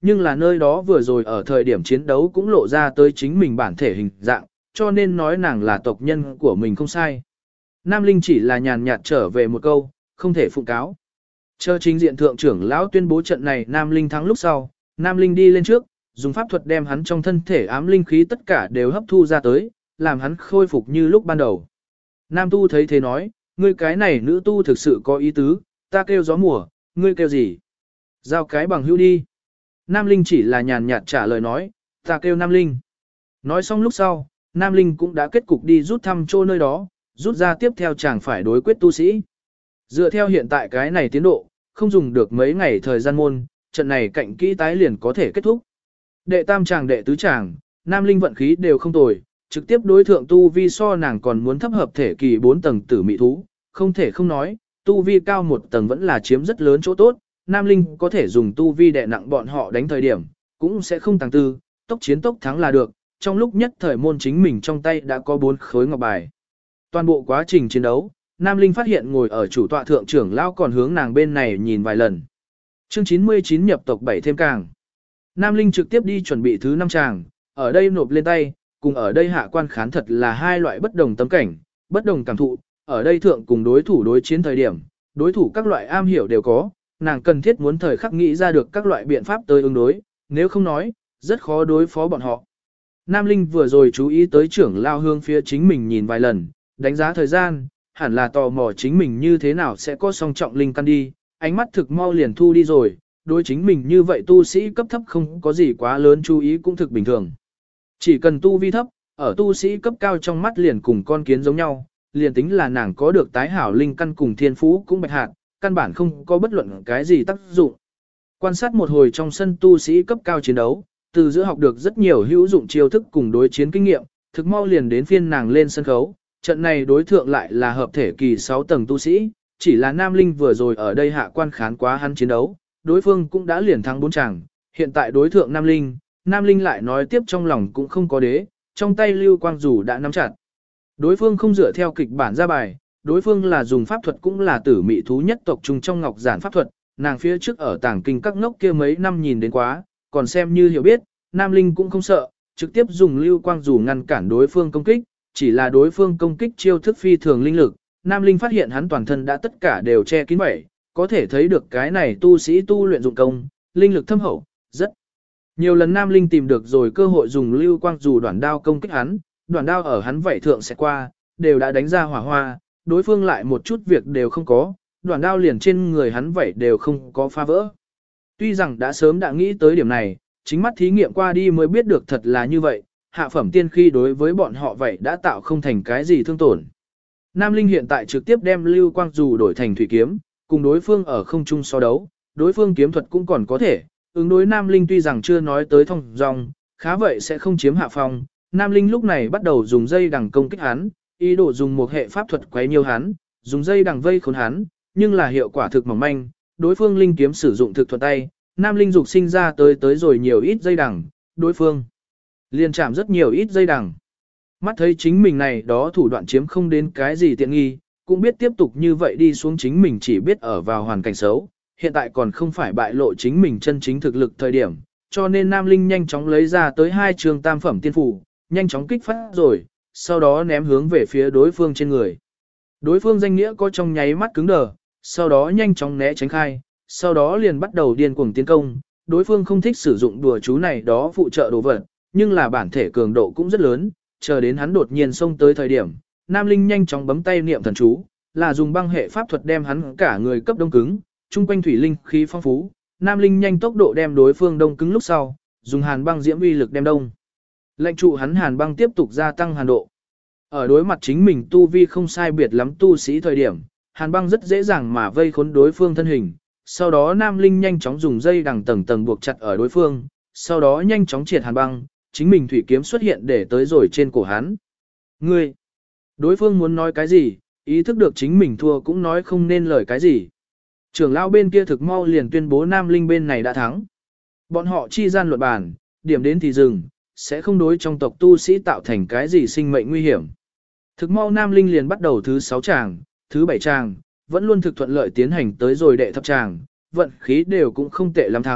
A: nhưng là nơi đó vừa rồi ở thời điểm chiến đấu cũng lộ ra tới chính mình bản thể hình dạng, cho nên nói nàng là tộc nhân của mình không sai. Nam Linh chỉ là nhàn nhạt trở về một câu, không thể phụng cáo. Chờ chính diện thượng trưởng lão tuyên bố trận này Nam Linh thắng lúc sau, Nam Linh đi lên trước, dùng pháp thuật đem hắn trong thân thể ám linh khí tất cả đều hấp thu ra tới, làm hắn khôi phục như lúc ban đầu. Nam tu thấy thế nói, ngươi cái này nữ tu thực sự có ý tứ, ta kêu gió mùa, ngươi kêu gì? Giao cái bằng hữu đi. Nam Linh chỉ là nhàn nhạt trả lời nói, ta kêu Nam Linh. Nói xong lúc sau, Nam Linh cũng đã kết cục đi rút thăm chỗ nơi đó, rút ra tiếp theo chàng phải đối quyết tu sĩ. Dựa theo hiện tại cái này tiến độ, không dùng được mấy ngày thời gian môn, trận này cạnh kỹ tái liền có thể kết thúc. Đệ tam chàng đệ tứ chàng, Nam Linh vận khí đều không tồi, trực tiếp đối thượng tu vi so nàng còn muốn thấp hợp thể kỳ 4 tầng tử mị thú, không thể không nói, tu vi cao một tầng vẫn là chiếm rất lớn chỗ tốt, Nam Linh có thể dùng tu vi đè nặng bọn họ đánh thời điểm, cũng sẽ không tăng tư, tốc chiến tốc thắng là được, trong lúc nhất thời môn chính mình trong tay đã có 4 khối ngọc bài. Toàn bộ quá trình chiến đấu, Nam Linh phát hiện ngồi ở chủ tọa thượng trưởng lão còn hướng nàng bên này nhìn vài lần. Chương 99 nhập tộc 7 thêm càng. Nam Linh trực tiếp đi chuẩn bị thứ 5 tràng, ở đây nộp lên tay, cùng ở đây hạ quan khán thật là hai loại bất đồng tâm cảnh, bất đồng cảm thụ, ở đây thượng cùng đối thủ đối chiến thời điểm, đối thủ các loại am hiểu đều có, nàng cần thiết muốn thời khắc nghĩ ra được các loại biện pháp tới ứng đối, nếu không nói, rất khó đối phó bọn họ. Nam Linh vừa rồi chú ý tới trưởng lao hương phía chính mình nhìn vài lần, đánh giá thời gian, hẳn là tò mò chính mình như thế nào sẽ có song trọng linh căn đi, ánh mắt thực mau liền thu đi rồi, đối chính mình như vậy tu sĩ cấp thấp không có gì quá lớn chú ý cũng thực bình thường. Chỉ cần tu vi thấp, ở tu sĩ cấp cao trong mắt liền cùng con kiến giống nhau, liền tính là nàng có được tái hảo linh căn cùng thiên phú cũng bạch hạt, căn bản không có bất luận cái gì tác dụng. Quan sát một hồi trong sân tu sĩ cấp cao chiến đấu, từ giữa học được rất nhiều hữu dụng chiêu thức cùng đối chiến kinh nghiệm, thực mau liền đến phiên nàng lên sân khấu. Trận này đối thượng lại là hợp thể kỳ 6 tầng tu sĩ, chỉ là Nam Linh vừa rồi ở đây hạ quan khán quá hắn chiến đấu, đối phương cũng đã liền thắng 4 chàng, hiện tại đối thượng Nam Linh lại nói tiếp trong lòng cũng không có đế, trong tay lưu quang dù đã nắm chặt. Đối phương không dựa theo kịch bản ra bài, đối phương là dùng pháp thuật cũng là tử mị thú nhất tộc trung trong ngọc giản pháp thuật, nàng phía trước ở tàng kinh các ngốc kia mấy năm nhìn đến quá, còn xem như hiểu biết, Nam Linh cũng không sợ, trực tiếp dùng lưu quang dù ngăn cản đối phương công kích, chỉ là đối phương công kích chiêu thức phi thường linh lực, Nam Linh phát hiện hắn toàn thân đã tất cả đều che kín bẫy, có thể thấy được cái này tu sĩ tu luyện dụng công, linh lực thâm hậu, rất nhiều lần Nam Linh tìm được rồi cơ hội dùng lưu quang dù đoạn đao công kích hắn, đoạn đao ở hắn vảy thượng sẽ qua, đều đã đánh ra hỏa hoa, đối phương lại một chút việc đều không có, đoạn đao liền trên người hắn vảy đều không có phá vỡ. Tuy rằng đã sớm đã nghĩ tới điểm này, chính mắt thí nghiệm qua đi mới biết được thật là như vậy, hạ phẩm tiên khi đối với bọn họ vậy đã tạo không thành cái gì thương tổn. Nam Linh hiện tại trực tiếp đem lưu quang dù đổi thành thủy kiếm, cùng đối phương ở không trung so đấu, đối phương kiếm thuật cũng còn có thể, ứng đối Nam Linh tuy rằng chưa nói tới thông dong, khá vậy sẽ không chiếm hạ phong. Nam Linh lúc này bắt đầu dùng dây đằng công kích hắn, ý đồ dùng một hệ pháp thuật quấy nhiêu hắn, dùng dây đằng vây khốn hắn, nhưng là hiệu quả thực mỏng manh, đối phương linh kiếm sử dụng thực thuận tay, Nam Linh dục sinh ra tới rồi nhiều ít dây đằng, đối phương liền chạm rất nhiều ít dây đằng. Mắt thấy chính mình này đó thủ đoạn chiếm không đến cái gì tiện nghi, cũng biết tiếp tục như vậy đi xuống chính mình chỉ biết ở vào hoàn cảnh xấu, hiện tại còn không phải bại lộ chính mình chân chính thực lực thời điểm, cho nên Nam Linh nhanh chóng lấy ra tới 2 trường tam phẩm tiên phủ, nhanh chóng kích phát rồi, sau đó ném hướng về phía đối phương trên người. Đối phương danh nghĩa có trong nháy mắt cứng đờ, sau đó nhanh chóng né tránh khai, sau đó liền bắt đầu điên cuồng tiến công, đối phương không thích sử dụng đùa chú này đó phụ trợ đồ vật, nhưng là bản thể cường độ cũng rất lớn, chờ đến hắn đột nhiên xông tới thời điểm, Nam Linh nhanh chóng bấm tay niệm thần chú, là dùng băng hệ pháp thuật đem hắn cả người cấp đông cứng, chung quanh thủy linh khí phong phú, Nam Linh nhanh tốc độ đem đối phương đông cứng lúc sau, dùng hàn băng diễm uy lực đem đông. Lệnh trụ hắn hàn băng tiếp tục gia tăng hàn độ. Ở đối mặt chính mình tu vi không sai biệt lắm tu sĩ thời điểm, hàn băng rất dễ dàng mà vây khốn đối phương thân hình. Sau đó Nam Linh nhanh chóng dùng dây đằng tầng tầng buộc chặt ở đối phương, sau đó nhanh chóng triệt hàn băng, chính mình thủy kiếm xuất hiện để tới rồi trên cổ hắn. Ngươi! Đối phương muốn nói cái gì, ý thức được chính mình thua cũng nói không nên lời cái gì. Trưởng lão bên kia thực mau liền tuyên bố Nam Linh bên này đã thắng. Bọn họ chi gian luận bàn, điểm đến thì dừng, sẽ không đối trong tộc tu sĩ tạo thành cái gì sinh mệnh nguy hiểm. Thực mau Nam Linh liền bắt đầu thứ 6 tràng, thứ 7 tràng, vẫn luôn thực thuận lợi tiến hành tới rồi đệ thập tràng, vận khí đều cũng không tệ lắm thắng,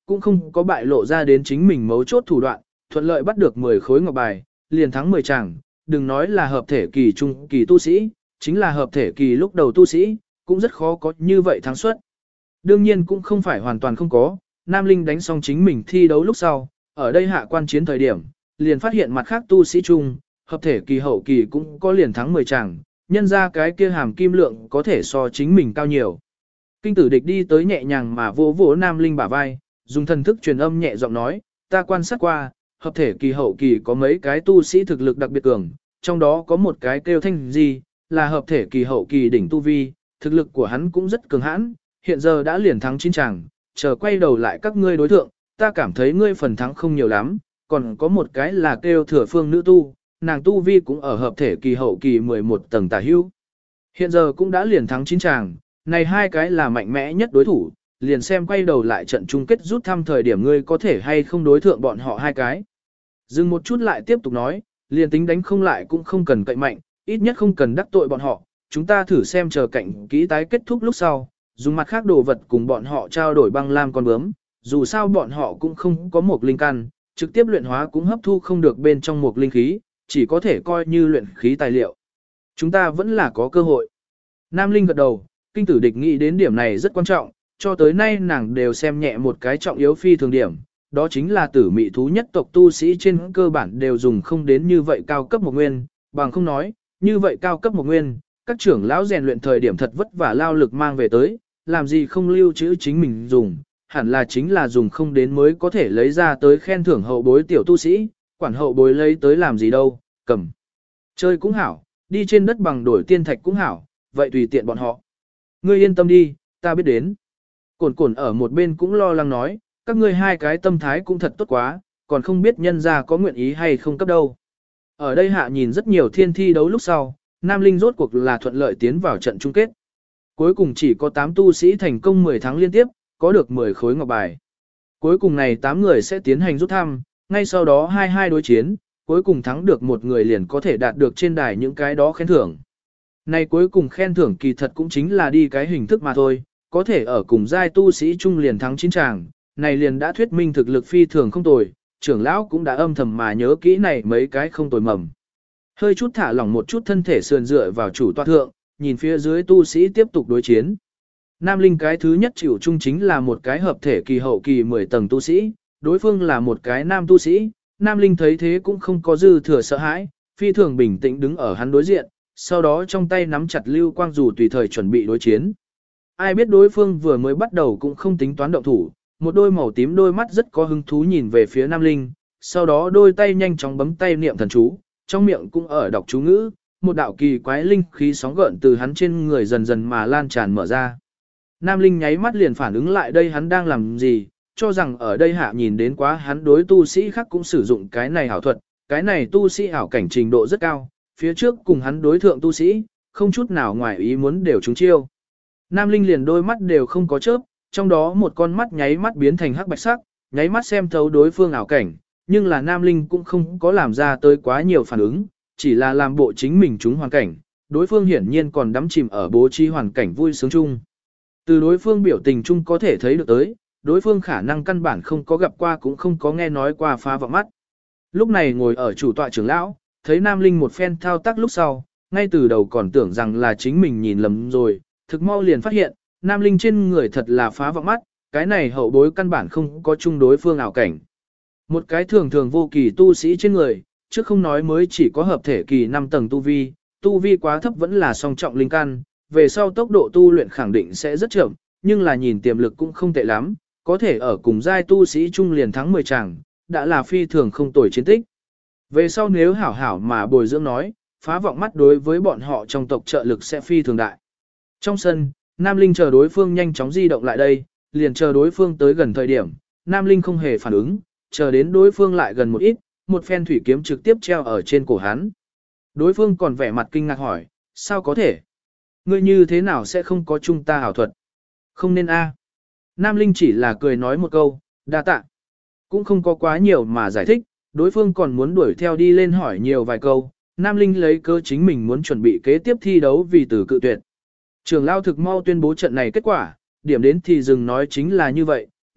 A: cũng không có bại lộ ra đến chính mình mấu chốt thủ đoạn, thuận lợi bắt được 10 khối ngọc bài, liền thắng 10 chàng, đừng nói là hợp thể kỳ trung kỳ tu sĩ, chính là hợp thể kỳ lúc đầu tu sĩ, cũng rất khó có như vậy thắng suất. Đương nhiên cũng không phải hoàn toàn không có, Nam Linh đánh xong chính mình thi đấu lúc sau, ở đây hạ quan chiến thời điểm, liền phát hiện mặt khác tu sĩ chung, hợp thể kỳ hậu kỳ cũng có liền thắng 10 chàng, nhân ra cái kia hàm kim lượng có thể so chính mình cao nhiều. Kinh tử địch đi tới nhẹ nhàng mà vỗ vỗ Nam Linh bả vai, dùng thần thức truyền âm nhẹ giọng nói, ta quan sát qua, hợp thể kỳ hậu kỳ có mấy cái tu sĩ thực lực đặc biệt cường, trong đó có một cái kêu Thanh Di, là hợp thể kỳ hậu kỳ đỉnh tu vi, thực lực của hắn cũng rất cường hãn, hiện giờ đã liền thắng 9 chàng, chờ quay đầu lại các ngươi đối thượng, ta cảm thấy ngươi phần thắng không nhiều lắm, còn có một cái là kêu Thừa Phương nữ tu, nàng tu vi cũng ở hợp thể kỳ hậu kỳ 11 tầng tả hữu. Hiện giờ cũng đã liền thắng 9 chàng, này hai cái là mạnh mẽ nhất đối thủ, liền xem quay đầu lại trận chung kết rút thăm thời điểm ngươi có thể hay không đối thượng bọn họ hai cái. Dừng một chút lại tiếp tục nói, liền tính đánh không lại cũng không cần cậy mạnh, ít nhất không cần đắc tội bọn họ, chúng ta thử xem chờ cạnh kỹ tái kết thúc lúc sau, dùng mặt khác đồ vật cùng bọn họ trao đổi băng lam con bướm, dù sao bọn họ cũng không có một linh căn, trực tiếp luyện hóa cũng hấp thu không được bên trong một linh khí, chỉ có thể coi như luyện khí tài liệu. Chúng ta vẫn là có cơ hội. Nam Linh gật đầu, kinh tử địch nghĩ đến điểm này rất quan trọng, cho tới nay nàng đều xem nhẹ một cái trọng yếu phi thường điểm, đó chính là tử mị thú nhất tộc tu sĩ trên cơ bản đều dùng không đến như vậy cao cấp một nguyên, bằng không nói, như vậy cao cấp một nguyên, các trưởng lão rèn luyện thời điểm thật vất vả lao lực mang về tới, làm gì không lưu trữ chính mình dùng, hẳn là chính là dùng không đến mới có thể lấy ra tới khen thưởng hậu bối tiểu tu sĩ, quản hậu bối lấy tới làm gì đâu, cầm. Chơi cũng hảo, đi trên đất bằng đổi tiên thạch cũng hảo, vậy tùy tiện bọn họ. Ngươi yên tâm đi, ta biết đến. Cổn cổn ở một bên cũng lo lắng nói, các ngươi hai cái tâm thái cũng thật tốt quá, còn không biết nhân ra có nguyện ý hay không cấp đâu. Ở đây hạ nhìn rất nhiều thiên thi đấu lúc sau, Nam Linh rốt cuộc là thuận lợi tiến vào trận chung kết. Cuối cùng chỉ có 8 tu sĩ thành công 10 tháng liên tiếp, có được 10 khối ngọc bài. Cuối cùng này 8 người sẽ tiến hành rút thăm, ngay sau đó 22 đối chiến, cuối cùng thắng được một người liền có thể đạt được trên đài những cái đó khen thưởng. Này cuối cùng khen thưởng kỳ thật cũng chính là đi cái hình thức mà thôi, có thể ở cùng giai tu sĩ trung liền thắng 9 chàng, này liền đã thuyết minh thực lực phi thường không tồi, trưởng lão cũng đã âm thầm mà nhớ kỹ này mấy cái không tồi mầm. Hơi chút thả lỏng một chút thân thể sườn dựa vào chủ tọa thượng, nhìn phía dưới tu sĩ tiếp tục đối chiến. Nam Linh cái thứ nhất chịu chung chính là một cái hợp thể kỳ hậu kỳ 10 tầng tu sĩ, đối phương là một cái nam tu sĩ, Nam Linh thấy thế cũng không có dư thừa sợ hãi, phi thường bình tĩnh đứng ở hắn đối diện, sau đó trong tay nắm chặt lưu quang dù tùy thời chuẩn bị đối chiến. Ai biết đối phương vừa mới bắt đầu cũng không tính toán động thủ, một đôi màu tím đôi mắt rất có hứng thú nhìn về phía Nam Linh, sau đó đôi tay nhanh chóng bấm tay niệm thần chú, trong miệng cũng ở đọc chú ngữ, một đạo kỳ quái linh khí sóng gợn từ hắn trên người dần dần mà lan tràn mở ra. Nam Linh nháy mắt liền phản ứng lại đây hắn đang làm gì, cho rằng ở đây hạ nhìn đến quá hắn đối tu sĩ khác cũng sử dụng cái này ảo thuật, cái này tu sĩ ảo cảnh trình độ rất cao, phía trước cùng hắn đối thượng tu sĩ, không chút nào ngoài ý muốn đều trúng chiêu. Nam Linh liền đôi mắt đều không có chớp, trong đó một con mắt nháy mắt biến thành hắc bạch sắc, nháy mắt xem thấu đối phương ảo cảnh, nhưng là Nam Linh cũng không có làm ra tới quá nhiều phản ứng, chỉ là làm bộ chính mình trúng hoàn cảnh, đối phương hiển nhiên còn đắm chìm ở bố trí hoàn cảnh vui sướng chung. Từ đối phương biểu tình chung có thể thấy được tới, đối phương khả năng căn bản không có gặp qua cũng không có nghe nói qua phá vọng mắt. Lúc này ngồi ở chủ tọa trưởng lão, thấy Nam Linh một phen thao tác lúc sau, ngay từ đầu còn tưởng rằng là chính mình nhìn lầm rồi, thực mau liền phát hiện, Nam Linh trên người thật là phá vọng mắt, cái này hậu bối căn bản không có chung đối phương ảo cảnh. Một cái thường thường vô kỳ tu sĩ trên người, trước không nói mới chỉ có hợp thể kỳ 5 tầng tu vi quá thấp vẫn là song trọng linh căn, về sau tốc độ tu luyện khẳng định sẽ rất chậm, nhưng là nhìn tiềm lực cũng không tệ lắm, có thể ở cùng giai tu sĩ trung liền thắng 10 chàng, đã là phi thường không tồi chiến tích. Về sau nếu hảo hảo mà bồi dưỡng nói, phá vọng mắt đối với bọn họ trong tộc trợ lực sẽ phi thường đại. Trong sân, Nam Linh chờ đối phương nhanh chóng di động lại đây, liền chờ đối phương tới gần thời điểm, Nam Linh không hề phản ứng, chờ đến đối phương lại gần một ít, một phen thủy kiếm trực tiếp treo ở trên cổ hắn. Đối phương còn vẻ mặt kinh ngạc hỏi, sao có thể? Ngươi như thế nào sẽ không có chung ta ảo thuật? Không nên a. Nam Linh chỉ là cười nói một câu, đa tạ. Cũng không có quá nhiều mà giải thích, đối phương còn muốn đuổi theo đi lên hỏi nhiều vài câu. Nam Linh lấy cơ chính mình muốn chuẩn bị kế tiếp thi đấu vì từ cự tuyệt. Trường lao thực mau tuyên bố trận này kết quả, điểm đến thì dừng nói chính là như vậy.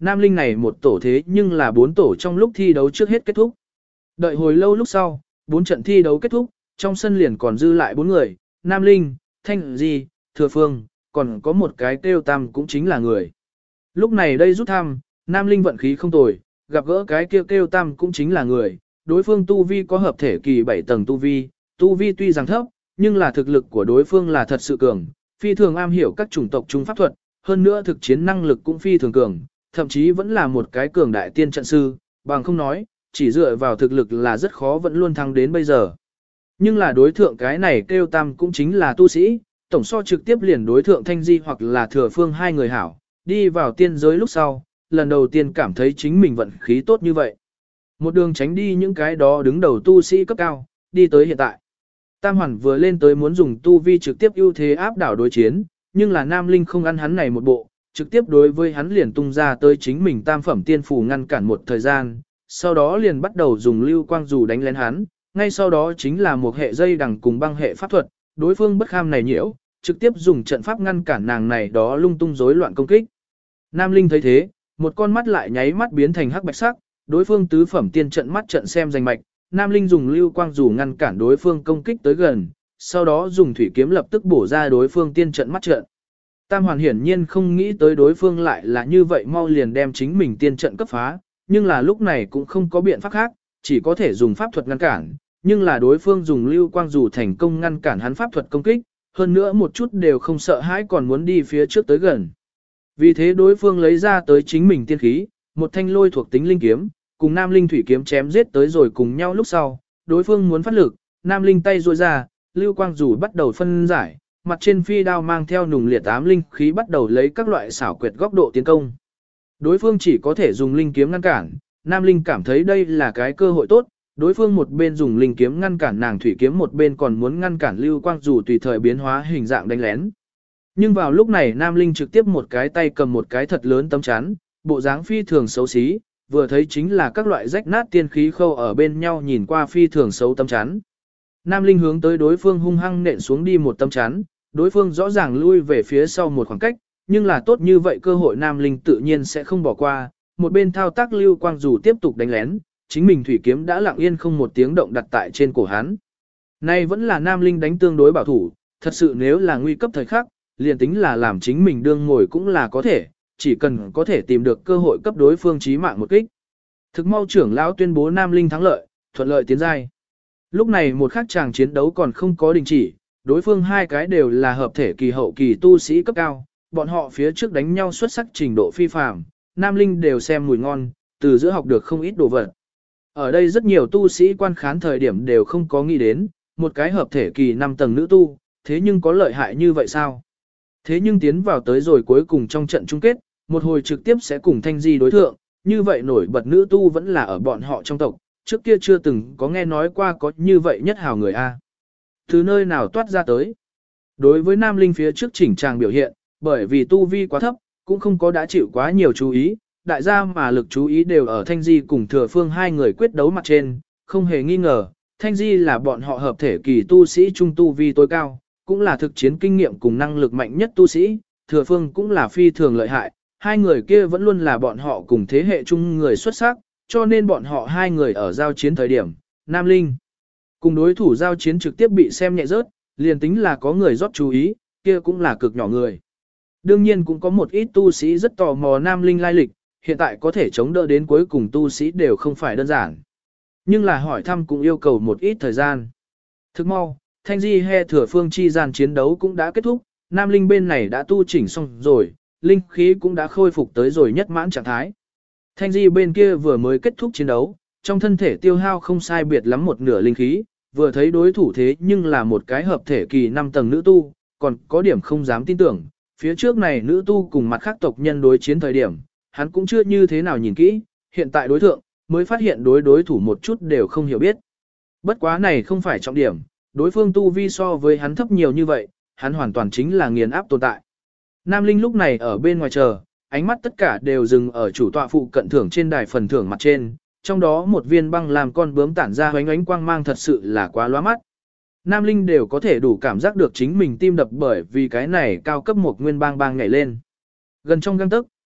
A: Nam Linh này một tổ thế nhưng là 4 tổ trong lúc thi đấu trước hết kết thúc. Đợi hồi lâu lúc sau, 4 trận thi đấu kết thúc, trong sân liền còn dư lại 4 người, Nam Linh, Thanh Di, Thừa Phương, còn có một cái kêu tam cũng chính là người. Lúc này đây rút thăm, Nam Linh vận khí không tồi, gặp gỡ cái kêu tam cũng chính là người, đối phương tu vi có hợp thể kỳ 7 tầng tu vi tuy rằng thấp, nhưng là thực lực của đối phương là thật sự cường, phi thường am hiểu các chủng tộc trung pháp thuật, hơn nữa thực chiến năng lực cũng phi thường cường, thậm chí vẫn là một cái cường đại tiên trận sư, bằng không nói, chỉ dựa vào thực lực là rất khó vẫn luôn thắng đến bây giờ. Nhưng là đối thượng cái này kêu tam cũng chính là tu sĩ, tổng so trực tiếp liền đối thượng Thanh Di hoặc là Thừa Phương hai người hảo, đi vào tiên giới lúc sau, lần đầu tiên cảm thấy chính mình vận khí tốt như vậy. Một đường tránh đi những cái đó đứng đầu tu sĩ cấp cao, đi tới hiện tại. Tam Hoàn vừa lên tới muốn dùng tu vi trực tiếp ưu thế áp đảo đối chiến, nhưng là Nam Linh không ăn hắn này một bộ, trực tiếp đối với hắn liền tung ra tới chính mình tam phẩm tiên phù ngăn cản một thời gian, sau đó liền bắt đầu dùng lưu quang dù đánh lén hắn, ngay sau đó chính là một hệ dây đằng cùng băng hệ pháp thuật, đối phương bất kham này nhiễu, trực tiếp dùng trận pháp ngăn cản nàng này đó lung tung rối loạn công kích. Nam Linh thấy thế, một con mắt lại nháy mắt biến thành hắc bạch sắc, đối phương tứ phẩm tiên trận mắt trận xem danh mạch, Nam Linh dùng lưu quang dù ngăn cản đối phương công kích tới gần, sau đó dùng thủy kiếm lập tức bổ ra đối phương tiên trận mắt trận. Tam Hoàn hiển nhiên không nghĩ tới đối phương lại là như vậy mau liền đem chính mình tiên trận cấp phá, nhưng là lúc này cũng không có biện pháp khác, chỉ có thể dùng pháp thuật ngăn cản, nhưng là đối phương dùng lưu quang dù thành công ngăn cản hắn pháp thuật công kích, hơn nữa một chút đều không sợ hãi còn muốn đi phía trước tới gần. Vì thế đối phương lấy ra tới chính mình tiên khí, một thanh lôi thuộc tính linh kiếm, cùng Nam Linh thủy kiếm chém giết tới rồi cùng nhau lúc sau, đối phương muốn phát lực, Nam Linh tay duỗi ra, lưu quang dù bắt đầu phân giải, mặt trên phi đao mang theo nùng liệt ám linh khí bắt đầu lấy các loại xảo quyệt góc độ tiến công. Đối phương chỉ có thể dùng linh kiếm ngăn cản, Nam Linh cảm thấy đây là cái cơ hội tốt, đối phương một bên dùng linh kiếm ngăn cản nàng thủy kiếm một bên còn muốn ngăn cản lưu quang dù tùy thời biến hóa hình dạng đánh lén. Nhưng vào lúc này Nam Linh trực tiếp một cái tay cầm một cái thật lớn tấm chắn, bộ dáng phi thường xấu xí, vừa thấy chính là các loại rách nát tiên khí khâu ở bên nhau nhìn qua phi thường xấu tấm chắn. Nam Linh hướng tới đối phương hung hăng nện xuống đi một tấm chắn, đối phương rõ ràng lui về phía sau một khoảng cách, nhưng là tốt như vậy cơ hội Nam Linh tự nhiên sẽ không bỏ qua, một bên thao tác lưu quang dù tiếp tục đánh lén, chính mình thủy kiếm đã lặng yên không một tiếng động đặt tại trên cổ hắn. Nay vẫn là Nam Linh đánh tương đối bảo thủ, thật sự nếu là nguy cấp thời khắc, liền tính là làm chính mình đương ngồi cũng là có thể, chỉ cần có thể tìm được cơ hội cấp đối phương chí mạng một kích. Thực mau trưởng lão tuyên bố Nam Linh thắng lợi, thuận lợi tiến giai. Lúc này một khắc chàng chiến đấu còn không có đình chỉ, đối phương hai cái đều là hợp thể kỳ hậu kỳ tu sĩ cấp cao, bọn họ phía trước đánh nhau xuất sắc trình độ phi phàm, Nam Linh đều xem mùi ngon, từ giữa học được không ít đồ vật. Ở đây rất nhiều tu sĩ quan khán thời điểm đều không có nghĩ đến, một cái hợp thể kỳ 5 tầng nữ tu, thế nhưng có lợi hại như vậy sao? Thế nhưng tiến vào tới rồi cuối cùng trong trận chung kết, một hồi trực tiếp sẽ cùng Thanh Di đối thượng, như vậy nổi bật nữ tu vẫn là ở bọn họ trong tộc, trước kia chưa từng có nghe nói qua có như vậy nhất hào người A. Từ nơi nào toát ra tới? Đối với Nam Linh phía trước chỉnh tràng biểu hiện, bởi vì tu vi quá thấp, cũng không có đã chịu quá nhiều chú ý, đại gia mà lực chú ý đều ở Thanh Di cùng Thừa Phương hai người quyết đấu mặt trên, không hề nghi ngờ, Thanh Di là bọn họ hợp thể kỳ tu sĩ trung tu vi tối cao, cũng là thực chiến kinh nghiệm cùng năng lực mạnh nhất tu sĩ, Thừa Phương cũng là phi thường lợi hại, hai người kia vẫn luôn là bọn họ cùng thế hệ chung người xuất sắc, cho nên bọn họ hai người ở giao chiến thời điểm, Nam Linh cùng đối thủ giao chiến trực tiếp bị xem nhẹ rớt, liền tính là có người rót chú ý, kia cũng là cực nhỏ người. Đương nhiên cũng có một ít tu sĩ rất tò mò Nam Linh lai lịch, hiện tại có thể chống đỡ đến cuối cùng tu sĩ đều không phải đơn giản. Nhưng là hỏi thăm cũng yêu cầu một ít thời gian. Thức mau, Thanh Di he Thừa Phương chi gian chiến đấu cũng đã kết thúc, Nam Linh bên này đã tu chỉnh xong rồi, linh khí cũng đã khôi phục tới rồi nhất mãn trạng thái. Thanh Di bên kia vừa mới kết thúc chiến đấu, trong thân thể tiêu hao không sai biệt lắm một nửa linh khí, vừa thấy đối thủ thế nhưng là một cái hợp thể kỳ 5 tầng nữ tu, còn có điểm không dám tin tưởng, phía trước này nữ tu cùng mặt khác tộc nhân đối chiến thời điểm, hắn cũng chưa như thế nào nhìn kỹ, hiện tại đối thượng, mới phát hiện đối thủ một chút đều không hiểu biết. Bất quá này không phải trọng điểm, đối phương tu vi so với hắn thấp nhiều như vậy, hắn hoàn toàn chính là nghiền áp tồn tại. Nam Linh lúc này ở bên ngoài chờ, ánh mắt tất cả đều dừng ở chủ tọa phụ cận thưởng trên đài phần thưởng mặt trên, trong đó một viên băng làm con bướm tản ra ánh ánh quang mang thật sự là quá lóa mắt. Nam Linh đều có thể đủ cảm giác được chính mình tim đập bởi vì cái này cao cấp một nguyên bang bang nhảy lên. Gần trong gang tấc,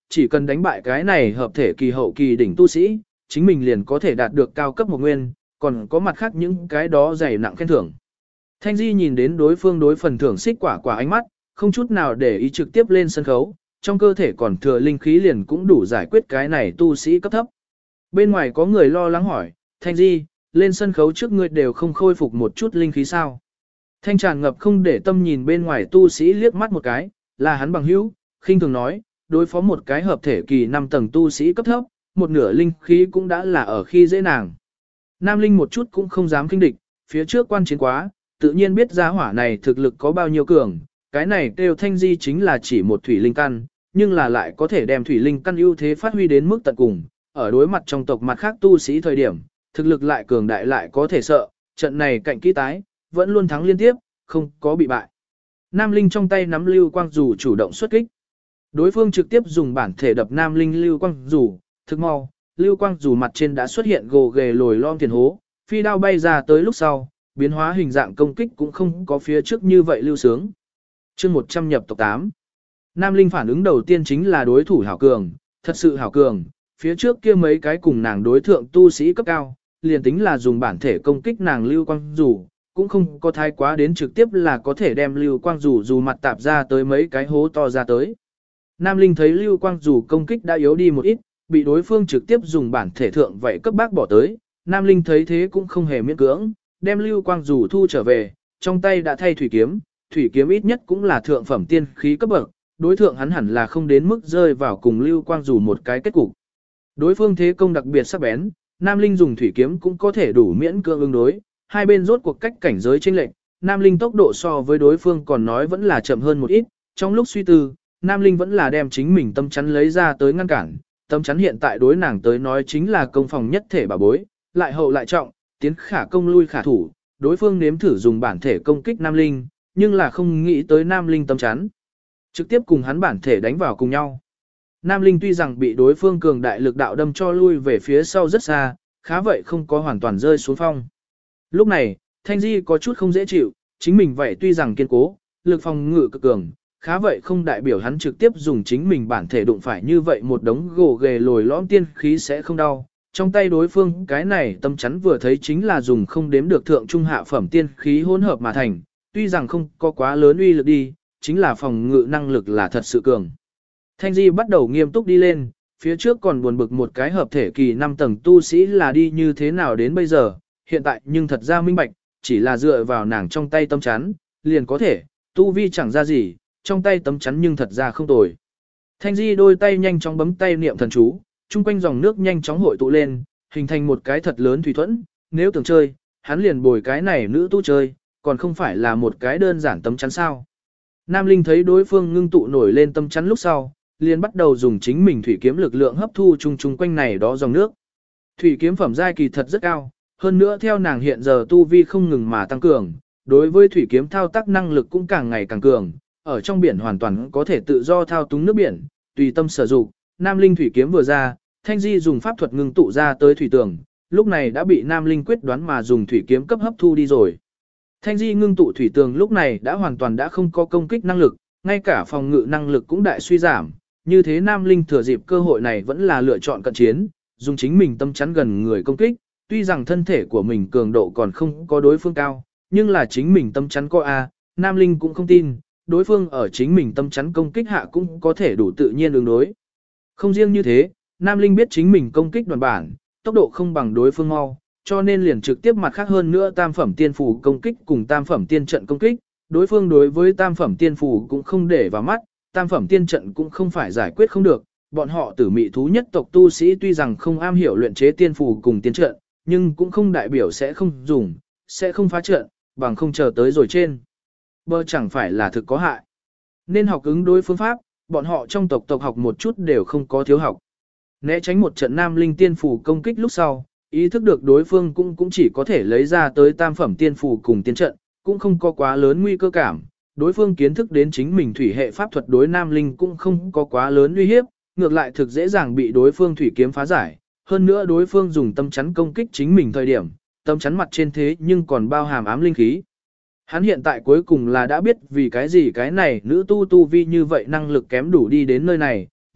A: chỉ cần đánh bại cái này hợp thể kỳ hậu kỳ đỉnh tu sĩ, chính mình liền có thể đạt được cao cấp một nguyên, còn có mặt khác những cái đó dày nặng khen thưởng. Thanh Di nhìn đến đối phương đối phần thưởng xích quả quả ánh mắt, không chút nào để ý trực tiếp lên sân khấu, trong cơ thể còn thừa linh khí liền cũng đủ giải quyết cái này tu sĩ cấp thấp. Bên ngoài có người lo lắng hỏi, Thanh Di, lên sân khấu trước ngươi đều không khôi phục một chút linh khí sao? Thanh tràn ngập không để tâm nhìn bên ngoài tu sĩ liếc mắt một cái, là hắn bằng hữu, khinh thường nói, đối phó một cái hợp thể kỳ 5 tầng tu sĩ cấp thấp, một nửa linh khí cũng đã là ở khi dễ nàng. Nam Linh một chút cũng không dám kinh địch, phía trước quan chiến quá, tự nhiên biết giá hỏa này thực lực có bao nhiêu cường, cái này kêu Thanh Di chính là chỉ một thủy linh căn, nhưng là lại có thể đem thủy linh căn ưu thế phát huy đến mức tận cùng, ở đối mặt trong tộc mặt khác tu sĩ thời điểm, thực lực lại cường đại lại có thể sợ, trận này cạnh kỹ tái, vẫn luôn thắng liên tiếp, không có bị bại. Nam Linh trong tay nắm lưu quang dù chủ động xuất kích. Đối phương trực tiếp dùng bản thể đập Nam Linh lưu quang dù, thực mau, lưu quang dù mặt trên đã xuất hiện gồ ghề lồi lom tiền hố, phi đao bay ra tới lúc sau, biến hóa hình dạng công kích cũng không có phía trước như vậy lưu sướng. Chương 100 nhập tộc 8. Nam Linh phản ứng đầu tiên chính là đối thủ hảo cường, thật sự hảo cường, phía trước kia mấy cái cùng nàng đối thượng tu sĩ cấp cao, liền tính là dùng bản thể công kích nàng lưu quang dù, cũng không có thái quá đến trực tiếp là có thể đem lưu quang dù mặt tạp ra tới mấy cái hố to ra tới. Nam Linh thấy lưu quang dù công kích đã yếu đi một ít, bị đối phương trực tiếp dùng bản thể thượng vậy cấp bác bỏ tới, Nam Linh thấy thế cũng không hề miễn cưỡng, đem lưu quang dù thu trở về, trong tay đã thay thủy kiếm ít nhất cũng là thượng phẩm tiên khí cấp bậc, đối thượng hắn hẳn là không đến mức rơi vào cùng lưu quang dù một cái kết cục. Đối phương thế công đặc biệt sắc bén, Nam Linh dùng thủy kiếm cũng có thể đủ miễn cưỡng ứng đối, hai bên rốt cuộc cách cảnh giới chênh lệch, Nam Linh tốc độ so với đối phương còn nói vẫn là chậm hơn một ít, trong lúc suy tư, Nam Linh vẫn là đem chính mình tâm chắn lấy ra tới ngăn cản, tâm chắn hiện tại đối nàng tới nói chính là công phòng nhất thể bà bối, lại hậu lại trọng, tiến khả công lui khả thủ, đối phương nếm thử dùng bản thể công kích Nam Linh, nhưng là không nghĩ tới Nam Linh tâm chắn, trực tiếp cùng hắn bản thể đánh vào cùng nhau. Nam Linh tuy rằng bị đối phương cường đại lực đạo đâm cho lui về phía sau rất xa, khá vậy không có hoàn toàn rơi xuống phong. Lúc này, Thanh Di có chút không dễ chịu, chính mình vậy tuy rằng kiên cố, lực phòng ngự cực cường, khá vậy không đại biểu hắn trực tiếp dùng chính mình bản thể đụng phải như vậy một đống gỗ ghề lồi lõm tiên khí sẽ không đau. Trong tay đối phương cái này tâm chắn vừa thấy chính là dùng không đếm được thượng trung hạ phẩm tiên khí hỗn hợp mà thành, tuy rằng không có quá lớn uy lực đi, chính là phòng ngự năng lực là thật sự cường. Thanh Di bắt đầu nghiêm túc đi lên, phía trước còn buồn bực một cái hợp thể kỳ 5 tầng tu sĩ là đi như thế nào đến bây giờ, hiện tại nhưng thật ra minh bạch, chỉ là dựa vào nàng trong tay tâm chắn, liền có thể, tu vi chẳng ra gì, trong tay tấm chắn nhưng thật ra không tồi. Thanh Di đôi tay nhanh chóng bấm tay niệm thần chú, chung quanh dòng nước nhanh chóng hội tụ lên, hình thành một cái thật lớn thủy thuẫn, nếu tưởng chơi, hắn liền bồi cái này nữ tu chơi, còn không phải là một cái đơn giản tấm chắn sao. Nam Linh thấy đối phương ngưng tụ nổi lên tấm chắn lúc sau, liền bắt đầu dùng chính mình thủy kiếm lực lượng hấp thu chung quanh này đó dòng nước. Thủy kiếm phẩm giai kỳ thật rất cao, hơn nữa theo nàng hiện giờ tu vi không ngừng mà tăng cường, đối với thủy kiếm thao tác năng lực cũng càng ngày càng cường, ở trong biển hoàn toàn có thể tự do thao túng nước biển, tùy tâm sử dụng. Nam Linh thủy kiếm vừa ra, Thanh Di dùng pháp thuật ngưng tụ ra tới thủy tường, lúc này đã bị Nam Linh quyết đoán mà dùng thủy kiếm cấp hấp thu đi rồi. Thanh Di ngưng tụ thủy tường lúc này đã hoàn toàn đã không có công kích năng lực, ngay cả phòng ngự năng lực cũng đại suy giảm, như thế Nam Linh thừa dịp cơ hội này vẫn là lựa chọn cận chiến, dùng chính mình tâm chắn gần người công kích, tuy rằng thân thể của mình cường độ còn không có đối phương cao, nhưng là chính mình tâm chắn có A, Nam Linh cũng không tin, đối phương ở chính mình tâm chắn công kích hạ cũng có thể đủ tự nhiên ứng đối. Không riêng như thế, Nam Linh biết chính mình công kích đoàn bản, tốc độ không bằng đối phương mau, cho nên liền trực tiếp mặt khác hơn nữa tam phẩm tiên phù công kích cùng tam phẩm tiên trận công kích, đối phương đối với tam phẩm tiên phù cũng không để vào mắt, tam phẩm tiên trận cũng không phải giải quyết không được, bọn họ tử mị thú nhất tộc tu sĩ tuy rằng không am hiểu luyện chế tiên phù cùng tiên trận, nhưng cũng không đại biểu sẽ không dùng, sẽ không phá trận, bằng không chờ tới rồi trên. Bơ chẳng phải là thực có hại. Nên học ứng đối phương pháp, bọn họ trong tộc học một chút đều không có thiếu học. Né tránh một trận Nam Linh tiên phù công kích lúc sau, ý thức được đối phương cũng chỉ có thể lấy ra tới tam phẩm tiên phù cùng tiên trận, cũng không có quá lớn nguy cơ cảm. Đối phương kiến thức đến chính mình thủy hệ pháp thuật đối Nam Linh cũng không có quá lớn uy hiếp, ngược lại thực dễ dàng bị đối phương thủy kiếm phá giải. Hơn nữa đối phương dùng tâm chắn công kích chính mình thời điểm, tâm chắn mặt trên thế nhưng còn bao hàm ám linh khí. Hắn hiện tại cuối cùng là đã biết vì cái gì cái này nữ tu vi như vậy năng lực kém đủ đi đến nơi này,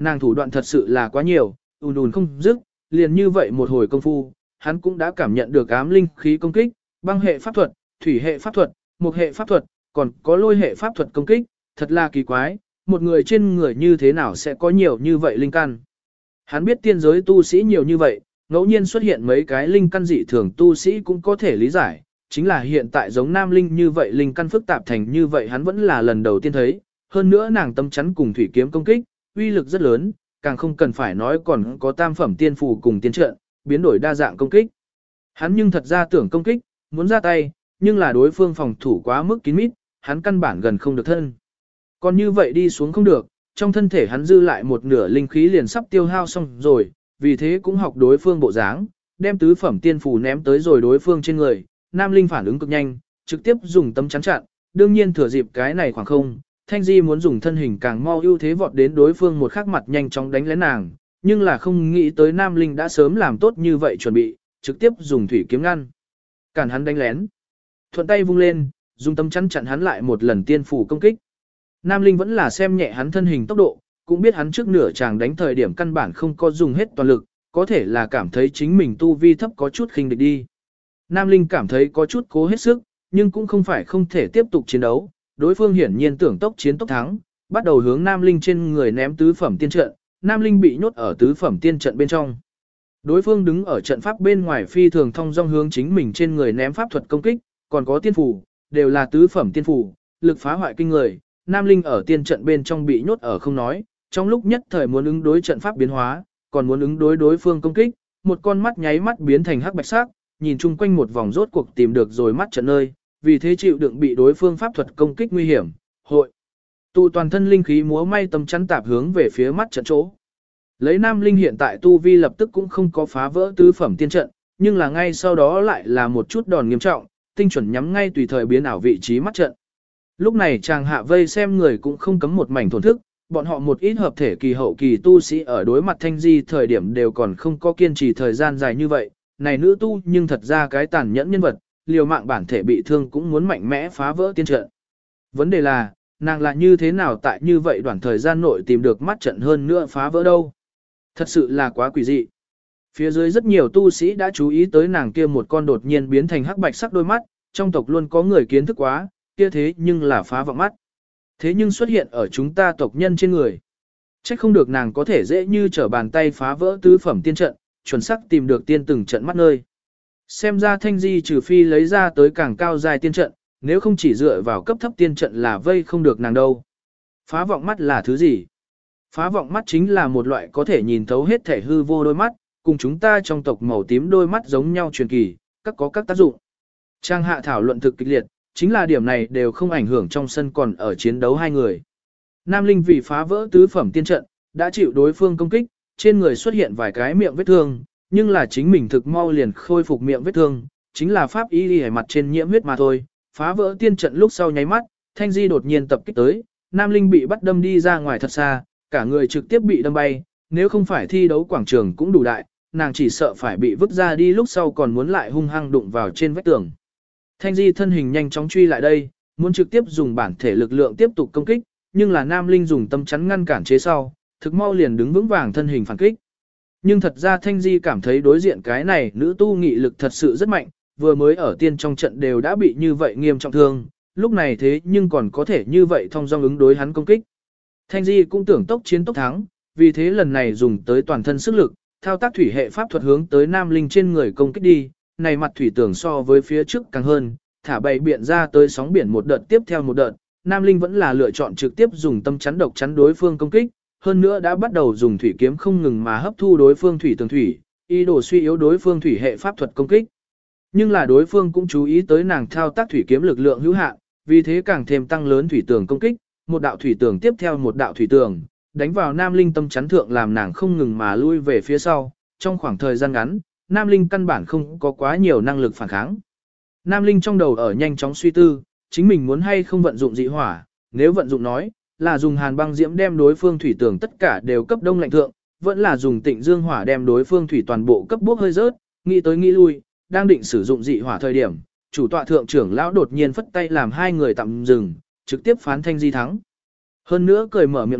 A: Nàng thủ đoạn thật sự là quá nhiều, ùn ùn không dứt, liền như vậy một hồi công phu, hắn cũng đã cảm nhận được ám linh khí công kích, băng hệ pháp thuật, thủy hệ pháp thuật, mộc hệ pháp thuật, còn có lôi hệ pháp thuật công kích, thật là kỳ quái, một người trên người như thế nào sẽ có nhiều như vậy linh căn. Hắn biết tiên giới tu sĩ nhiều như vậy, ngẫu nhiên xuất hiện mấy cái linh căn dị thường tu sĩ cũng có thể lý giải, chính là hiện tại giống nam linh như vậy linh căn phức tạp thành như vậy hắn vẫn là lần đầu tiên thấy, hơn nữa nàng tâm chắn cùng thủy kiếm công kích, uy lực rất lớn, càng không cần phải nói còn có tam phẩm tiên phù cùng tiên trận, biến đổi đa dạng công kích. Hắn nhưng thật ra tưởng công kích, muốn ra tay, nhưng là đối phương phòng thủ quá mức kín mít, hắn căn bản gần không được thân. Còn như vậy đi xuống không được, trong thân thể hắn dư lại một nửa linh khí liền sắp tiêu hao xong rồi, vì thế cũng học đối phương bộ dáng, đem tứ phẩm tiên phù ném tới rồi đối phương trên người, nam linh phản ứng cực nhanh, trực tiếp dùng tấm chắn chặn, đương nhiên thừa dịp cái này khoảng không, Thanh Di muốn dùng thân hình càng mau ưu thế vọt đến đối phương một khắc mặt nhanh chóng đánh lén nàng, nhưng là không nghĩ tới nam linh đã sớm làm tốt như vậy chuẩn bị, trực tiếp dùng thủy kiếm ngăn, cản hắn đánh lén. Thuận tay vung lên, dùng tấm chắn chặn hắn lại một lần tiên phù công kích. Nam linh vẫn là xem nhẹ hắn thân hình tốc độ, cũng biết hắn trước nửa chàng đánh thời điểm căn bản không có dùng hết toàn lực, có thể là cảm thấy chính mình tu vi thấp có chút khinh địch đi. Nam linh cảm thấy có chút cố hết sức, nhưng cũng không phải không thể tiếp tục chiến đấu, đối phương hiển nhiên tưởng tốc chiến tốc thắng, bắt đầu hướng Nam linh trên người ném tứ phẩm tiên trận, Nam linh bị nhốt ở tứ phẩm tiên trận bên trong. Đối phương đứng ở trận pháp bên ngoài phi thường thông dong hướng chính mình trên người ném pháp thuật công kích, còn có tiên phù, đều là tứ phẩm tiên phù, lực phá hoại kinh người. Nam linh ở tiên trận bên trong bị nhốt ở không nói, trong lúc nhất thời muốn ứng đối trận pháp biến hóa, còn muốn ứng đối đối phương công kích, một con mắt nháy mắt biến thành hắc bạch sắc, nhìn chung quanh một vòng rốt cuộc tìm được rồi mắt trận nơi, vì thế chịu đựng bị đối phương pháp thuật công kích nguy hiểm, hội tụ toàn thân linh khí múa may tầm chắn tạp hướng về phía mắt trận chỗ. Lấy Nam linh hiện tại tu vi lập tức cũng không có phá vỡ tứ phẩm tiên trận, nhưng là ngay sau đó lại là một chút đòn nghiêm trọng, tinh chuẩn nhắm ngay tùy thời biến ảo vị trí mắt trận. Lúc này chàng hạ vây xem người cũng không cấm một mảnh thổn thức, bọn họ một ít hợp thể kỳ hậu kỳ tu sĩ ở đối mặt Thanh Di thời điểm đều còn không có kiên trì thời gian dài như vậy, này nữ tu nhưng thật ra cái tàn nhẫn nhân vật, liều mạng bản thể bị thương cũng muốn mạnh mẽ phá vỡ tiên trận. Vấn đề là, nàng là như thế nào tại như vậy đoạn thời gian nội tìm được mắt trận hơn nữa phá vỡ đâu. Thật sự là quá quỷ dị. Phía dưới rất nhiều tu sĩ đã chú ý tới nàng kia một con đột nhiên biến thành hắc bạch sắc đôi mắt, trong tộc luôn có người kiến thức quá, kia thế nhưng là phá vọng mắt. Thế nhưng xuất hiện ở chúng ta tộc nhân trên người. Chắc không được nàng có thể dễ như trở bàn tay phá vỡ tứ phẩm tiên trận, chuẩn xác tìm được tiên từng trận mắt nơi. Xem ra Thanh Di trừ phi lấy ra tới càng cao dài tiên trận, nếu không chỉ dựa vào cấp thấp tiên trận là vây không được nàng đâu. Phá vọng mắt là thứ gì? Phá vọng mắt chính là một loại có thể nhìn thấu hết thể hư vô đôi mắt, cùng chúng ta trong tộc màu tím đôi mắt giống nhau truyền kỳ, các có các tác dụng. Trang hạ thảo luận thực kịch liệt, chính là điểm này đều không ảnh hưởng trong sân còn ở chiến đấu hai người. Nam Linh vì phá vỡ tứ phẩm tiên trận, đã chịu đối phương công kích, trên người xuất hiện vài cái miệng vết thương, nhưng là chính mình thực mau liền khôi phục miệng vết thương, chính là pháp y đi mặt trên nhiễm huyết mà thôi. Phá vỡ tiên trận lúc sau nháy mắt, Thanh Di đột nhiên tập kích tới, Nam Linh bị bắt đâm đi ra ngoài thật xa, cả người trực tiếp bị đâm bay, nếu không phải thi đấu quảng trường cũng đủ đại, nàng chỉ sợ phải bị vứt ra đi lúc sau còn muốn lại hung hăng đụng vào trên vách tường. Thanh Di thân hình nhanh chóng truy lại đây, muốn trực tiếp dùng bản thể lực lượng tiếp tục công kích, nhưng là Nam Linh dùng tâm chắn ngăn cản chế sau, thực mau liền đứng vững vàng thân hình phản kích. Nhưng thật ra Thanh Di cảm thấy đối diện cái này nữ tu nghị lực thật sự rất mạnh, vừa mới ở tiên trong trận đều đã bị như vậy nghiêm trọng thương, lúc này thế nhưng còn có thể như vậy thông dong ứng đối hắn công kích. Thanh Di cũng tưởng tốc chiến tốc thắng, vì thế lần này dùng tới toàn thân sức lực, thao tác thủy hệ pháp thuật hướng tới Nam Linh trên người công kích đi, này mặt thủy tưởng so với phía trước càng hơn, thả bày biện ra tới sóng biển một đợt tiếp theo một đợt, Nam Linh vẫn là lựa chọn trực tiếp dùng tâm chắn độc chắn đối phương công kích, hơn nữa đã bắt đầu dùng thủy kiếm không ngừng mà hấp thu đối phương thủy tường thủy, ý đồ suy yếu đối phương thủy hệ pháp thuật công kích. Nhưng là đối phương cũng chú ý tới nàng thao tác thủy kiếm lực lượng hữu hạn, vì thế càng thêm tăng lớn thủy tường công kích, một đạo thủy tường tiếp theo một đạo thủy tường, đánh vào Nam Linh tâm chắn thượng làm nàng không ngừng mà lui về phía sau, trong khoảng thời gian ngắn, Nam Linh căn bản không có quá nhiều năng lực phản kháng. Nam Linh trong đầu ở nhanh chóng suy tư, chính mình muốn hay không vận dụng dị hỏa, nếu vận dụng nói, là dùng hàn băng diễm đem đối phương thủy tường tất cả đều cấp đông lạnh thượng, vẫn là dùng tịnh dương hỏa đem đối phương thủy toàn bộ cấp bốc hơi rớt, nghĩ tới nghĩ lui, đang định sử dụng dị hỏa thời điểm, chủ tọa thượng trưởng lão đột nhiên phất tay làm hai người tạm dừng, trực tiếp phán Thanh Di thắng. Hơn nữa cười mở miệng nói,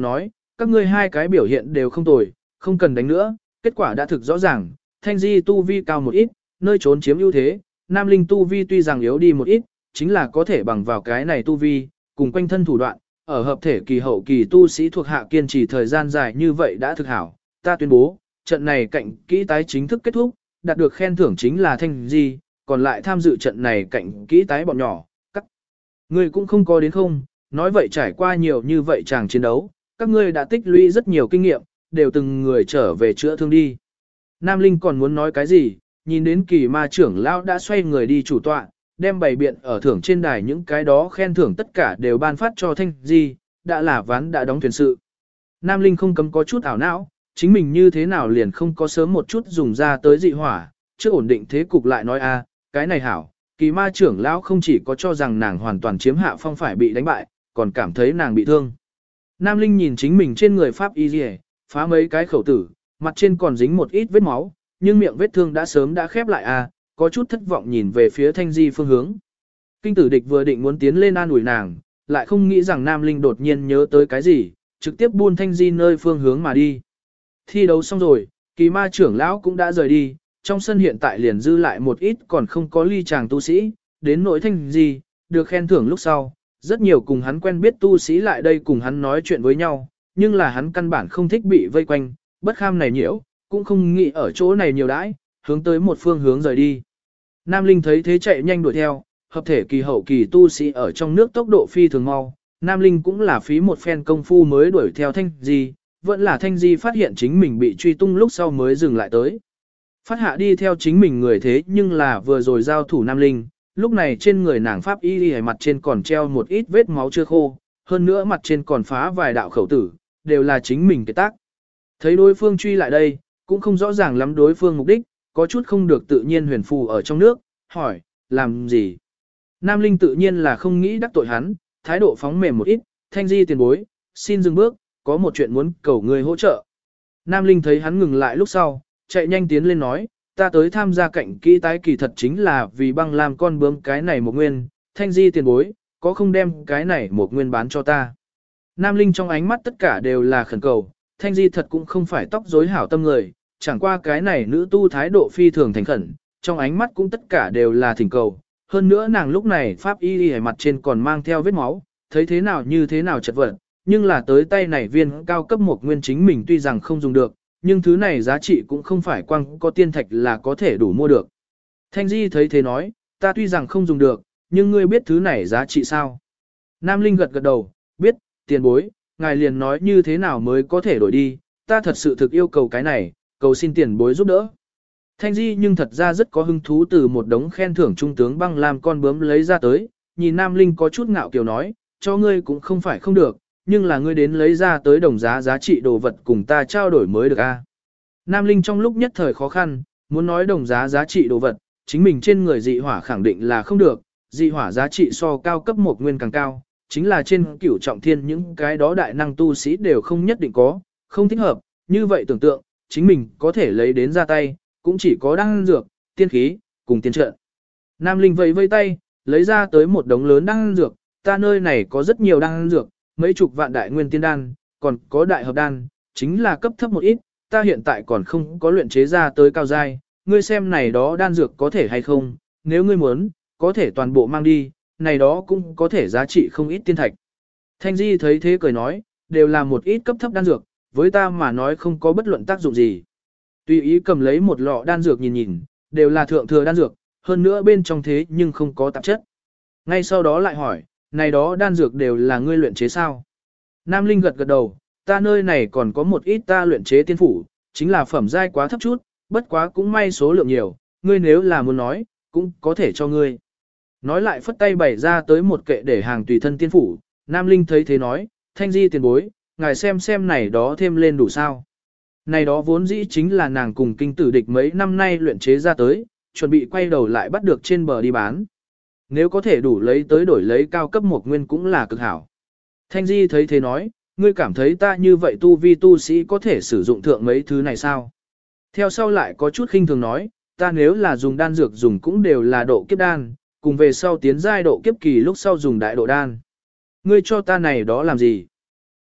A: các ngươi hai cái biểu hiện đều không tồi, không cần đánh nữa, kết quả đã thực rõ ràng, Thanh Di tu vi cao một ít, nơi trốn chiếm ưu thế, Nam Linh tu vi tuy rằng yếu đi một ít, chính là có thể bằng vào cái này tu vi, cùng quanh thân thủ đoạn, ở hợp thể kỳ hậu kỳ tu sĩ thuộc hạ kiên trì thời gian dài như vậy đã thực hảo, ta tuyên bố, trận này cạnh kỹ tái chính thức kết thúc, đạt được khen thưởng chính là Thanh Di, còn lại tham dự trận này cạnh kỹ tái bọn nhỏ, các ngươi cũng không có đến không, nói vậy trải qua nhiều như vậy chàng chiến đấu, các ngươi đã tích lũy rất nhiều kinh nghiệm, đều từng người trở về chữa thương đi. Nam Linh còn muốn nói cái gì, nhìn đến kỳ ma trưởng lão đã xoay người đi chủ tọa, đem bày biện ở thưởng trên đài những cái đó khen thưởng tất cả đều ban phát cho Thanh Di, đã là ván đã đóng thuyền sự. Nam Linh không cấm có chút ảo não, chính mình như thế nào liền không có sớm một chút dùng ra tới dị hỏa, trước ổn định thế cục lại nói a, cái này hảo, kỳ ma trưởng lão không chỉ có cho rằng nàng hoàn toàn chiếm hạ phong phải bị đánh bại, còn cảm thấy nàng bị thương. Nam Linh nhìn chính mình trên người pháp y liề, phá mấy cái khẩu tử, mặt trên còn dính một ít vết máu, nhưng miệng vết thương đã sớm đã khép lại a, có chút thất vọng nhìn về phía Thanh Di phương hướng. Kinh tử địch vừa định muốn tiến lên an ủi nàng, lại không nghĩ rằng Nam Linh đột nhiên nhớ tới cái gì, trực tiếp buôn Thanh Di nơi phương hướng mà đi. Thi đấu xong rồi, kỳ ma trưởng lão cũng đã rời đi, trong sân hiện tại liền dư lại một ít còn không có ly chàng tu sĩ, đến nỗi Thanh Di, được khen thưởng lúc sau, rất nhiều cùng hắn quen biết tu sĩ lại đây cùng hắn nói chuyện với nhau, nhưng là hắn căn bản không thích bị vây quanh, bất kham này nhiễu, cũng không nghĩ ở chỗ này nhiều đãi, hướng tới một phương hướng rời đi. Nam Linh thấy thế chạy nhanh đuổi theo, hợp thể kỳ hậu kỳ tu sĩ ở trong nước tốc độ phi thường mau, Nam Linh cũng là phí một phen công phu mới đuổi theo Thanh Di, vẫn là Thanh Di phát hiện chính mình bị truy tung lúc sau mới dừng lại tới. Phát hạ đi theo chính mình người thế nhưng là vừa rồi giao thủ Nam Linh, lúc này trên người nàng pháp y y mặt trên còn treo một ít vết máu chưa khô, hơn nữa mặt trên còn phá vài đạo khẩu tử, đều là chính mình cái tác. Thấy đối phương truy lại đây, cũng không rõ ràng lắm đối phương mục đích, có chút không được tự nhiên huyền phù ở trong nước, hỏi, làm gì? Nam Linh tự nhiên là không nghĩ đắc tội hắn, thái độ phóng mềm một ít, Thanh Di tiền bối, xin dừng bước, có một chuyện muốn cầu người hỗ trợ. Nam Linh thấy hắn ngừng lại lúc sau, chạy nhanh tiến lên nói, ta tới tham gia cạnh kỹ tái kỳ thật chính là vì băng làm con bướm cái này một nguyên, Thanh Di tiền bối, có không đem cái này một nguyên bán cho ta. Nam Linh trong ánh mắt tất cả đều là khẩn cầu, Thanh Di thật cũng không phải tóc rối hảo tâm người, chẳng qua cái này nữ tu thái độ phi thường thành khẩn, trong ánh mắt cũng tất cả đều là thỉnh cầu. Hơn nữa nàng lúc này pháp y mặt trên còn mang theo vết máu, thấy thế nào như thế nào chật vật, nhưng là tới tay này viên cao cấp một nguyên chính mình tuy rằng không dùng được, nhưng thứ này giá trị cũng không phải quăng có tiên thạch là có thể đủ mua được. Thanh Di thấy thế nói, ta tuy rằng không dùng được, nhưng ngươi biết thứ này giá trị sao? Nam Linh gật gật đầu, biết, tiền bối, ngài liền nói như thế nào mới có thể đổi đi, ta thật sự thực yêu cầu cái này, cầu xin tiền bối giúp đỡ. Thanh Di nhưng thật ra rất có hứng thú từ một đống khen thưởng trung tướng băng làm con bướm lấy ra tới, nhìn Nam Linh có chút ngạo kiều nói, cho ngươi cũng không phải không được, nhưng là ngươi đến lấy ra tới đồng giá giá trị đồ vật cùng ta trao đổi mới được a. Nam Linh trong lúc nhất thời khó khăn, muốn nói đồng giá giá trị đồ vật, chính mình trên người dị hỏa khẳng định là không được, dị hỏa giá trị so cao cấp một nguyên càng cao, chính là trên cửu trọng thiên những cái đó đại năng tu sĩ đều không nhất định có, không thích hợp, như vậy tưởng tượng, chính mình có thể lấy đến ra tay, cũng chỉ có đan dược, tiên khí, cùng tiên trận. Nam Linh vẫy vây tay, lấy ra tới một đống lớn đan dược, ta nơi này có rất nhiều đan dược, mấy chục vạn đại nguyên tiên đan, còn có đại hợp đan, chính là cấp thấp một ít, ta hiện tại còn không có luyện chế ra tới cao giai, ngươi xem này đó đan dược có thể hay không, nếu ngươi muốn, có thể toàn bộ mang đi, này đó cũng có thể giá trị không ít tiên thạch. Thanh Di thấy thế cười nói, đều là một ít cấp thấp đan dược, với ta mà nói không có bất luận tác dụng gì. Tùy ý cầm lấy một lọ đan dược nhìn nhìn, đều là thượng thừa đan dược, hơn nữa bên trong thế nhưng không có tạp chất. Ngay sau đó lại hỏi, này đó đan dược đều là ngươi luyện chế sao? Nam Linh gật gật đầu, ta nơi này còn có một ít ta luyện chế tiên phủ, chính là phẩm giai quá thấp chút, bất quá cũng may số lượng nhiều, ngươi nếu là muốn nói, cũng có thể cho ngươi. Nói lại phất tay bày ra tới một kệ để hàng tùy thân tiên phủ, Nam Linh thấy thế nói, Thanh Di tiền bối, ngài xem này đó thêm lên đủ sao. Này đó vốn dĩ chính là nàng cùng kinh tử địch mấy năm nay luyện chế ra tới, chuẩn bị quay đầu lại bắt được trên bờ đi bán. Nếu có thể đủ lấy tới đổi lấy cao cấp một nguyên cũng là cực hảo. Thanh Di thấy thế nói, ngươi cảm thấy ta như vậy tu vi tu sĩ có thể sử dụng thượng mấy thứ này sao? Theo sau lại có chút khinh thường nói, ta nếu là dùng đan dược dùng cũng đều là độ kiếp đan, cùng về sau tiến giai độ kiếp kỳ lúc sau dùng đại độ đan. Ngươi cho ta này đó làm gì?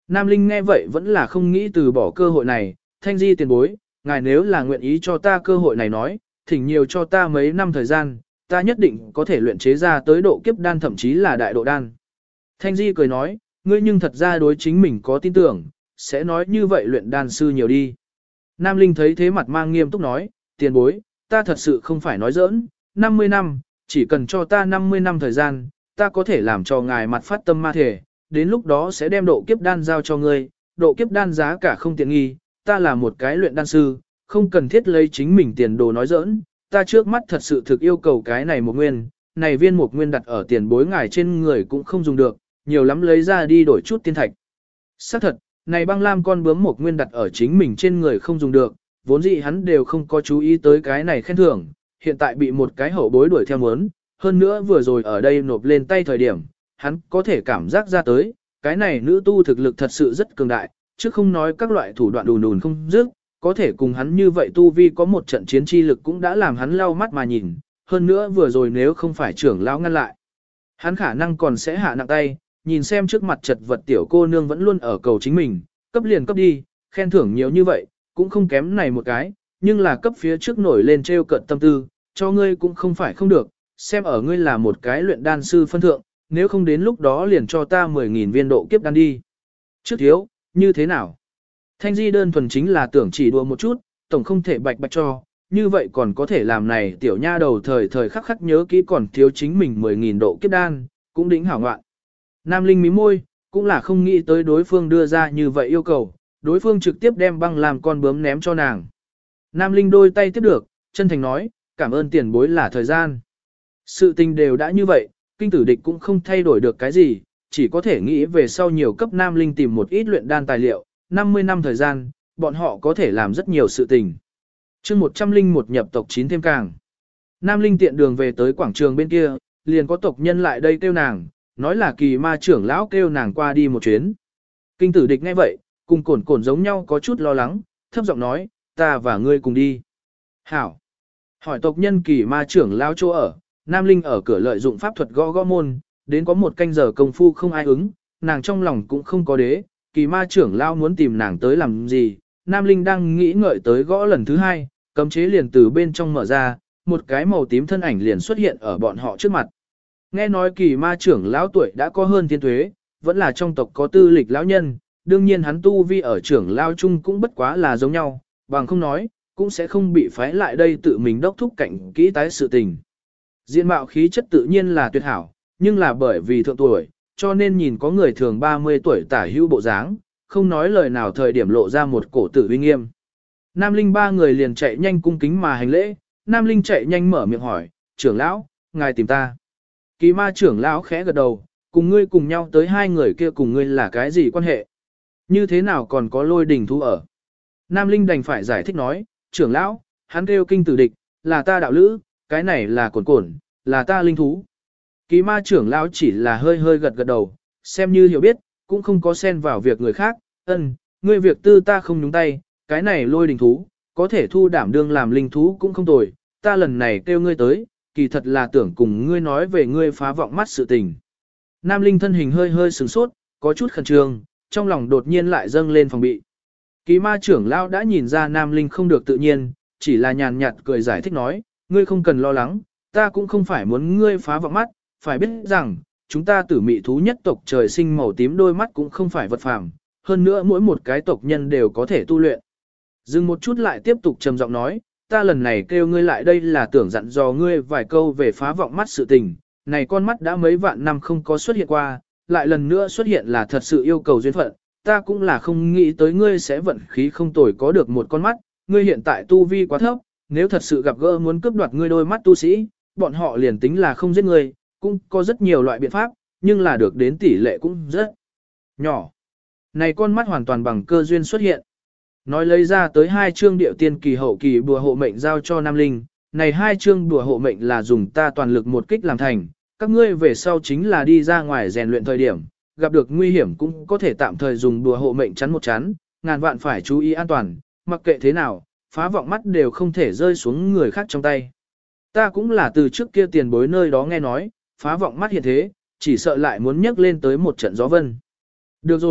A: Nam Linh nghe vậy vẫn là không nghĩ từ bỏ cơ hội này, Thanh Di tiền bối, ngài nếu là nguyện ý cho ta cơ hội này nói, thỉnh nhiều cho ta mấy năm thời gian, ta nhất định có thể luyện chế ra tới độ kiếp đan thậm chí là đại độ đan. Thanh Di cười nói, ngươi nhưng thật ra đối chính mình có tin tưởng, sẽ nói như vậy luyện đan sư nhiều đi. Nam Linh thấy thế mặt mang nghiêm túc nói, tiền bối, ta thật sự không phải nói giỡn, 50 năm, chỉ cần cho ta 50 năm thời gian, ta có thể làm cho ngài mặt phát tâm ma thể, đến lúc đó sẽ đem độ kiếp đan giao cho ngươi, độ kiếp đan giá cả không tiện nghi, ta là một cái luyện đan sư, không cần thiết lấy chính mình tiền đồ nói giỡn, ta trước mắt thật sự thực yêu cầu cái này một nguyên, này viên một nguyên đặt ở tiền bối ngài trên người cũng không dùng được, nhiều lắm lấy ra đi đổi chút tiên thạch. Xác thật, này băng lam con bướm một nguyên đặt ở chính mình trên người không dùng được, vốn dĩ hắn đều không có chú ý tới cái này khen thưởng, hiện tại bị một cái hậu bối đuổi theo muốn, hơn nữa vừa rồi ở đây nộp lên tay thời điểm, hắn có thể cảm giác ra tới, cái này nữ tu thực lực thật sự rất cường đại, chứ không nói các loại thủ đoạn đùn đùn không dứt, có thể cùng hắn như vậy tu vi có một trận chiến chi lực cũng đã làm hắn lau mắt mà nhìn, hơn nữa vừa rồi nếu không phải trưởng lão ngăn lại, hắn khả năng còn sẽ hạ nặng tay, nhìn xem trước mặt chật vật tiểu cô nương vẫn luôn ở cầu chính mình, cấp liền cấp đi, khen thưởng nhiều như vậy, cũng không kém này một cái, nhưng là cấp phía trước nổi lên trêu cận tâm tư, cho ngươi cũng không phải không được, xem ở ngươi là một cái luyện đan sư phân thượng, nếu không đến lúc đó liền cho ta 10.000 viên độ kiếp đan đi. Trước thiếu, như thế nào? Thanh Di đơn thuần chính là tưởng chỉ đùa một chút, tổng không thể bạch bạch cho, như vậy còn có thể làm này tiểu nha đầu thời thời khắc khắc nhớ kỹ còn thiếu chính mình 10.000 độ kiếp đan, cũng đỉnh hảo ngoạn. Nam Linh mím môi, cũng là không nghĩ tới đối phương đưa ra như vậy yêu cầu, đối phương trực tiếp đem băng làm con bướm ném cho nàng. Nam Linh đôi tay tiếp được, chân thành nói, cảm ơn tiền bối là thời gian. Sự tình đều đã như vậy, kinh tử địch cũng không thay đổi được cái gì, chỉ có thể nghĩ về sau nhiều cấp Nam Linh tìm một ít luyện đan tài liệu, 50 năm thời gian, bọn họ có thể làm rất nhiều sự tình. chương 101 nhập tộc 9 thêm càng. Nam Linh tiện đường về tới quảng trường bên kia, liền có tộc nhân lại đây kêu nàng, nói là kỳ ma trưởng lão kêu nàng qua đi một chuyến. Kinh tử địch nghe vậy, cùng cổn cổn giống nhau có chút lo lắng, thấp giọng nói, ta và ngươi cùng đi. Hảo. Hỏi tộc nhân kỳ ma trưởng lão chỗ ở, Nam Linh ở cửa lợi dụng pháp thuật gõ gõ môn, đến có một canh giờ công phu không ai ứng, nàng trong lòng cũng không có đế, kỳ ma trưởng lão muốn tìm nàng tới làm gì. Nam Linh đang nghĩ ngợi tới gõ lần thứ hai, cấm chế liền từ bên trong mở ra, một cái màu tím thân ảnh liền xuất hiện ở bọn họ trước mặt. Nghe nói kỳ ma trưởng lão tuổi đã có hơn thiên tuế, vẫn là trong tộc có tư lịch lão nhân, đương nhiên hắn tu vi ở trưởng lão chung cũng bất quá là giống nhau, bằng không nói, cũng sẽ không bị phái lại đây tự mình đốc thúc cảnh kỹ tái sự tình. Diện mạo khí chất tự nhiên là tuyệt hảo, nhưng là bởi vì thượng tuổi, cho nên nhìn có người thường 30 tuổi tả hữu bộ dáng, không nói lời nào thời điểm lộ ra một cổ tử uy nghiêm. Nam Linh ba người liền chạy nhanh cung kính mà hành lễ, Nam Linh chạy nhanh mở miệng hỏi, trưởng lão, ngài tìm ta. Kỳ ma trưởng lão khẽ gật đầu, cùng ngươi cùng nhau tới hai người kia cùng ngươi là cái gì quan hệ? Như thế nào còn có lôi đình thú ở? Nam Linh đành phải giải thích nói, trưởng lão, hắn kêu kinh tử địch, là ta đạo lữ, cái này là cổn cổn, là ta linh thú. Kỳ ma trưởng lão chỉ là hơi hơi gật gật đầu, xem như hiểu biết, cũng không có xen vào việc người khác, ngươi việc tư ta không nhúng tay, cái này lôi đình thú, có thể thu đảm đương làm linh thú cũng không tồi, ta lần này kêu ngươi tới, kỳ thật là tưởng cùng ngươi nói về ngươi phá vọng mắt sự tình. Nam Linh thân hình hơi hơi sửng sốt, có chút khẩn trương, trong lòng đột nhiên lại dâng lên phòng bị. Kỳ ma trưởng lão đã nhìn ra Nam Linh không được tự nhiên, chỉ là nhàn nhạt cười giải thích nói, ngươi không cần lo lắng, ta cũng không phải muốn ngươi phá vọng mắt, phải biết rằng, chúng ta tử mị thú nhất tộc trời sinh màu tím đôi mắt cũng không phải vật phàm, hơn nữa mỗi một cái tộc nhân đều có thể tu luyện. Dừng một chút lại tiếp tục trầm giọng nói, ta lần này kêu ngươi lại đây là tưởng dặn dò ngươi vài câu về phá vọng mắt sự tình, này con mắt đã mấy vạn năm không có xuất hiện qua, lại lần nữa xuất hiện là thật sự yêu cầu duyên phận, ta cũng là không nghĩ tới ngươi sẽ vận khí không tồi có được một con mắt, ngươi hiện tại tu vi quá thấp, nếu thật sự gặp gỡ muốn cướp đoạt ngươi đôi mắt tu sĩ, bọn họ liền tính là không giết ngươi, cũng có rất nhiều loại biện pháp, nhưng là được đến tỷ lệ cũng rất nhỏ. Này con mắt hoàn toàn bằng cơ duyên xuất hiện. Nói lấy ra tới 2 chương điệu tiên kỳ hậu kỳ bùa hộ mệnh giao cho Nam Linh, này 2 chương bùa hộ mệnh là dùng ta toàn lực một kích làm thành, các ngươi về sau chính là đi ra ngoài rèn luyện thời điểm, gặp được nguy hiểm cũng có thể tạm thời dùng bùa hộ mệnh chắn một chắn, ngàn vạn phải chú ý an toàn, mặc kệ thế nào, phá vọng mắt đều không thể rơi xuống người khác trong tay. Ta cũng là từ trước kia tiền bối nơi đó nghe nói, phá vọng mắt hiện thế, chỉ sợ lại muốn nhấc lên tới một trận gió vân. Được rồi,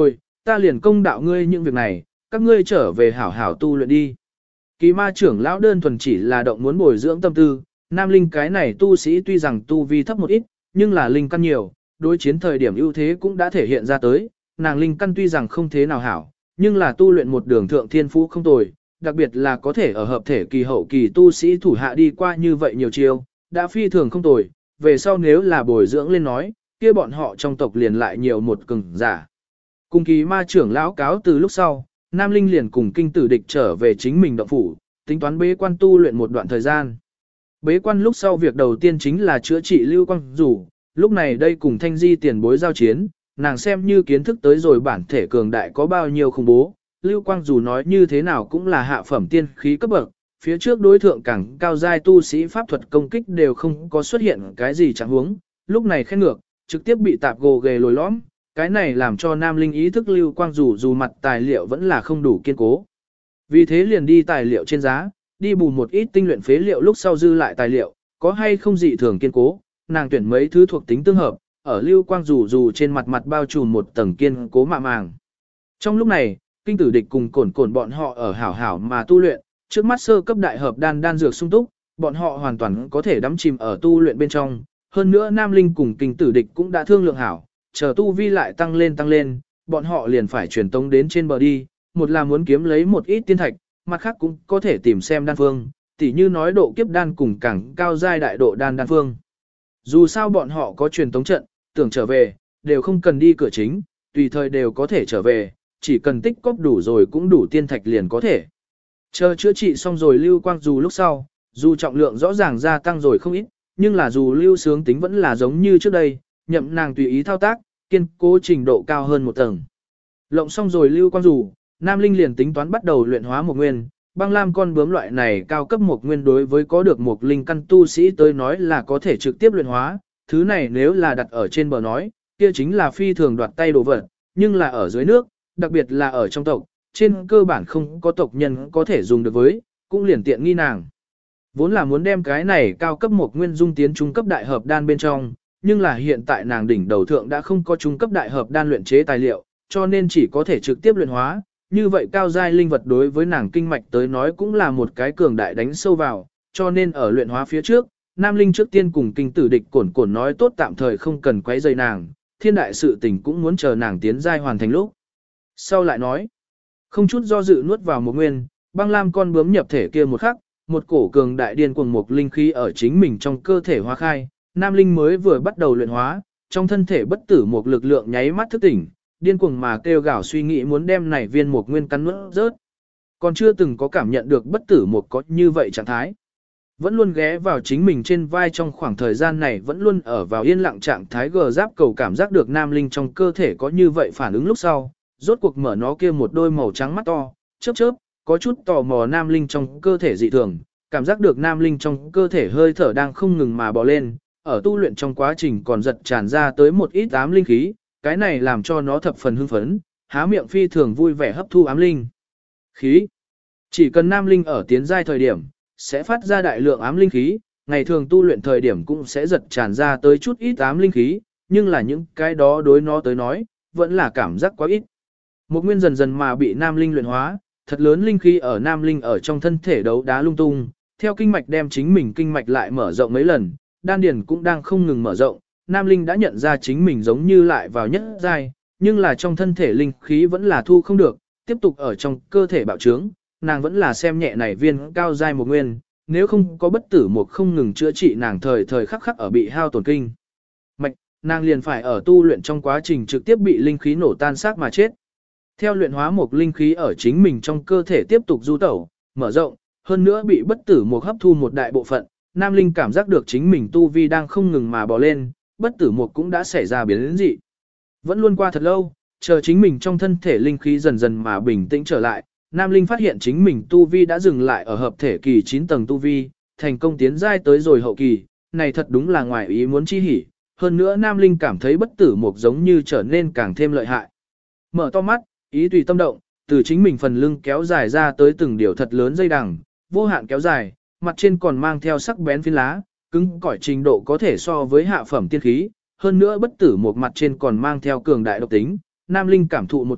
A: ta liền công đạo ngươi những việc này, các ngươi trở về hảo hảo tu luyện đi. Kỳ ma trưởng lão đơn thuần chỉ là động muốn bồi dưỡng tâm tư, nam linh cái này tu sĩ tuy rằng tu vi thấp một ít, nhưng là linh căn nhiều, đối chiến thời điểm ưu thế cũng đã thể hiện ra tới, nàng linh căn tuy rằng không thế nào hảo, nhưng là tu luyện một đường thượng thiên phú không tồi, đặc biệt là có thể ở hợp thể kỳ hậu kỳ tu sĩ thủ hạ đi qua như vậy nhiều chiêu, đã phi thường không tồi, về sau nếu là bồi dưỡng lên nói, kia bọn họ trong tộc liền lại nhiều một cường giả. Cùng kỳ ma trưởng lão cáo từ lúc sau, Nam Linh liền cùng kinh tử địch trở về chính mình động phủ, tính toán bế quan tu luyện một đoạn thời gian. Bế quan lúc sau việc đầu tiên chính là chữa trị Lưu Quang Dù, lúc này đây cùng Thanh Di tiền bối giao chiến, nàng xem như kiến thức tới rồi bản thể cường đại có bao nhiêu khủng bố. Lưu Quang Dù nói như thế nào cũng là hạ phẩm tiên khí cấp bậc, phía trước đối thượng càng cao giai tu sĩ pháp thuật công kích đều không có xuất hiện cái gì chẳng huống, lúc này khen ngược, trực tiếp bị tạp gồ ghề lồi lõm, cái này làm cho Nam Linh ý thức Lưu Quang dù mặt tài liệu vẫn là không đủ kiên cố. Vì thế liền đi tài liệu trên giá, đi bù một ít tinh luyện phế liệu lúc sau dư lại tài liệu, có hay không dị thường kiên cố, nàng tuyển mấy thứ thuộc tính tương hợp, ở Lưu Quang dù trên mặt bao trùm một tầng kiên cố mạ màng. Trong lúc này, kinh tử địch cùng cổn bọn họ ở hảo hảo mà tu luyện, trước mắt sơ cấp đại hợp đan dược sung túc, bọn họ hoàn toàn có thể đắm chìm ở tu luyện bên trong. Hơn nữa Nam Linh cùng kinh tử địch cũng đã thương lượng hảo, chờ tu vi lại tăng lên, bọn họ liền phải truyền tống đến trên bờ đi, một là muốn kiếm lấy một ít tiên thạch, mặt khác cũng có thể tìm xem đan phương, tỉ như nói độ kiếp đan cùng càng cao giai đại độ đan phương. Dù sao bọn họ có truyền tống trận, tưởng trở về, đều không cần đi cửa chính, tùy thời đều có thể trở về, chỉ cần tích cóp đủ rồi cũng đủ tiên thạch liền có thể. Chờ chữa trị xong rồi Lưu Quang dù lúc sau, dù trọng lượng rõ ràng gia tăng rồi không ít, nhưng là dù Lưu Sướng tính vẫn là giống như trước đây, nhậm nàng tùy ý thao tác, kiên cố trình độ cao hơn một tầng. Lộng xong rồi Lưu Quang dù, Nam Linh liền tính toán bắt đầu luyện hóa một nguyên, băng lam con bướm loại này cao cấp một nguyên đối với có được một linh căn tu sĩ tới nói là có thể trực tiếp luyện hóa, thứ này nếu là đặt ở trên bờ nói, kia chính là phi thường đoạt tay đồ vật, nhưng là ở dưới nước, đặc biệt là ở trong tộc, trên cơ bản không có tộc nhân có thể dùng được với, cũng liền tiện nghi nàng. Vốn là muốn đem cái này cao cấp một nguyên dung tiến trung cấp đại hợp đan bên trong, nhưng là hiện tại nàng đỉnh đầu thượng đã không có trung cấp đại hợp đan luyện chế tài liệu, cho nên chỉ có thể trực tiếp luyện hóa. Như vậy cao giai linh vật đối với nàng kinh mạch tới nói cũng là một cái cường đại đánh sâu vào, cho nên ở luyện hóa phía trước, Nam Linh trước tiên cùng kinh tử địch cổn nói tốt tạm thời không cần quấy rầy nàng, thiên đại sự tình cũng muốn chờ nàng tiến giai hoàn thành lúc. Sau lại nói, không chút do dự nuốt vào một nguyên, băng lam con bướm nhập thể kia một khắc, một cổ cường đại điên cuồng một linh khí ở chính mình trong cơ thể hóa khai, Nam Linh mới vừa bắt đầu luyện hóa, trong thân thể bất tử một lực lượng nháy mắt thức tỉnh, điên cuồng mà kêu gào suy nghĩ muốn đem này viên một nguyên cắn nuốt rớt. Còn chưa từng có cảm nhận được bất tử một có như vậy trạng thái. Vẫn luôn ghé vào chính mình trên vai trong khoảng thời gian này vẫn luôn ở vào yên lặng trạng thái gờ giáp cầu cảm giác được Nam Linh trong cơ thể có như vậy phản ứng lúc sau, rốt cuộc mở nó kia một đôi màu trắng mắt to, chớp chớp, có chút tò mò Nam Linh trong cơ thể dị thường, cảm giác được Nam Linh trong cơ thể hơi thở đang không ngừng mà bò lên, ở tu luyện trong quá trình còn giật tràn ra tới một ít ám linh khí, cái này làm cho nó thập phần hưng phấn, há miệng phi thường vui vẻ hấp thu ám linh khí. Chỉ cần Nam Linh ở tiến giai thời điểm, sẽ phát ra đại lượng ám linh khí, ngày thường tu luyện thời điểm cũng sẽ giật tràn ra tới chút ít ám linh khí, nhưng là những cái đó đối nó tới nói, vẫn là cảm giác quá ít. Một nguyên dần dần mà bị Nam Linh luyện hóa, thật lớn linh khí ở Nam Linh ở trong thân thể đấu đá lung tung, theo kinh mạch đem chính mình kinh mạch lại mở rộng mấy lần, đan điền cũng đang không ngừng mở rộng, Nam Linh đã nhận ra chính mình giống như lại vào nhất giai, nhưng là trong thân thể linh khí vẫn là thu không được, tiếp tục ở trong cơ thể bạo trướng, nàng vẫn là xem nhẹ này viên cao giai một nguyên, nếu không có bất tử một không ngừng chữa trị nàng thời thời khắc khắc ở bị hao tổn kinh mạch, nàng liền phải ở tu luyện trong quá trình trực tiếp bị linh khí nổ tan xác mà chết. Theo luyện hóa một linh khí ở chính mình trong cơ thể tiếp tục du tẩu, mở rộng, hơn nữa bị bất tử một hấp thu một đại bộ phận, Nam Linh cảm giác được chính mình tu vi đang không ngừng mà bò lên, bất tử một cũng đã xảy ra biến dị. Vẫn luôn qua thật lâu, chờ chính mình trong thân thể linh khí dần dần mà bình tĩnh trở lại, Nam Linh phát hiện chính mình tu vi đã dừng lại ở hợp thể kỳ 9 tầng tu vi, thành công tiến giai tới rồi hậu kỳ, này thật đúng là ngoài ý muốn chi hỉ. Hơn nữa Nam Linh cảm thấy bất tử một giống như trở nên càng thêm lợi hại. Mở to mắt, ý tùy tâm động, từ chính mình phần lưng kéo dài ra tới từng điều thật lớn dây đằng, vô hạn kéo dài, mặt trên còn mang theo sắc bén phiến lá, cứng cỏi trình độ có thể so với hạ phẩm tiên khí, hơn nữa bất tử một mặt trên còn mang theo cường đại độc tính. Nam Linh cảm thụ một chút,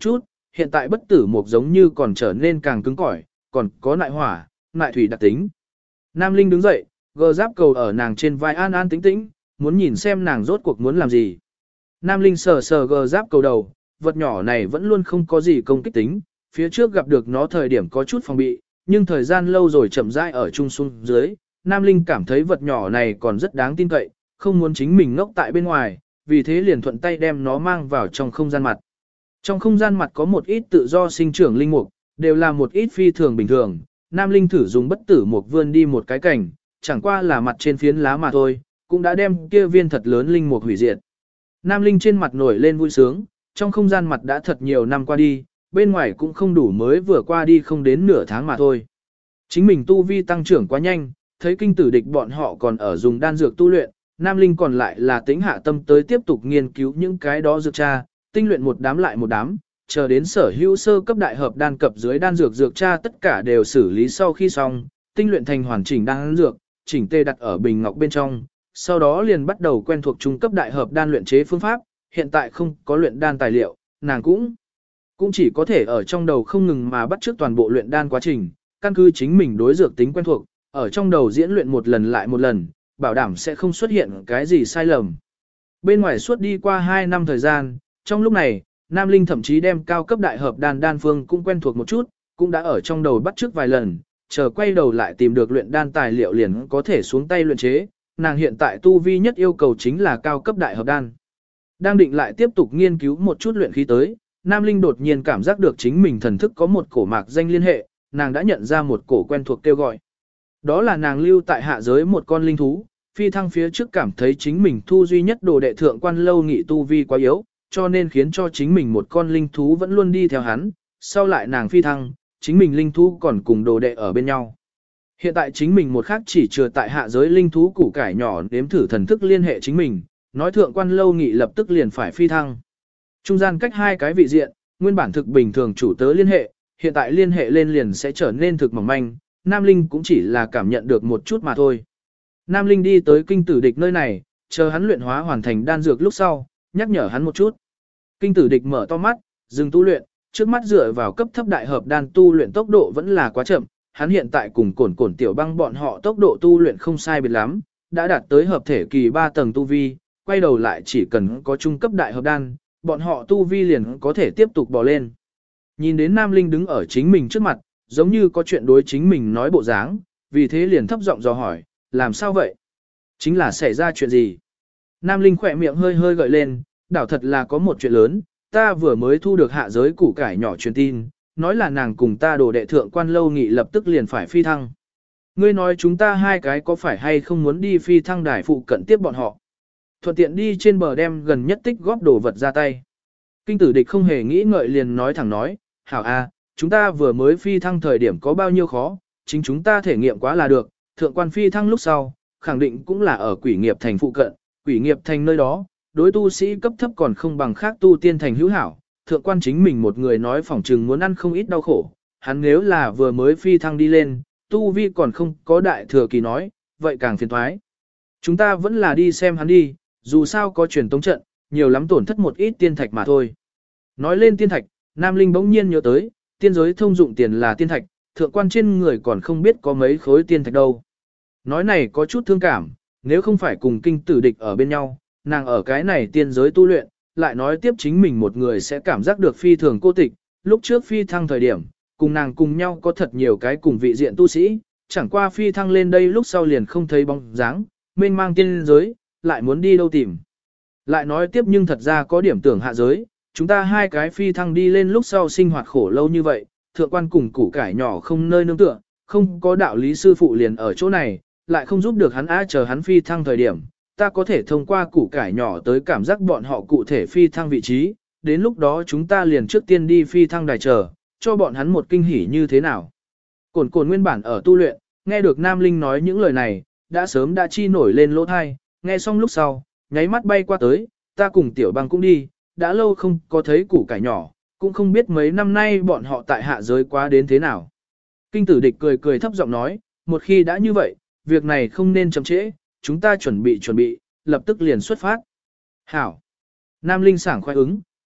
A: hiện tại bất tử mục giống như còn trở nên càng cứng cỏi, còn có nại hỏa, nại thủy đặc tính. Nam Linh đứng dậy, gờ giáp cầu ở nàng trên vai an an tĩnh tĩnh, muốn nhìn xem nàng rốt cuộc muốn làm gì. Nam Linh sờ sờ gờ giáp cầu đầu, vật nhỏ này vẫn luôn không có gì công kích tính, phía trước gặp được nó thời điểm có chút phòng bị, nhưng thời gian lâu rồi chậm rãi ở chung xuống dưới, Nam Linh cảm thấy vật nhỏ này còn rất đáng tin cậy, không muốn chính mình ngốc tại bên ngoài, vì thế liền thuận tay đem nó mang vào trong không gian mặt. Trong không gian mặt có một ít tự do sinh trưởng linh mục, đều là một ít phi thường bình thường, Nam Linh thử dùng bất tử mục vươn đi một cái cảnh, chẳng qua là mặt trên phiến lá mà thôi, cũng đã đem kia viên thật lớn linh mục hủy diệt. Nam Linh trên mặt nổi lên vui sướng, trong không gian mặt đã thật nhiều năm qua đi, bên ngoài cũng không đủ mới vừa qua đi không đến nửa tháng mà thôi. Chính mình tu vi tăng trưởng quá nhanh, thấy kinh tử địch bọn họ còn ở dùng đan dược tu luyện, Nam Linh còn lại là tính hạ tâm tới tiếp tục nghiên cứu những cái đó dược tra, tinh luyện một đám lại một đám, chờ đến sở hữu sơ cấp đại hợp đan cập dưới đan dược dược tra tất cả đều xử lý sau khi xong, tinh luyện thành hoàn chỉnh đan dược, chỉnh tê đặt ở bình ngọc bên trong, sau đó liền bắt đầu quen thuộc trung cấp đại hợp đan luyện chế phương pháp, hiện tại không có luyện đan tài liệu, nàng cũng chỉ có thể ở trong đầu không ngừng mà bắt chước toàn bộ luyện đan quá trình, căn cứ chính mình đối dược tính quen thuộc, ở trong đầu diễn luyện một lần lại một lần, bảo đảm sẽ không xuất hiện cái gì sai lầm. Bên ngoài suốt đi qua 2 năm thời gian, trong lúc này, Nam Linh thậm chí đem cao cấp đại hợp đan phương cũng quen thuộc một chút, cũng đã ở trong đầu bắt chước vài lần, chờ quay đầu lại tìm được luyện đan tài liệu liền có thể xuống tay luyện chế, nàng hiện tại tu vi nhất yêu cầu chính là cao cấp đại hợp đan. Đang định lại tiếp tục nghiên cứu một chút luyện khí tới, Nam Linh đột nhiên cảm giác được chính mình thần thức có một cổ mạc danh liên hệ, nàng đã nhận ra một cổ quen thuộc kêu gọi. Đó là nàng lưu tại hạ giới một con linh thú, phi thăng phía trước cảm thấy chính mình thu duy nhất đồ đệ thượng quan lâu nghị tu vi quá yếu, cho nên khiến cho chính mình một con linh thú vẫn luôn đi theo hắn, sau lại nàng phi thăng, chính mình linh thú còn cùng đồ đệ ở bên nhau. Hiện tại chính mình một khác chỉ chừa tại hạ giới linh thú củ cải nhỏ nếm thử thần thức liên hệ chính mình, nói thượng quan lâu nghị lập tức liền phải phi thăng. Trung gian cách hai cái vị diện, nguyên bản thực bình thường chủ tớ liên hệ, hiện tại liên hệ lên liền sẽ trở nên thực mỏng manh, Nam Linh cũng chỉ là cảm nhận được một chút mà thôi. Nam Linh đi tới kinh tử địch nơi này, chờ hắn luyện hóa hoàn thành đan dược lúc sau, nhắc nhở hắn một chút. Kinh tử địch mở to mắt, dừng tu luyện, trước mắt dựa vào cấp thấp đại hợp đan tu luyện tốc độ vẫn là quá chậm, hắn hiện tại cùng cổn tiểu băng bọn họ tốc độ tu luyện không sai biệt lắm, đã đạt tới hợp thể kỳ 3 tầng tu vi, quay đầu lại chỉ cần có trung cấp đại hợp đan, bọn họ tu vi liền có thể tiếp tục bò lên. Nhìn đến Nam Linh đứng ở chính mình trước mặt, giống như có chuyện đối chính mình nói bộ dáng, vì thế liền thấp giọng dò hỏi, làm sao vậy? Chính là xảy ra chuyện gì? Nam Linh khỏe miệng hơi hơi gợi lên, đảo thật là có một chuyện lớn, ta vừa mới thu được hạ giới củ cải nhỏ truyền tin, nói là nàng cùng ta đồ đệ thượng quan lâu nghị lập tức liền phải phi thăng. Ngươi nói chúng ta hai cái có phải hay không muốn đi phi thăng đài phụ cận tiếp bọn họ? Thuận tiện đi trên bờ đem gần nhất tích góp đồ vật ra tay. Kinh tử địch không hề nghĩ ngợi liền nói thẳng nói, hảo a, chúng ta vừa mới phi thăng thời điểm có bao nhiêu khó, chính chúng ta thể nghiệm quá là được, thượng quan phi thăng lúc sau, khẳng định cũng là ở quỷ nghiệp thành phụ cận, quỷ nghiệp thành nơi đó, đối tu sĩ cấp thấp còn không bằng khác tu tiên thành hữu hảo, thượng quan chính mình một người nói phỏng chừng muốn ăn không ít đau khổ, hắn nếu là vừa mới phi thăng đi lên, tu vi còn không có đại thừa kỳ nói, vậy càng phiền thoái. Chúng ta vẫn là đi xem hắn đi, dù sao có truyền tống trận, nhiều lắm tổn thất một ít tiên thạch mà thôi. Nói lên tiên thạch, Nam Linh bỗng nhiên nhớ tới, tiên giới thông dụng tiền là tiên thạch, thượng quan trên người còn không biết có mấy khối tiên thạch đâu. Nói này có chút thương cảm, nếu không phải cùng kinh tử địch ở bên nhau, nàng ở cái này tiên giới tu luyện, lại nói tiếp chính mình một người sẽ cảm giác được phi thường cô tịch, lúc trước phi thăng thời điểm, cùng nàng cùng nhau có thật nhiều cái cùng vị diện tu sĩ, chẳng qua phi thăng lên đây lúc sau liền không thấy bóng dáng, mênh mang tiên giới, lại muốn đi đâu tìm. Lại nói tiếp nhưng thật ra có điểm tưởng hạ giới, chúng ta hai cái phi thăng đi lên lúc sau sinh hoạt khổ lâu như vậy, thượng quan cùng củ cải nhỏ không nơi nương tựa, không có đạo lý sư phụ liền ở chỗ này, lại không giúp được hắn chờ hắn phi thăng thời điểm, ta có thể thông qua củ cải nhỏ tới cảm giác bọn họ cụ thể phi thăng vị trí, đến lúc đó chúng ta liền trước tiên đi phi thăng đài chờ, cho bọn hắn một kinh hỉ như thế nào. Cổn nguyên bản ở tu luyện, nghe được Nam Linh nói những lời này, đã sớm đã chi nổi lên lỗ thai, nghe xong lúc sau, nháy mắt bay qua tới, ta cùng tiểu băng cũng đi, đã lâu không có thấy củ cải nhỏ, cũng không biết mấy năm nay bọn họ tại hạ giới quá đến thế nào. Kinh tử địch cười cười thấp giọng nói, một khi đã như vậy, việc này không nên chậm trễ, chúng ta chuẩn bị, lập tức liền xuất phát. Hảo. Nam Linh sảng khoái ứng,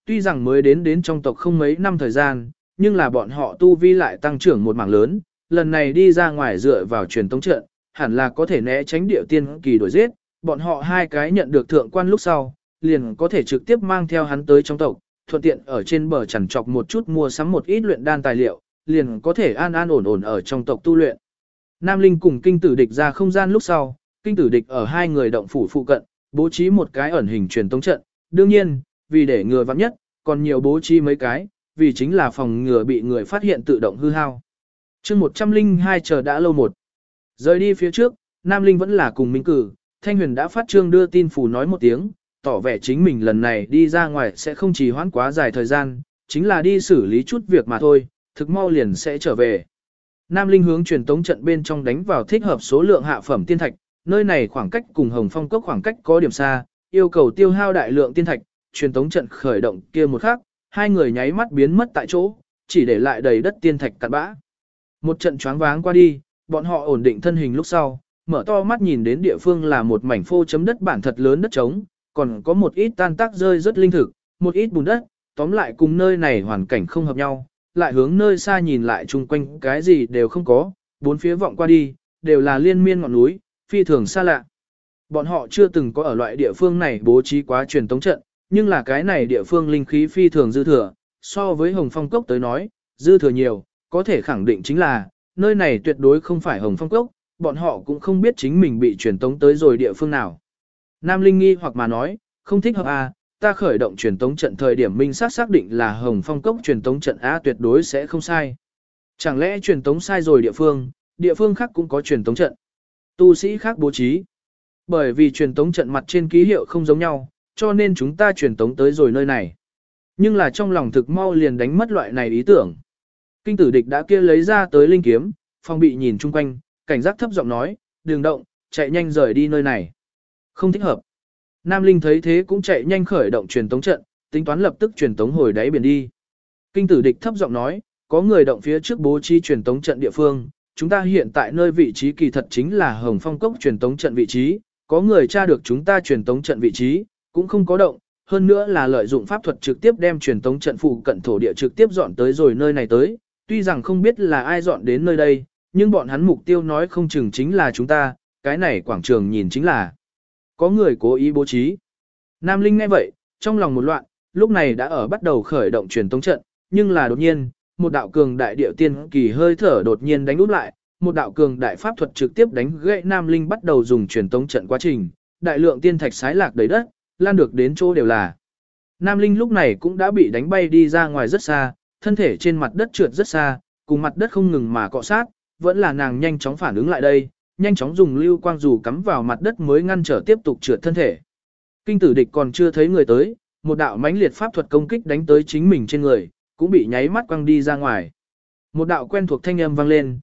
A: tuy rằng mới đến trong tộc không mấy năm thời gian, nhưng là bọn họ tu vi lại tăng trưởng một mảng lớn, lần này đi ra ngoài dựa vào truyền tống trận, hẳn là có thể né tránh địa tiên kỳ đuổi giết, bọn họ hai cái nhận được thượng quan lúc sau, liền có thể trực tiếp mang theo hắn tới trong tộc, thuận tiện ở trên bờ chằn chọc một chút mua sắm một ít luyện đan tài liệu, liền có thể an an ổn ổn ở trong tộc tu luyện. Nam Linh cùng kinh tử địch ra không gian lúc sau, kinh tử địch ở hai người động phủ phụ cận, bố trí một cái ẩn hình truyền tống trận, đương nhiên, vì để ngừa vắng nhất, còn nhiều bố trí mấy cái, vì chính là phòng ngừa bị người phát hiện tự động hư hao. chương 102 chờ đã lâu một. Rời đi phía trước, Nam Linh vẫn là cùng Minh Cử, Thanh Huyền đã phát trương đưa tin phủ nói một tiếng, tỏ vẻ chính mình lần này đi ra ngoài sẽ không trì hoãn quá dài thời gian, chính là đi xử lý chút việc mà thôi, thực mau liền sẽ trở về. Nam Linh hướng truyền tống trận bên trong đánh vào thích hợp số lượng hạ phẩm tiên thạch, nơi này khoảng cách cùng Hồng Phong Cốc khoảng cách có điểm xa, yêu cầu tiêu hao đại lượng tiên thạch, truyền tống trận khởi động kia một khắc, hai người nháy mắt biến mất tại chỗ, chỉ để lại đầy đất tiên thạch cặn bã. Một trận choáng váng qua đi, bọn họ ổn định thân hình lúc sau, mở to mắt nhìn đến địa phương là một mảnh phô chấm đất bản thật lớn đất trống, còn có một ít tan tác rơi rất linh thực, một ít bùn đất, tóm lại cùng nơi này hoàn cảnh không hợp nhau, lại hướng nơi xa nhìn lại chung quanh cái gì đều không có, bốn phía vọng qua đi, đều là liên miên ngọn núi, phi thường xa lạ. Bọn họ chưa từng có ở loại địa phương này bố trí quá truyền tống trận, nhưng là cái này địa phương linh khí phi thường dư thừa, so với Hồng Phong Cốc tới nói, dư thừa nhiều, có thể khẳng định chính là, nơi này tuyệt đối không phải Hồng Phong Cốc, bọn họ cũng không biết chính mình bị truyền tống tới rồi địa phương nào. Nam Linh nghi hoặc mà nói, không thích hợp à, ta khởi động truyền tống trận thời điểm minh xác định là Hồng Phong Cốc truyền tống trận á tuyệt đối sẽ không sai. Chẳng lẽ truyền tống sai rồi địa phương khác cũng có truyền tống trận. Tu sĩ khác bố trí. Bởi vì truyền tống trận mặt trên ký hiệu không giống nhau, cho nên chúng ta truyền tống tới rồi nơi này. Nhưng là trong lòng thực mau liền đánh mất loại này ý tưởng. Kinh tử địch đã kia lấy ra tới linh kiếm, phong bị nhìn chung quanh, cảnh giác thấp giọng nói, đừng động, chạy nhanh rời đi nơi này. Không thích hợp. Nam Linh thấy thế cũng chạy nhanh khởi động truyền tống trận, tính toán lập tức truyền tống hồi đáy biển đi. Kinh tử địch thấp giọng nói, có người động phía trước bố trí truyền tống trận địa phương, chúng ta hiện tại nơi vị trí kỳ thật chính là Hồng Phong Cốc truyền tống trận vị trí, có người tra được chúng ta truyền tống trận vị trí, cũng không có động, hơn nữa là lợi dụng pháp thuật trực tiếp đem truyền tống trận phụ cận thổ địa trực tiếp dọn tới rồi nơi này tới, tuy rằng không biết là ai dọn đến nơi đây, nhưng bọn hắn mục tiêu nói không chừng chính là chúng ta, cái này quảng trường nhìn chính là có người cố ý bố trí. Nam Linh nghe vậy, trong lòng một loạn, lúc này đã ở bắt đầu khởi động truyền tống trận, nhưng là đột nhiên, một đạo cường đại điệu tiên kỳ hơi thở đột nhiên đánh úp lại, một đạo cường đại pháp thuật trực tiếp đánh gãy Nam Linh bắt đầu dùng truyền tống trận quá trình, đại lượng tiên thạch xái lạc đầy đất, lan được đến chỗ đều là. Nam Linh lúc này cũng đã bị đánh bay đi ra ngoài rất xa, thân thể trên mặt đất trượt rất xa, cùng mặt đất không ngừng mà cọ sát, vẫn là nàng nhanh chóng phản ứng lại đây, nhanh chóng dùng lưu quang dù cắm vào mặt đất mới ngăn trở tiếp tục trượt thân thể. Kinh tử địch còn chưa thấy người tới, một đạo mãnh liệt pháp thuật công kích đánh tới chính mình trên người, cũng bị nháy mắt quăng đi ra ngoài. Một đạo quen thuộc thanh âm vang lên,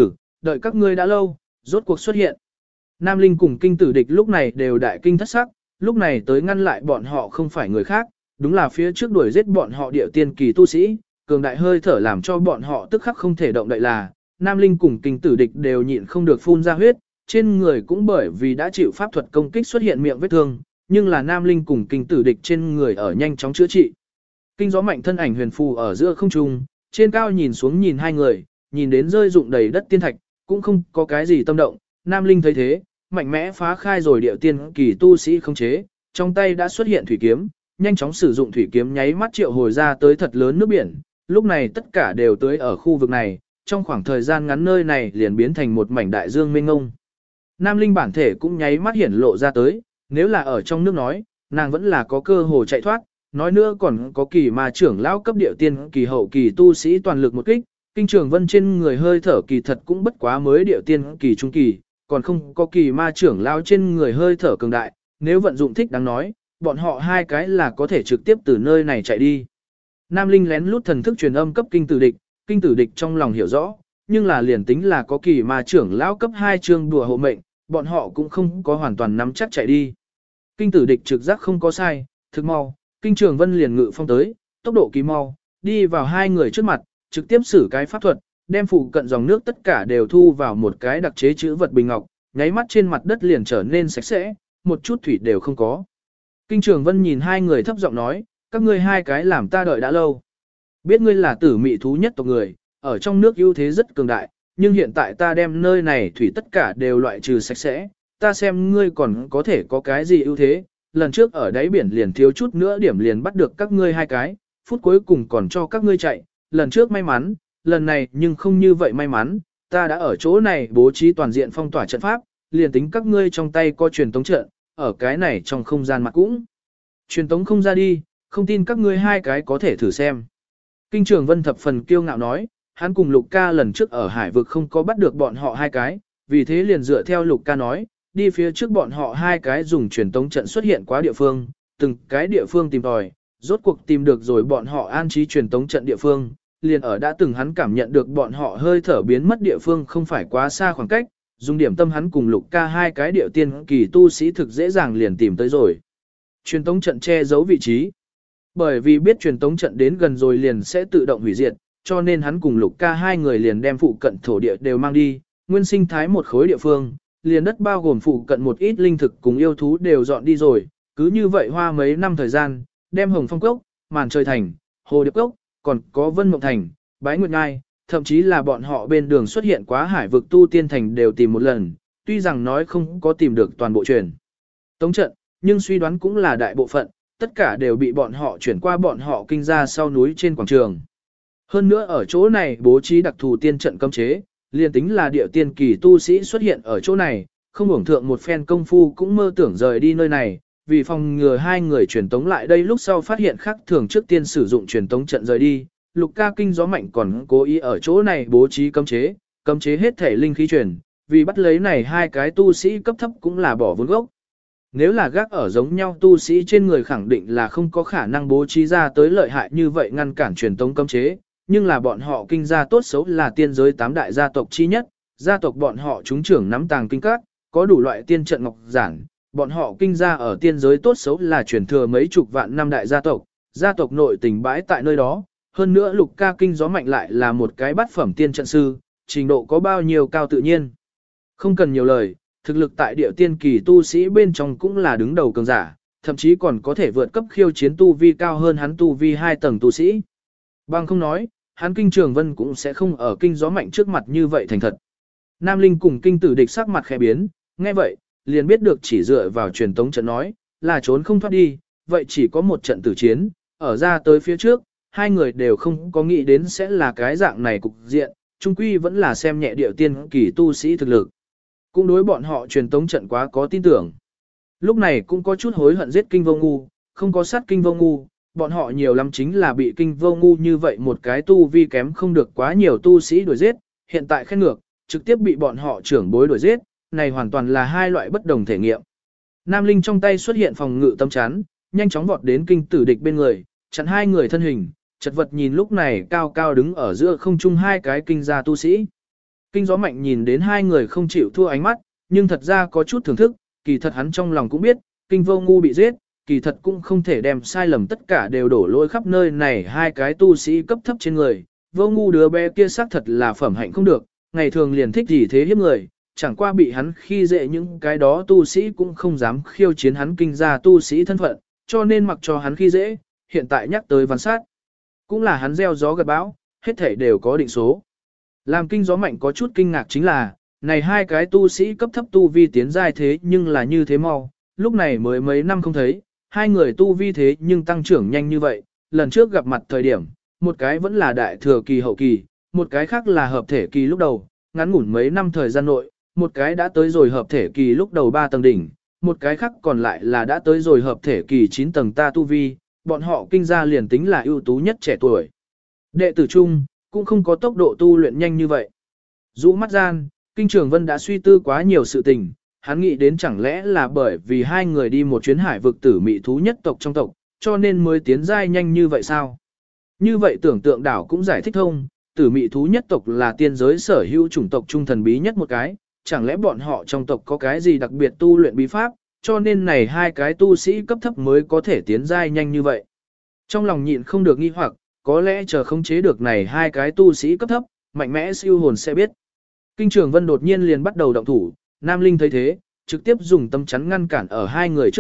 A: đợi các ngươi đã lâu, rốt cuộc xuất hiện. Nam Linh cùng kinh tử địch lúc này đều đại kinh thất sắc, lúc này tới ngăn lại bọn họ không phải người khác, đúng là phía trước đuổi giết bọn họ địa tiên kỳ tu sĩ, cường đại hơi thở làm cho bọn họ tức khắc không thể động đậy là, Nam Linh cùng kinh tử địch đều nhịn không được phun ra huyết, trên người cũng bởi vì đã chịu pháp thuật công kích xuất hiện miệng vết thương, nhưng là Nam Linh cùng kinh tử địch trên người ở nhanh chóng chữa trị. Kinh gió mạnh thân ảnh huyền phù ở giữa không trung, trên cao nhìn xuống nhìn hai người, nhìn đến rơi rụng đầy đất tiên thạch, cũng không có cái gì tâm động, Nam Linh thấy thế, mạnh mẽ phá khai rồi điệu tiên kỳ tu sĩ không chế, trong tay đã xuất hiện thủy kiếm, nhanh chóng sử dụng thủy kiếm nháy mắt triệu hồi ra tới thật lớn nước biển, lúc này tất cả đều tới ở khu vực này, trong khoảng thời gian ngắn nơi này liền biến thành một mảnh đại dương mênh ngông. Nam Linh bản thể cũng nháy mắt hiển lộ ra tới, nếu là ở trong nước nói, nàng vẫn là có cơ hội chạy thoát, nói nữa còn có kỳ ma trưởng lão cấp điệu tiên kỳ hậu kỳ tu sĩ toàn lực một kích, kinh trường vân trên người hơi thở kỳ thật cũng bất quá mới điệu tiên kỳ trung kỳ, còn không có kỳ ma trưởng lão trên người hơi thở cường đại, nếu vận dụng thích đáng nói, bọn họ hai cái là có thể trực tiếp từ nơi này chạy đi. Nam Linh lén lút thần thức truyền âm cấp kinh tử địch trong lòng hiểu rõ, nhưng là liền tính là có kỳ ma trưởng lão cấp 2 chương đùa hộ mệnh, bọn họ cũng không có hoàn toàn nắm chắc chạy đi. Kinh tử địch trực giác không có sai, thực mau, kinh trường vân liền ngự phong tới, tốc độ kỳ mau, đi vào hai người trước mặt, trực tiếp sử cái pháp thuật, đem phụ cận dòng nước tất cả đều thu vào một cái đặc chế chữ vật bình ngọc, nháy mắt trên mặt đất liền trở nên sạch sẽ, một chút thủy đều không có. Kinh trường vân nhìn hai người thấp giọng nói, các ngươi hai cái làm ta đợi đã lâu. Biết ngươi là tử mị thú nhất tộc người, ở trong nước ưu thế rất cường đại, nhưng hiện tại ta đem nơi này thủy tất cả đều loại trừ sạch sẽ, ta xem ngươi còn có thể có cái gì ưu thế, lần trước ở đáy biển liền thiếu chút nữa điểm liền bắt được các ngươi hai cái, phút cuối cùng còn cho các ngươi chạy, lần trước may mắn, lần này nhưng không như vậy may mắn, ta đã ở chỗ này bố trí toàn diện phong tỏa trận pháp, liền tính các ngươi trong tay có truyền tống trận, ở cái này trong không gian mặt cũng. Truyền tống không ra đi, không tin các ngươi hai cái có thể thử xem. Kinh Trường Vân thập phần kiêu ngạo nói, hắn cùng Lục Ca lần trước ở hải vực không có bắt được bọn họ hai cái, vì thế liền dựa theo Lục Ca nói, đi phía trước bọn họ hai cái dùng truyền tống trận xuất hiện quá địa phương, từng cái địa phương tìm tòi, rốt cuộc tìm được rồi bọn họ an trí truyền tống trận địa phương, liền ở đã từng hắn cảm nhận được bọn họ hơi thở biến mất địa phương không phải quá xa khoảng cách, dùng điểm tâm hắn cùng Lục Ca hai cái địa tiên kỳ tu sĩ thực dễ dàng liền tìm tới rồi. Truyền tống trận che giấu vị trí. Bởi vì biết truyền tống trận đến gần rồi liền sẽ tự động hủy diệt, cho nên hắn cùng Lục Ca hai người liền đem phụ cận thổ địa đều mang đi, nguyên sinh thái một khối địa phương, liền đất bao gồm phụ cận một ít linh thực cùng yêu thú đều dọn đi rồi, cứ như vậy hoa mấy năm thời gian, đem Hồng Phong Cốc, Màn Trời Thành, Hồ Điệp Cốc, còn có Vân Mộng Thành, Bái Nguyệt Ngai, thậm chí là bọn họ bên đường xuất hiện quá hải vực tu tiên thành đều tìm một lần, tuy rằng nói không có tìm được toàn bộ truyền tống trận, nhưng suy đoán cũng là đại bộ phận, tất cả đều bị bọn họ chuyển qua bọn họ kinh ra sau núi trên quảng trường. Hơn nữa ở chỗ này bố trí đặc thù tiên trận cấm chế, liền tính là địa tiên kỳ tu sĩ xuất hiện ở chỗ này, không hưởng thượng một phen công phu cũng mơ tưởng rời đi nơi này, vì phòng ngừa hai người truyền tống lại đây lúc sau phát hiện khác thường trước tiên sử dụng truyền tống trận rời đi. Lục Ca kinh gió mạnh còn cố ý ở chỗ này bố trí cấm chế hết thể linh khí truyền, vì bắt lấy này hai cái tu sĩ cấp thấp cũng là bỏ vốn gốc. Nếu là gác ở giống nhau tu sĩ trên người khẳng định là không có khả năng bố trí ra tới lợi hại như vậy ngăn cản truyền tống cấm chế, nhưng là bọn họ kinh gia tốt xấu là tiên giới 8 đại gia tộc chi nhất, gia tộc bọn họ chúng trưởng nắm tàng kinh các, có đủ loại tiên trận ngọc giản, bọn họ kinh gia ở tiên giới tốt xấu là truyền thừa mấy chục vạn năm đại gia tộc nội tình bãi tại nơi đó, hơn nữa Lục Ca kinh gió mạnh lại là một cái bát phẩm tiên trận sư, trình độ có bao nhiêu cao tự nhiên. Không cần nhiều lời, thực lực tại địa tiên kỳ tu sĩ bên trong cũng là đứng đầu cường giả, thậm chí còn có thể vượt cấp khiêu chiến tu vi cao hơn hắn tu vi 2 tầng tu sĩ. Bằng không nói, hắn Kinh Trường Vân cũng sẽ không ở kinh gió mạnh trước mặt như vậy thành thật. Nam Linh cùng kinh tử địch sắc mặt khẽ biến, nghe vậy, liền biết được chỉ dựa vào truyền tống trận nói, là trốn không thoát đi, vậy chỉ có một trận tử chiến, ở ra tới phía trước, hai người đều không có nghĩ đến sẽ là cái dạng này cục diện, chung quy vẫn là xem nhẹ địa tiên kỳ tu sĩ thực lực. Cũng đối bọn họ truyền tống trận quá có tin tưởng. Lúc này cũng có chút hối hận giết kinh vô ngu, không có sát kinh vô ngu, bọn họ nhiều lắm chính là bị kinh vô ngu như vậy một cái tu vi kém không được quá nhiều tu sĩ đuổi giết, hiện tại khen ngược, trực tiếp bị bọn họ trưởng bối đuổi giết, này hoàn toàn là hai loại bất đồng thể nghiệm. Nam Linh trong tay xuất hiện phòng ngự tâm chắn, nhanh chóng vọt đến kinh tử địch bên người, chặn hai người thân hình, chật vật nhìn lúc này cao cao đứng ở giữa không trung hai cái kinh gia tu sĩ. Kinh gió mạnh nhìn đến hai người không chịu thua ánh mắt, nhưng thật ra có chút thưởng thức, kỳ thật hắn trong lòng cũng biết, kinh vô ngu bị giết, kỳ thật cũng không thể đem sai lầm tất cả đều đổ lỗi khắp nơi này hai cái tu sĩ cấp thấp trên người. Vô ngu đứa bé kia xác thật là phẩm hạnh không được, ngày thường liền thích gì thế hiếp người, chẳng qua bị hắn khi dễ những cái đó tu sĩ cũng không dám khiêu chiến hắn kinh gia tu sĩ thân phận, cho nên mặc cho hắn khi dễ, hiện tại nhắc tới văn sát. Cũng là hắn gieo gió gặt bão, hết thể đều có định số. Làm kinh gió mạnh có chút kinh ngạc chính là, này hai cái tu sĩ cấp thấp tu vi tiến giai thế nhưng là như thế mau, lúc này mới mấy năm không thấy, hai người tu vi thế nhưng tăng trưởng nhanh như vậy, lần trước gặp mặt thời điểm, một cái vẫn là đại thừa kỳ hậu kỳ, một cái khác là hợp thể kỳ lúc đầu, ngắn ngủn mấy năm thời gian nội, một cái đã tới rồi hợp thể kỳ lúc đầu 3 tầng đỉnh, một cái khác còn lại là đã tới rồi hợp thể kỳ 9 tầng ta tu vi, bọn họ kinh gia liền tính là ưu tú nhất trẻ tuổi. Đệ tử chung, cũng không có tốc độ tu luyện nhanh như vậy. Dũ mắt gian, Kinh Trường Vân đã suy tư quá nhiều sự tình, hắn nghĩ đến chẳng lẽ là bởi vì hai người đi một chuyến hải vực tử mị thú nhất tộc trong tộc, cho nên mới tiến giai nhanh như vậy sao? Như vậy tưởng tượng đảo cũng giải thích thông, tử mị thú nhất tộc là tiên giới sở hữu chủng tộc trung thần bí nhất một cái, chẳng lẽ bọn họ trong tộc có cái gì đặc biệt tu luyện bí pháp, cho nên này hai cái tu sĩ cấp thấp mới có thể tiến giai nhanh như vậy. Trong lòng nhịn không được nghi hoặc, có lẽ chờ không chế được này hai cái tu sĩ cấp thấp, mạnh mẽ siêu hồn sẽ biết. Kinh Trường Vân đột nhiên liền bắt đầu động thủ, Nam Linh thấy thế, trực tiếp dùng tâm chắn ngăn cản ở hai người trước mặt,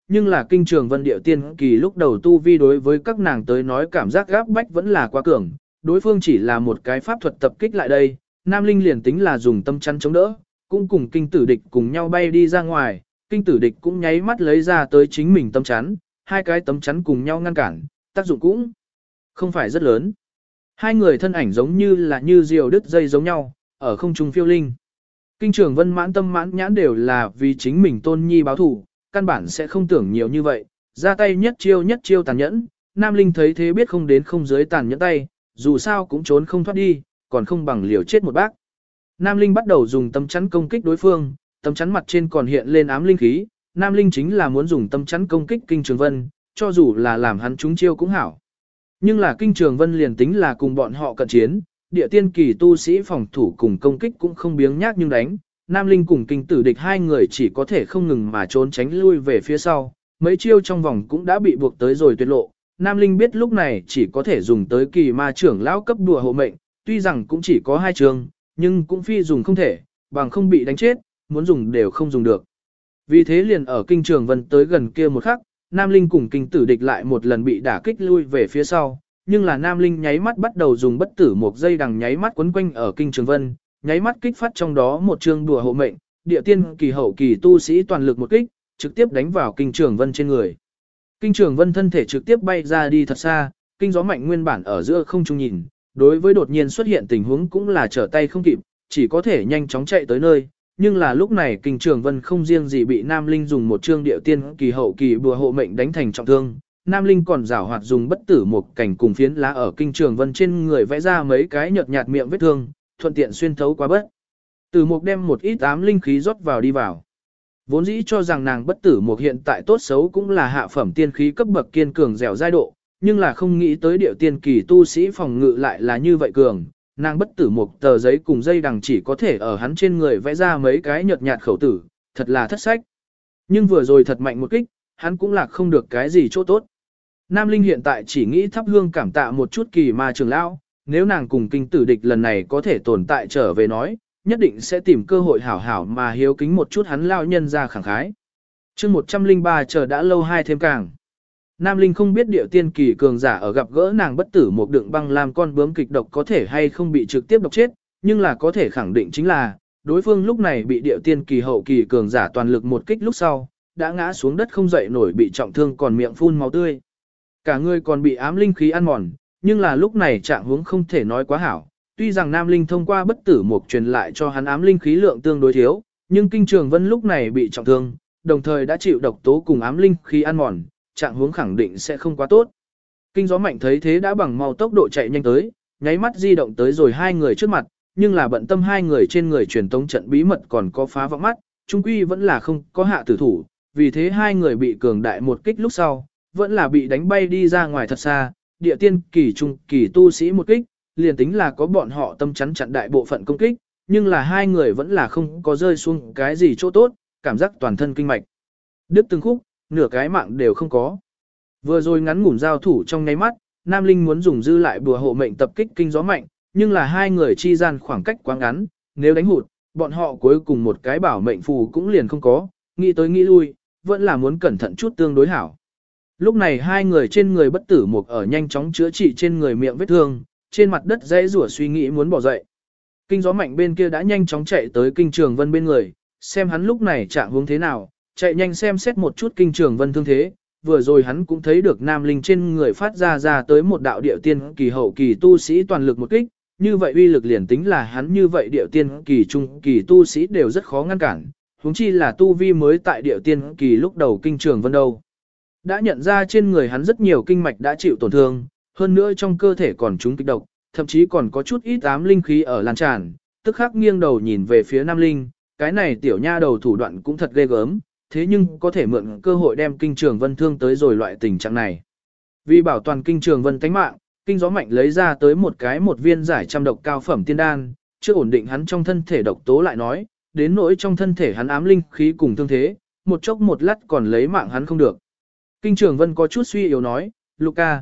A: nhưng là kinh trường vân điệu tiên kỳ lúc đầu tu vi đối với các nàng tới nói cảm giác gáp bách vẫn là quá cường, đối phương chỉ là một cái pháp thuật tập kích lại đây, Nam Linh liền tính là dùng tâm chắn chống đỡ, cũng cùng kinh tử địch cùng nhau bay đi ra ngoài, kinh tử địch cũng nháy mắt lấy ra tới chính mình tâm chắn, hai cái tấm chắn cùng nhau ngăn cản, tác dụng cũng không phải rất lớn. Hai người thân ảnh giống như là như diều đứt dây giống nhau, ở không trung phiêu linh. Kinh trường vân mãn tâm mãn nhãn đều là vì chính mình tôn nhi báo thủ, căn bản sẽ không tưởng nhiều như vậy, ra tay nhất chiêu tàn nhẫn, Nam Linh thấy thế biết không đến không dưới tàn nhẫn tay, dù sao cũng trốn không thoát đi, còn không bằng liều chết một bác. Nam Linh bắt đầu dùng tâm chắn công kích đối phương, tâm chắn mặt trên còn hiện lên ám linh khí, Nam Linh chính là muốn dùng tâm chắn công kích Kinh Trường Vân, cho dù là làm hắn trúng chiêu cũng hảo. Nhưng là Kinh Trường Vân liền tính là cùng bọn họ cận chiến, địa tiên kỳ tu sĩ phòng thủ cùng công kích cũng không biếng nhác nhưng đánh, Nam Linh cùng Kinh Tử Địch hai người chỉ có thể không ngừng mà trốn tránh lui về phía sau, mấy chiêu trong vòng cũng đã bị buộc tới rồi tuyệt lộ. Nam Linh biết lúc này chỉ có thể dùng tới kỳ ma trưởng lão cấp đùa hộ mệnh, tuy rằng cũng chỉ có hai trường, nhưng cũng phi dùng không thể, bằng không bị đánh chết, muốn dùng đều không dùng được. Vì thế liền ở Kinh Trường Vân tới gần kia một khắc, Nam Linh cùng Kinh Tử Địch lại một lần bị đả kích lui về phía sau, nhưng là Nam Linh nháy mắt bắt đầu dùng bất tử một dây đằng nháy mắt quấn quanh ở Kinh Trường Vân, nháy mắt kích phát trong đó một chương đùa hộ mệnh, địa tiên kỳ hậu kỳ tu sĩ toàn lực một kích, trực tiếp đánh vào Kinh Trường Vân trên người. Kinh Trường Vân thân thể trực tiếp bay ra đi thật xa, kinh gió mạnh nguyên bản ở giữa không trung nhìn, đối với đột nhiên xuất hiện tình huống cũng là trở tay không kịp, chỉ có thể nhanh chóng chạy tới nơi. Nhưng là lúc này Kinh Trường Vân không riêng gì bị Nam Linh dùng một chương điệu tiên kỳ hậu kỳ bùa hộ mệnh đánh thành trọng thương, Nam Linh còn giảo hoạt dùng bất tử một cảnh cùng phiến lá ở Kinh Trường Vân trên người vẽ ra mấy cái nhợt nhạt miệng vết thương, thuận tiện xuyên thấu qua bất. Tử Mục đem một ít ám linh khí rót vào đi vào. Vốn dĩ cho rằng nàng bất tử một hiện tại tốt xấu cũng là hạ phẩm tiên khí cấp bậc kiên cường dẻo dai độ, nhưng là không nghĩ tới điệu tiên kỳ tu sĩ phòng ngự lại là như vậy cường. Nàng bất tử một tờ giấy cùng dây đằng chỉ có thể ở hắn trên người vẽ ra mấy cái nhợt nhạt khẩu tử, thật là thất sách. Nhưng vừa rồi thật mạnh một kích, hắn cũng lạc không được cái gì chỗ tốt. Nam Linh hiện tại chỉ nghĩ thắp hương cảm tạ một chút kỳ ma trường lão, nếu nàng cùng Kinh Tử Địch lần này có thể tồn tại trở về nói, nhất định sẽ tìm cơ hội hảo hảo mà hiếu kính một chút hắn lao nhân ra khẳng khái. chương 103 chờ đã lâu hai thêm càng. Nam Linh không biết điệu tiên kỳ cường giả ở gặp gỡ nàng bất tử một đựng băng làm con bướm kịch độc có thể hay không bị trực tiếp độc chết, nhưng là có thể khẳng định chính là, đối phương lúc này bị điệu tiên kỳ hậu kỳ cường giả toàn lực một kích lúc sau, đã ngã xuống đất không dậy nổi bị trọng thương còn miệng phun máu tươi. Cả người còn bị ám linh khí ăn mòn, nhưng là lúc này trạng huống không thể nói quá hảo. Tuy rằng Nam Linh thông qua bất tử mục truyền lại cho hắn ám linh khí lượng tương đối thiếu, nhưng Kinh Trường Vân lúc này bị trọng thương, đồng thời đã chịu độc tố cùng ám linh khí ăn mòn, trạng huống khẳng định sẽ không quá tốt. Kinh gió mạnh thấy thế đã bằng mau tốc độ chạy nhanh tới, nháy mắt di động tới rồi hai người trước mặt, nhưng là bận tâm hai người trên người truyền tống trận bí mật còn có phá vọng mắt, trung quy vẫn là không có hạ tử thủ, vì thế hai người bị cường đại một kích lúc sau, vẫn là bị đánh bay đi ra ngoài thật xa, địa tiên kỳ trung kỳ tu sĩ một kích, liền tính là có bọn họ tâm chắn chặn đại bộ phận công kích, nhưng là hai người vẫn là không có rơi xuống cái gì chỗ tốt, cảm giác toàn thân kinh mạch. Đứt từng khúc, nửa cái mạng đều không có. Vừa rồi ngắn ngủn giao thủ trong nháy mắt, Nam Linh muốn dùng dư lại bùa hộ mệnh tập kích kinh gió mạnh, nhưng là hai người chi gian khoảng cách quá ngắn, nếu đánh hụt, bọn họ cuối cùng một cái bảo mệnh phù cũng liền không có, nghĩ tới nghĩ lui, vẫn là muốn cẩn thận chút tương đối hảo. Lúc này hai người trên người bất tử một ở nhanh chóng chữa trị trên người miệng vết thương, trên mặt đất dãy rủa suy nghĩ muốn bỏ dậy. Kinh gió mạnh bên kia đã nhanh chóng chạy tới Kinh Trường Vân bên người, xem hắn lúc này trạng huống thế nào, chạy nhanh xem xét một chút Kinh Trường Vân thương thế. Vừa rồi hắn cũng thấy được Nam Linh trên người phát ra tới một đạo điệu tiên kỳ hậu kỳ tu sĩ toàn lực một kích, như vậy uy lực liền tính là hắn như vậy điệu tiên kỳ trung kỳ tu sĩ đều rất khó ngăn cản, huống chi là tu vi mới tại điệu tiên kỳ lúc đầu Kinh Trường Vân đâu. Đã nhận ra trên người hắn rất nhiều kinh mạch đã chịu tổn thương, hơn nữa trong cơ thể còn trúng kịch độc, thậm chí còn có chút ít ám linh khí ở lan tràn, tức khắc nghiêng đầu nhìn về phía Nam Linh, cái này tiểu nha đầu thủ đoạn cũng thật ghê gớm, thế nhưng có thể mượn cơ hội đem Kinh Trường Vân thương tới rồi loại tình trạng này. Vì bảo toàn Kinh Trường Vân tánh mạng, Kinh gió mạnh lấy ra tới một viên giải trăm độc cao phẩm tiên đan, chưa ổn định hắn trong thân thể độc tố lại nói, đến nỗi trong thân thể hắn ám linh khí cùng thương thế, một chốc một lát còn lấy mạng hắn không được. Kinh Trường Vân có chút suy yếu nói, Luca,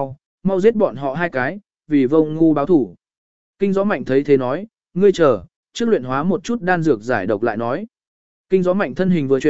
A: mau giết bọn họ hai cái, vì vô ngu báo thủ. Kinh gió mạnh thấy thế nói, ngươi chờ, trước luyện hóa một chút đan dược giải độc lại nói. Kinh gió mạnh thân hình vừa chuyển,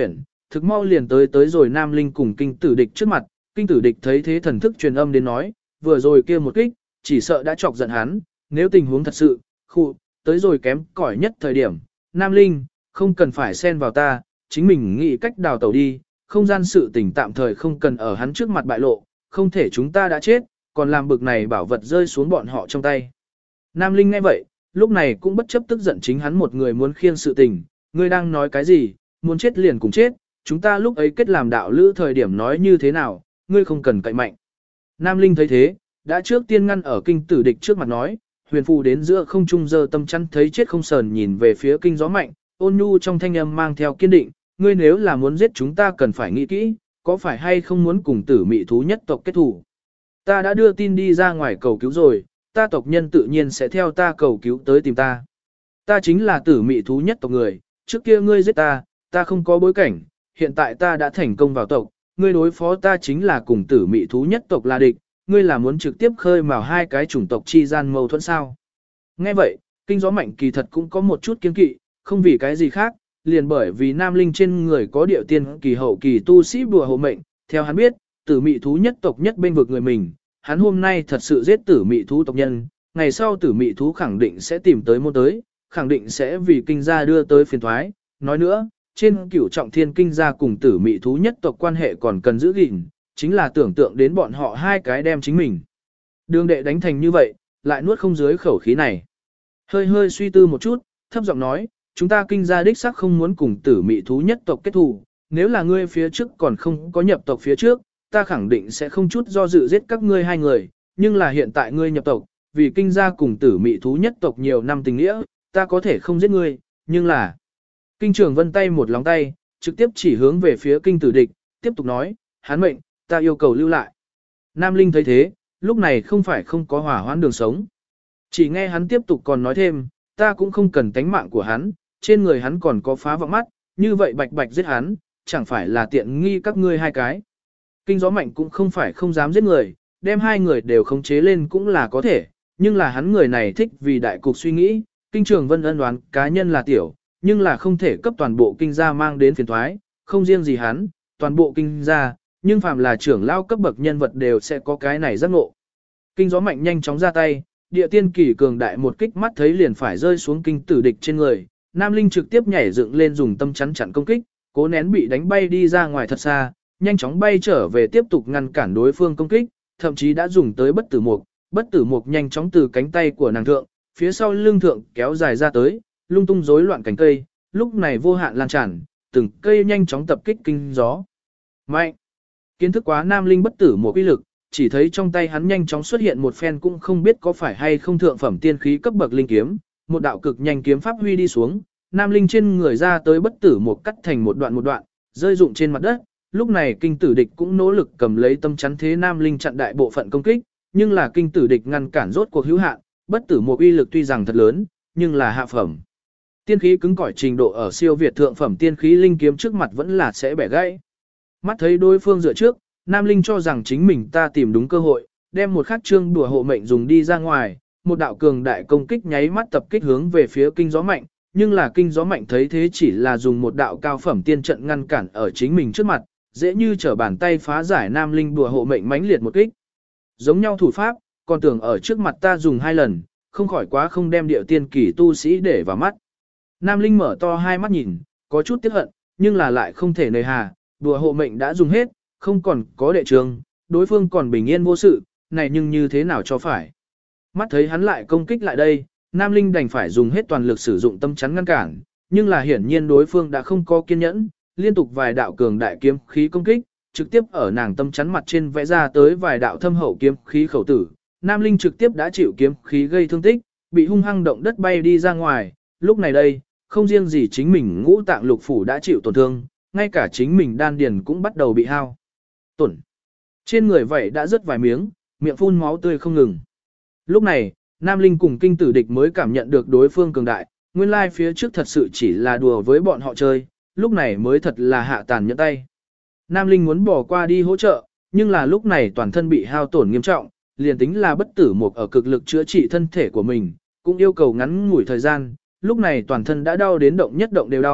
A: thực mau liền tới rồi Nam Linh cùng kinh tử địch trước mặt, kinh tử địch thấy thế thần thức truyền âm đến nói, vừa rồi kia một kích, chỉ sợ đã chọc giận hắn, nếu tình huống thật sự, tới rồi kém cỏi nhất thời điểm, Nam Linh, không cần phải xen vào ta, chính mình nghĩ cách đào tẩu đi, không gian sự tình tạm thời không cần ở hắn trước mặt bại lộ, không thể chúng ta đã chết, còn làm bực này bảo vật rơi xuống bọn họ trong tay. Nam Linh nghe vậy, lúc này cũng bất chấp tức giận chính hắn một người muốn khiêng sự tình, ngươi đang nói cái gì, muốn chết liền cùng chết, chúng ta lúc ấy kết làm đạo lữ thời điểm nói như thế nào, ngươi không cần cậy mạnh. Nam Linh thấy thế, đã trước tiên ngăn ở kinh tử địch trước mặt nói, huyền phù đến giữa không trung giơ tâm chắn thấy chết không sờn nhìn về phía kinh gió mạnh, ôn nhu trong thanh âm mang theo kiên định, ngươi nếu là muốn giết chúng ta cần phải nghĩ kỹ, có phải hay không muốn cùng tử mị thú nhất tộc kết thủ. Ta đã đưa tin đi ra ngoài cầu cứu rồi, ta tộc nhân tự nhiên sẽ theo ta cầu cứu tới tìm ta. Ta chính là tử mị thú nhất tộc người, trước kia ngươi giết ta, ta không có bối cảnh, hiện tại ta đã thành công vào tộc, ngươi đối phó ta chính là cùng tử mị thú nhất tộc là địch, ngươi là muốn trực tiếp khơi mào hai cái chủng tộc chi gian mâu thuẫn sao. Nghe vậy, kinh gió mạnh kỳ thật cũng có một chút kiên kỵ, không vì cái gì khác, liền bởi vì Nam Linh trên người có điệu tiên kỳ hậu kỳ tu sĩ bùa hộ mệnh, theo hắn biết, tử mị thú nhất tộc nhất bên vực người mình, hắn hôm nay thật sự giết tử mị thú tộc nhân, ngày sau tử mị thú khẳng định sẽ tìm tới môn tới, khẳng định sẽ vì kinh gia đưa tới phiền thoái. Nói nữa, trên cửu trọng thiên kinh gia cùng tử mị thú nhất tộc quan hệ còn cần giữ gìn, chính là tưởng tượng đến bọn họ hai cái đem chính mình. Đường đệ đánh thành như vậy, lại nuốt không dưới khẩu khí này. Hơi hơi suy tư một chút, thấp giọng nói, chúng ta kinh gia đích xác không muốn cùng tử mị thú nhất tộc kết thù, nếu là ngươi phía trước còn không có nhập tộc phía trước, ta khẳng định sẽ không chút do dự giết các ngươi hai người, nhưng là hiện tại ngươi nhập tộc, vì kinh gia cùng tử mị thú nhất tộc nhiều năm tình nghĩa, ta có thể không giết ngươi, nhưng là... Kinh Trường Vân tay một lóng tay, trực tiếp chỉ hướng về phía kinh tử địch, tiếp tục nói, hắn mệnh, ta yêu cầu lưu lại. Nam Linh thấy thế, lúc này không phải không có hỏa hoãn đường sống. Chỉ nghe hắn tiếp tục còn nói thêm, ta cũng không cần tánh mạng của hắn, trên người hắn còn có phá vọng mắt, như vậy bạch bạch giết hắn, chẳng phải là tiện nghi các ngươi hai cái. Kinh gió mạnh cũng không phải không dám giết người, đem hai người đều khống chế lên cũng là có thể, nhưng là hắn người này thích vì đại cục suy nghĩ, Kinh Trường Vân ân đoán cá nhân là tiểu, nhưng là không thể cấp toàn bộ kinh gia mang đến phiền thoái, không riêng gì hắn, toàn bộ kinh gia, nhưng phàm là trưởng lao cấp bậc nhân vật đều sẽ có cái này giác ngộ. Kinh gió mạnh nhanh chóng ra tay, địa tiên kỳ cường đại một kích mắt thấy liền phải rơi xuống kinh tử địch trên người, Nam Linh trực tiếp nhảy dựng lên dùng tâm chắn chặn công kích, cố nén bị đánh bay đi ra ngoài thật xa, nhanh chóng bay trở về tiếp tục ngăn cản đối phương công kích, thậm chí đã dùng tới bất tử mục nhanh chóng từ cánh tay của nàng thượng, phía sau lưng thượng kéo dài ra tới, lung tung rối loạn cánh cây, lúc này vô hạn lan tràn, từng cây nhanh chóng tập kích kinh gió. Mạnh! Kiến thức quá Nam Linh bất tử một uy lực, chỉ thấy trong tay hắn nhanh chóng xuất hiện một phen cũng không biết có phải hay không thượng phẩm tiên khí cấp bậc linh kiếm, một đạo cực nhanh kiếm pháp huy đi xuống, Nam Linh trên người ra tới bất tử một cắt thành một đoạn, rơi rụng trên mặt đất. Lúc này kinh tử địch cũng nỗ lực cầm lấy tâm chắn thế Nam Linh chặn đại bộ phận công kích, nhưng là kinh tử địch ngăn cản rốt cuộc hữu hạn, bất tử một uy lực tuy rằng thật lớn, nhưng là hạ phẩm. Tiên khí cứng cỏi trình độ ở siêu việt thượng phẩm tiên khí linh kiếm trước mặt vẫn là sẽ bẻ gãy. Mắt thấy đối phương dựa trước, Nam Linh cho rằng chính mình ta tìm đúng cơ hội, đem một khắc chương đùa hộ mệnh dùng đi ra ngoài, một đạo cường đại công kích nháy mắt tập kích hướng về phía kinh gió mạnh, nhưng là kinh gió mạnh thấy thế chỉ là dùng một đạo cao phẩm tiên trận ngăn cản ở chính mình trước mặt, dễ như trở bàn tay phá giải Nam Linh đùa hộ mệnh mãnh liệt một kích. Giống nhau thủ pháp, còn tưởng ở trước mặt ta dùng 2 lần, không khỏi quá không đem điệu tiên kỳ tu sĩ để vào mắt. Nam Linh mở to hai mắt nhìn, có chút tiếc hận, nhưng là lại không thể nề hà, đùa hộ mệnh đã dùng hết, không còn có đệ trường, đối phương còn bình yên vô sự, này nhưng như thế nào cho phải. Mắt thấy hắn lại công kích lại đây, Nam Linh đành phải dùng hết toàn lực sử dụng tâm chắn ngăn cản, nhưng là hiển nhiên đối phương đã không có kiên nhẫn, liên tục vài đạo cường đại kiếm khí công kích, trực tiếp ở nàng tâm chắn mặt trên vẽ ra tới vài đạo thâm hậu kiếm khí khẩu tử. Nam Linh trực tiếp đã chịu kiếm khí gây thương tích, bị hung hăng động đất bay đi ra ngoài, lúc này đây, không riêng gì chính mình ngũ tạng lục phủ đã chịu tổn thương, ngay cả chính mình đan điền cũng bắt đầu bị hao tổn. Trên người vậy đã rớt vài miếng, miệng phun máu tươi không ngừng. Lúc này, Nam Linh cùng kinh tử địch mới cảm nhận được đối phương cường đại, nguyên lai phía trước thật sự chỉ là đùa với bọn họ chơi, lúc này mới thật là hạ tàn nhẫn tay. Nam Linh muốn bỏ qua đi hỗ trợ, nhưng là lúc này toàn thân bị hao tổn nghiêm trọng, liền tính là bất tử một ở cực lực chữa trị thân thể của mình, cũng yêu cầu ngắn ngủi thời gian, lúc này toàn thân đã đau đến động nhất động đều đau,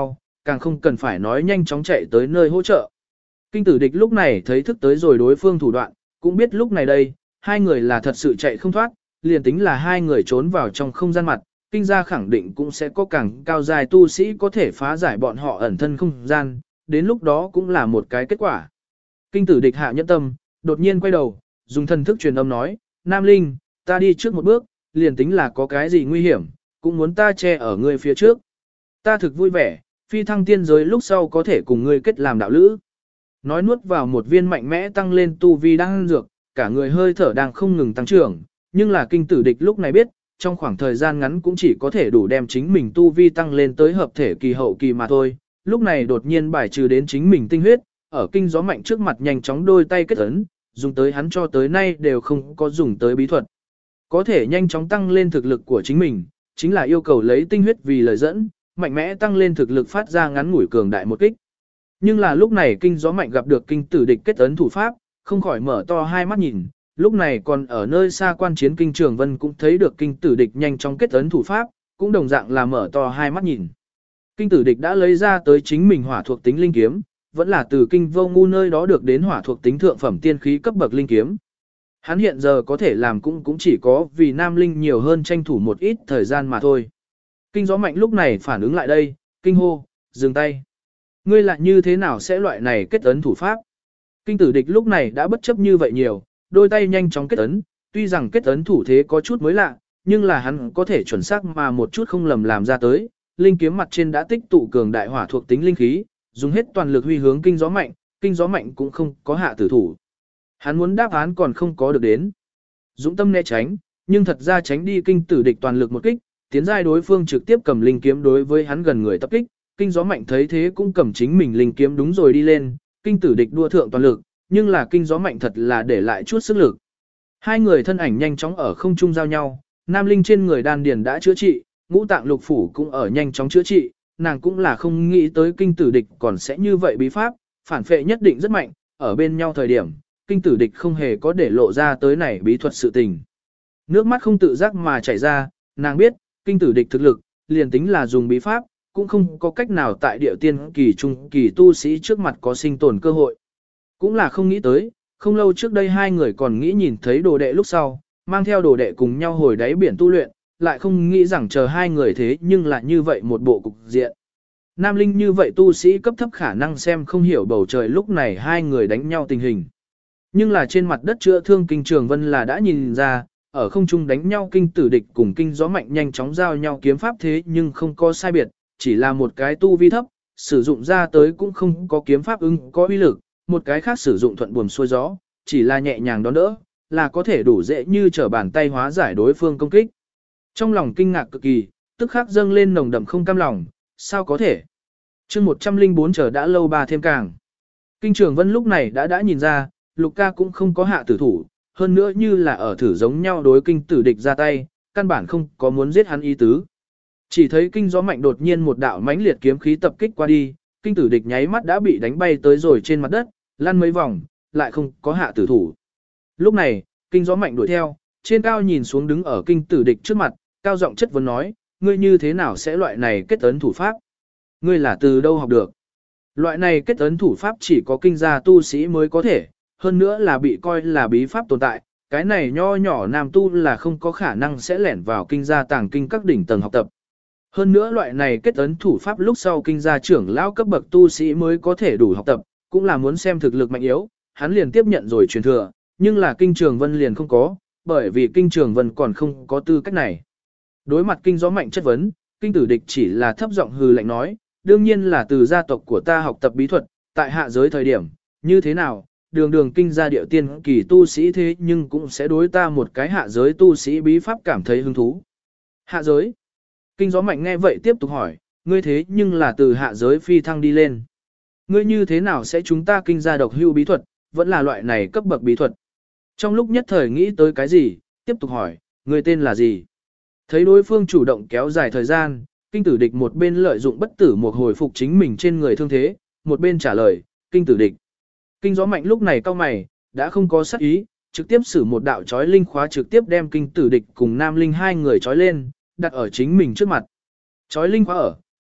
A: càng không cần phải nói nhanh chóng chạy tới nơi hỗ trợ. Kinh tử địch lúc này thấy thức tới rồi đối phương thủ đoạn, cũng biết lúc này đây, hai người là thật sự chạy không thoát, liền tính là hai người trốn vào trong không gian mặt, kinh gia khẳng định cũng sẽ có càng cao dài tu sĩ có thể phá giải bọn họ ẩn thân không gian, đến lúc đó cũng là một cái kết quả. Kinh tử địch hạ nhẫn tâm, đột nhiên quay đầu, dùng thần thức truyền âm nói, Nam Linh, ta đi trước một bước, liền tính là có cái gì nguy hiểm, cũng muốn ta che ở ngươi phía trước. Ta thực vui vẻ, phi thăng tiên giới lúc sau có thể cùng ngươi kết làm đạo lữ. Nói nuốt vào một viên mạnh mẽ tăng lên tu vi đang dược, cả người hơi thở đang không ngừng tăng trưởng, nhưng là kinh tử địch lúc này biết, trong khoảng thời gian ngắn cũng chỉ có thể đủ đem chính mình tu vi tăng lên tới hợp thể kỳ hậu kỳ mà thôi. Lúc này đột nhiên bài trừ đến chính mình tinh huyết, ở kinh gió mạnh trước mặt nhanh chóng đôi tay kết ấn, dùng tới hắn cho tới nay đều không có dùng tới bí thuật. Có thể nhanh chóng tăng lên thực lực của chính mình, chính là yêu cầu lấy tinh huyết vì lời dẫn, mạnh mẽ tăng lên thực lực phát ra ngắn ngủi cường đại một kích. Nhưng là lúc này kinh gió mạnh gặp được kinh tử địch kết ấn thủ pháp, không khỏi mở to hai mắt nhìn, lúc này còn ở nơi xa quan chiến kinh Trường Vân cũng thấy được kinh tử địch nhanh chóng kết ấn thủ pháp, cũng đồng dạng là mở to hai mắt nhìn. Kinh tử địch đã lấy ra tới chính mình hỏa thuộc tính linh kiếm, vẫn là từ kinh vô ngu nơi đó được đến hỏa thuộc tính thượng phẩm tiên khí cấp bậc linh kiếm. Hắn hiện giờ có thể làm cũng chỉ có vì Nam Linh nhiều hơn tranh thủ một ít thời gian mà thôi. Kinh gió mạnh lúc này phản ứng lại đây, kinh hô, dừng tay. Ngươi lại như thế nào sẽ loại này kết ấn thủ pháp? Kinh tử địch lúc này đã bất chấp như vậy nhiều, đôi tay nhanh chóng kết ấn, tuy rằng kết ấn thủ thế có chút mới lạ, nhưng là hắn có thể chuẩn xác mà một chút không lầm làm ra tới. Linh kiếm mặt trên đã tích tụ cường đại hỏa thuộc tính linh khí, dùng hết toàn lực huy hướng kinh gió mạnh cũng không có hạ tử thủ. Hắn muốn đáp án còn không có được đến. Dũng tâm né tránh, nhưng thật ra tránh đi kinh tử địch toàn lực một kích, tiến giai đối phương trực tiếp cầm linh kiếm đối với hắn gần người tập kích, kinh gió mạnh thấy thế cũng cầm chính mình linh kiếm đúng rồi đi lên, kinh tử địch đua thượng toàn lực, nhưng là kinh gió mạnh thật là để lại chút sức lực. Hai người thân ảnh nhanh chóng ở không trung giao nhau, Nam Linh trên người đan điền đã chữa trị, ngũ tạng lục phủ cũng ở nhanh chóng chữa trị, nàng cũng là không nghĩ tới kinh tử địch còn sẽ như vậy bí pháp, phản phệ nhất định rất mạnh, ở bên nhau thời điểm, kinh tử địch không hề có để lộ ra tới này bí thuật sự tình. Nước mắt không tự giác mà chảy ra, nàng biết, kinh tử địch thực lực, liền tính là dùng bí pháp, cũng không có cách nào tại địa tiên kỳ trung kỳ tu sĩ trước mặt có sinh tồn cơ hội. Cũng là không nghĩ tới, không lâu trước đây hai người còn nghĩ nhìn thấy đồ đệ lúc sau, mang theo đồ đệ cùng nhau hồi đáy biển tu luyện, lại không nghĩ rằng chờ hai người thế nhưng lại như vậy một bộ cục diện. Nam Linh như vậy tu sĩ cấp thấp khả năng xem không hiểu bầu trời lúc này hai người đánh nhau tình hình. Nhưng là trên mặt đất chữa thương kinh Trường Vân là đã nhìn ra, ở không trung đánh nhau kinh tử địch cùng kinh gió mạnh nhanh chóng giao nhau kiếm pháp thế nhưng không có sai biệt, chỉ là một cái tu vi thấp, sử dụng ra tới cũng không có kiếm pháp có uy lực, một cái khác sử dụng thuận buồm xuôi gió, chỉ là nhẹ nhàng đón đỡ, là có thể đủ dễ như trở bàn tay hóa giải đối phương công kích. Trong lòng kinh ngạc cực kỳ, tức khắc dâng lên nồng đậm không cam lòng, sao có thể? Chương 104 chờ đã lâu ba thêm càng. Kinh Trường Vân lúc này đã nhìn ra, Lục ca cũng không có hạ tử thủ, hơn nữa như là ở thử giống nhau đối kinh tử địch ra tay, căn bản không có muốn giết hắn ý tứ. Chỉ thấy kinh gió mạnh đột nhiên một đạo mãnh liệt kiếm khí tập kích qua đi, kinh tử địch nháy mắt đã bị đánh bay tới rồi trên mặt đất, lăn mấy vòng, lại không có hạ tử thủ. Lúc này, kinh gió mạnh đuổi theo, trên cao nhìn xuống đứng ở kinh tử địch trước mặt, cao giọng chất vấn nói, ngươi như thế nào sẽ loại này kết ấn thủ pháp? Ngươi là từ đâu học được? Loại này kết ấn thủ pháp chỉ có kinh gia tu sĩ mới có thể, hơn nữa là bị coi là bí pháp tồn tại, cái này nho nhỏ nam tu là không có khả năng sẽ lẻn vào kinh gia tàng kinh các đỉnh tầng học tập. Hơn nữa loại này kết ấn thủ pháp lúc sau kinh gia trưởng lão cấp bậc tu sĩ mới có thể đủ học tập, cũng là muốn xem thực lực mạnh yếu, hắn liền tiếp nhận rồi truyền thừa, nhưng là kinh Trường Vân liền không có, bởi vì kinh Trường Vân còn không có tư cách này. Đối mặt kinh gió mạnh chất vấn, kinh tử địch chỉ là thấp giọng hừ lạnh nói, đương nhiên là từ gia tộc của ta học tập bí thuật, tại hạ giới thời điểm, như thế nào, đường kinh gia điệu tiên kỳ tu sĩ thế nhưng cũng sẽ đối ta một cái hạ giới tu sĩ bí pháp cảm thấy hứng thú. Hạ giới? Kinh gió mạnh nghe vậy tiếp tục hỏi, ngươi thế nhưng là từ hạ giới phi thăng đi lên. Ngươi như thế nào sẽ chúng ta kinh gia độc hưu bí thuật, vẫn là loại này cấp bậc bí thuật. Trong lúc nhất thời nghĩ tới cái gì, tiếp tục hỏi, ngươi tên là gì? Thấy đối phương chủ động kéo dài thời gian, kinh tử địch một bên lợi dụng bất tử một hồi phục chính mình trên người thương thế, một bên trả lời, kinh tử địch. Kinh gió mạnh lúc này cao mày, đã không có sát ý, trực tiếp sử một đạo chói linh khóa trực tiếp đem kinh tử địch cùng nam linh hai người chói lên, đặt ở chính mình trước mặt. Chói linh khóa ở,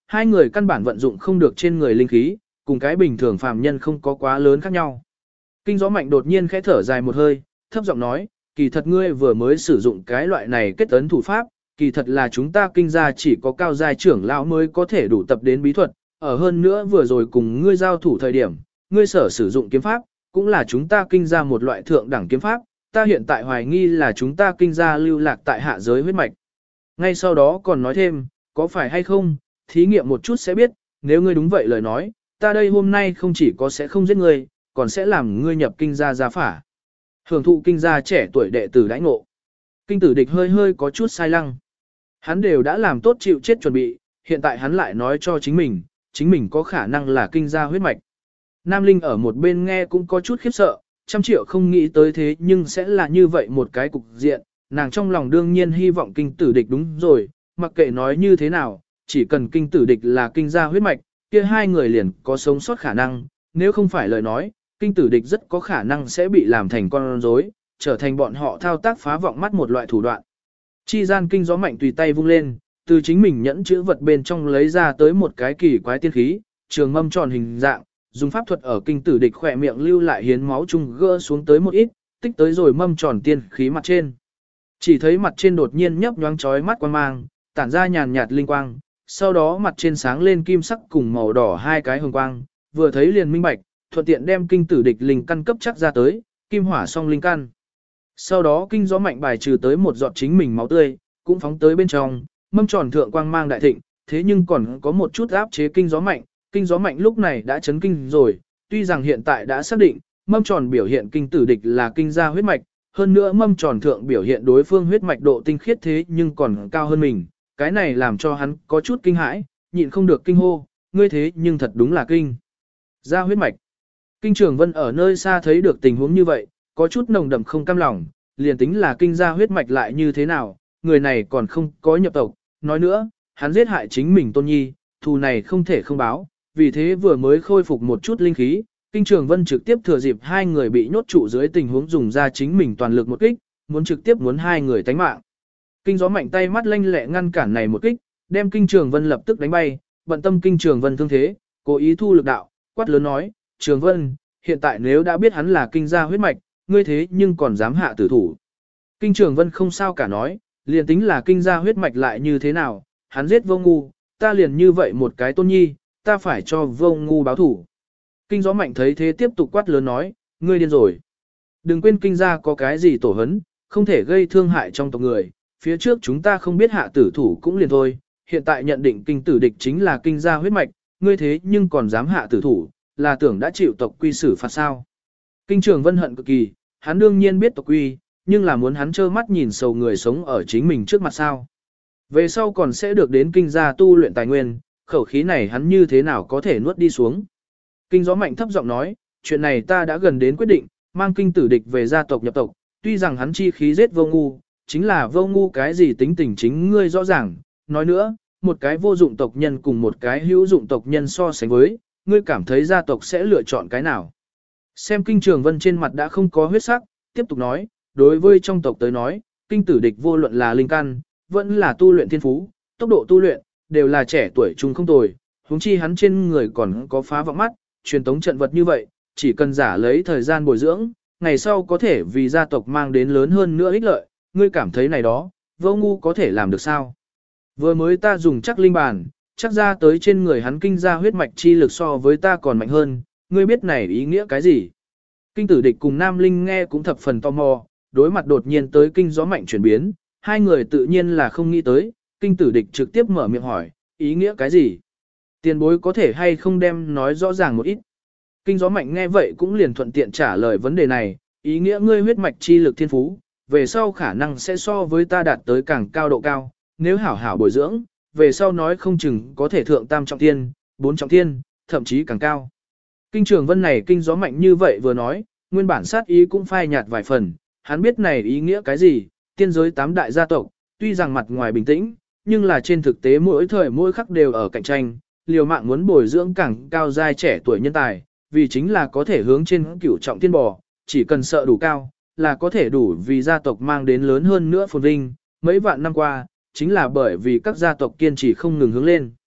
A: hai người căn bản vận dụng không được trên người linh khí, cùng cái bình thường phàm nhân không có quá lớn khác nhau. Kinh Gió Mạnh đột nhiên khẽ thở dài một hơi, thấp giọng nói, kỳ thật ngươi vừa mới sử dụng cái loại này kết ấn thủ pháp, kỳ thật là chúng ta kinh gia chỉ có cao giai trưởng lão mới có thể đủ tập đến bí thuật, ở hơn nữa vừa rồi cùng ngươi giao thủ thời điểm, ngươi sở sử dụng kiếm pháp, cũng là chúng ta kinh gia một loại thượng đẳng kiếm pháp, ta hiện tại hoài nghi là chúng ta kinh gia lưu lạc tại hạ giới huyết mạch. Ngay sau đó còn nói thêm, có phải hay không, thí nghiệm một chút sẽ biết, nếu ngươi đúng vậy lời nói, ta đây hôm nay không chỉ có sẽ không giết ngươi, còn sẽ làm ngươi nhập kinh gia gia phả. Hưởng thụ kinh gia trẻ tuổi đệ tử đãi ngộ. Kinh tử địch hơi hơi có chút sai lăng. Hắn đều đã làm tốt chịu chết chuẩn bị, hiện tại hắn lại nói cho chính mình có khả năng là kinh gia huyết mạch. Nam Linh ở một bên nghe cũng có chút khiếp sợ, 100 triệu không nghĩ tới thế nhưng sẽ là như vậy một cái cục diện, nàng trong lòng đương nhiên hy vọng kinh tử địch đúng rồi, mặc kệ nói như thế nào, chỉ cần kinh tử địch là kinh gia huyết mạch, kia hai người liền có sống sót khả năng, nếu không phải lời nói, kinh tử địch rất có khả năng sẽ bị làm thành con rối, trở thành bọn họ thao tác phá vọng mắt một loại thủ đoạn. Chi gian Kinh Gió Mạnh tùy tay vung lên, từ chính mình nhẫn chữ vật bên trong lấy ra tới một cái kỳ quái tiên khí, trường mâm tròn hình dạng, dùng pháp thuật ở kinh tử địch khỏe miệng lưu lại hiến máu chung gỡ xuống tới một ít, tích tới rồi mâm tròn tiên khí mặt trên. Chỉ thấy mặt trên đột nhiên nhấp nhoáng chói mắt quang mang, tản ra nhàn nhạt linh quang, sau đó mặt trên sáng lên kim sắc cùng màu đỏ hai cái hồng quang, vừa thấy liền minh bạch, thuận tiện đem kinh tử địch linh căn cấp chắc ra tới, kim hỏa song linh căn. Sau đó Kinh Gió Mạnh bài trừ tới một giọt chính mình máu tươi, cũng phóng tới bên trong, mâm tròn thượng quang mang đại thịnh, thế nhưng còn có một chút áp chế Kinh Gió Mạnh lúc này đã chấn kinh rồi, tuy rằng hiện tại đã xác định, mâm tròn biểu hiện kinh tử địch là kinh gia huyết mạch, hơn nữa mâm tròn thượng biểu hiện đối phương huyết mạch độ tinh khiết thế nhưng còn cao hơn mình, cái này làm cho hắn có chút kinh hãi, nhịn không được kinh hô, ngươi thế nhưng thật đúng là kinh gia huyết mạch. Kinh Trường Vân ở nơi xa thấy được tình huống như vậy, có chút nồng đậm không cam lòng, liền tính là kinh gia huyết mạch lại như thế nào, người này còn không có nhập tộc, nói nữa, hắn giết hại chính mình tôn nhi, thù này không thể không báo, vì thế vừa mới khôi phục một chút linh khí, Kinh Trường Vân trực tiếp thừa dịp hai người bị nhốt trụ dưới tình huống dùng ra chính mình toàn lực một kích, muốn trực tiếp muốn hai người tánh mạng. Kinh Gió Mạnh tay mắt lanh lẹ ngăn cản này một kích, đem Kinh Trường Vân lập tức đánh bay, bận tâm Kinh Trường Vân thương thế, cố ý thu lực đạo, quát lớn nói, Trường Vân, hiện tại nếu đã biết hắn là kinh gia huyết mạch, ngươi thế nhưng còn dám hạ tử thủ. Kinh Trường Vân không sao cả nói, liền tính là kinh gia huyết mạch lại như thế nào, hắn giết Vô Ngu, ta liền như vậy một cái tôn nhi, ta phải cho Vô Ngu báo thủ. Kinh Gió Mạnh thấy thế tiếp tục quát lớn nói, ngươi điên rồi. Đừng quên kinh gia có cái gì tổ hấn, không thể gây thương hại trong tộc người, phía trước chúng ta không biết hạ tử thủ cũng liền thôi, hiện tại nhận định kinh tử địch chính là kinh gia huyết mạch, ngươi thế nhưng còn dám hạ tử thủ, là tưởng đã chịu tộc quy xử phạt sao. Kinh Trường Vân hận cực kỳ, hắn đương nhiên biết tộc quy, nhưng là muốn hắn trơ mắt nhìn sầu người sống ở chính mình trước mặt sao. Về sau còn sẽ được đến kinh gia tu luyện tài nguyên, khẩu khí này hắn như thế nào có thể nuốt đi xuống. Kinh Gió Mạnh thấp giọng nói, chuyện này ta đã gần đến quyết định, mang kinh tử địch về gia tộc nhập tộc, tuy rằng hắn chi khí giết Vô Ngu, chính là Vô Ngu cái gì tính tình chính ngươi rõ ràng, nói nữa, một cái vô dụng tộc nhân cùng một cái hữu dụng tộc nhân so sánh với, ngươi cảm thấy gia tộc sẽ lựa chọn cái nào. Xem Kinh Trường Vân trên mặt đã không có huyết sắc, tiếp tục nói, đối với trong tộc tới nói, kinh tử địch vô luận là linh căn, vẫn là tu luyện thiên phú, tốc độ tu luyện, đều là trẻ tuổi trung không tồi, huống chi hắn trên người còn có phá vọng mắt, truyền tống trận vật như vậy, chỉ cần giả lấy thời gian bồi dưỡng, ngày sau có thể vì gia tộc mang đến lớn hơn nữa ích lợi, ngươi cảm thấy này đó, Vô Ngu có thể làm được sao? Vừa mới ta dùng chắc linh bàn, chắc ra tới trên người hắn kinh ra huyết mạch chi lực so với ta còn mạnh hơn, ngươi biết này ý nghĩa cái gì? Kinh tử địch cùng Nam Linh nghe cũng thập phần tò mò, đối mặt đột nhiên tới Kinh Gió Mạnh chuyển biến, hai người tự nhiên là không nghĩ tới, kinh tử địch trực tiếp mở miệng hỏi, ý nghĩa cái gì? Tiền bối có thể hay không đem nói rõ ràng một ít? Kinh Gió Mạnh nghe vậy cũng liền thuận tiện trả lời vấn đề này, ý nghĩa ngươi huyết mạch chi lực thiên phú, về sau khả năng sẽ so với ta đạt tới càng cao độ cao, nếu hảo hảo bồi dưỡng, về sau nói không chừng có thể thượng tam trọng thiên, 4 trọng thiên, thậm chí càng cao. Kinh Trường Vân này Kinh Gió Mạnh như vậy vừa nói, nguyên bản sát ý cũng phai nhạt vài phần, hắn biết này ý nghĩa cái gì, tiên giới 8 đại gia tộc, tuy rằng mặt ngoài bình tĩnh, nhưng là trên thực tế mỗi thời mỗi khắc đều ở cạnh tranh, liều mạng muốn bồi dưỡng càng cao giai trẻ tuổi nhân tài, vì chính là có thể hướng trên cửu trọng thiên bò, chỉ cần sợ đủ cao, là có thể đủ vì gia tộc mang đến lớn hơn nữa phồn vinh, mấy vạn năm qua, chính là bởi vì các gia tộc kiên trì không ngừng hướng lên.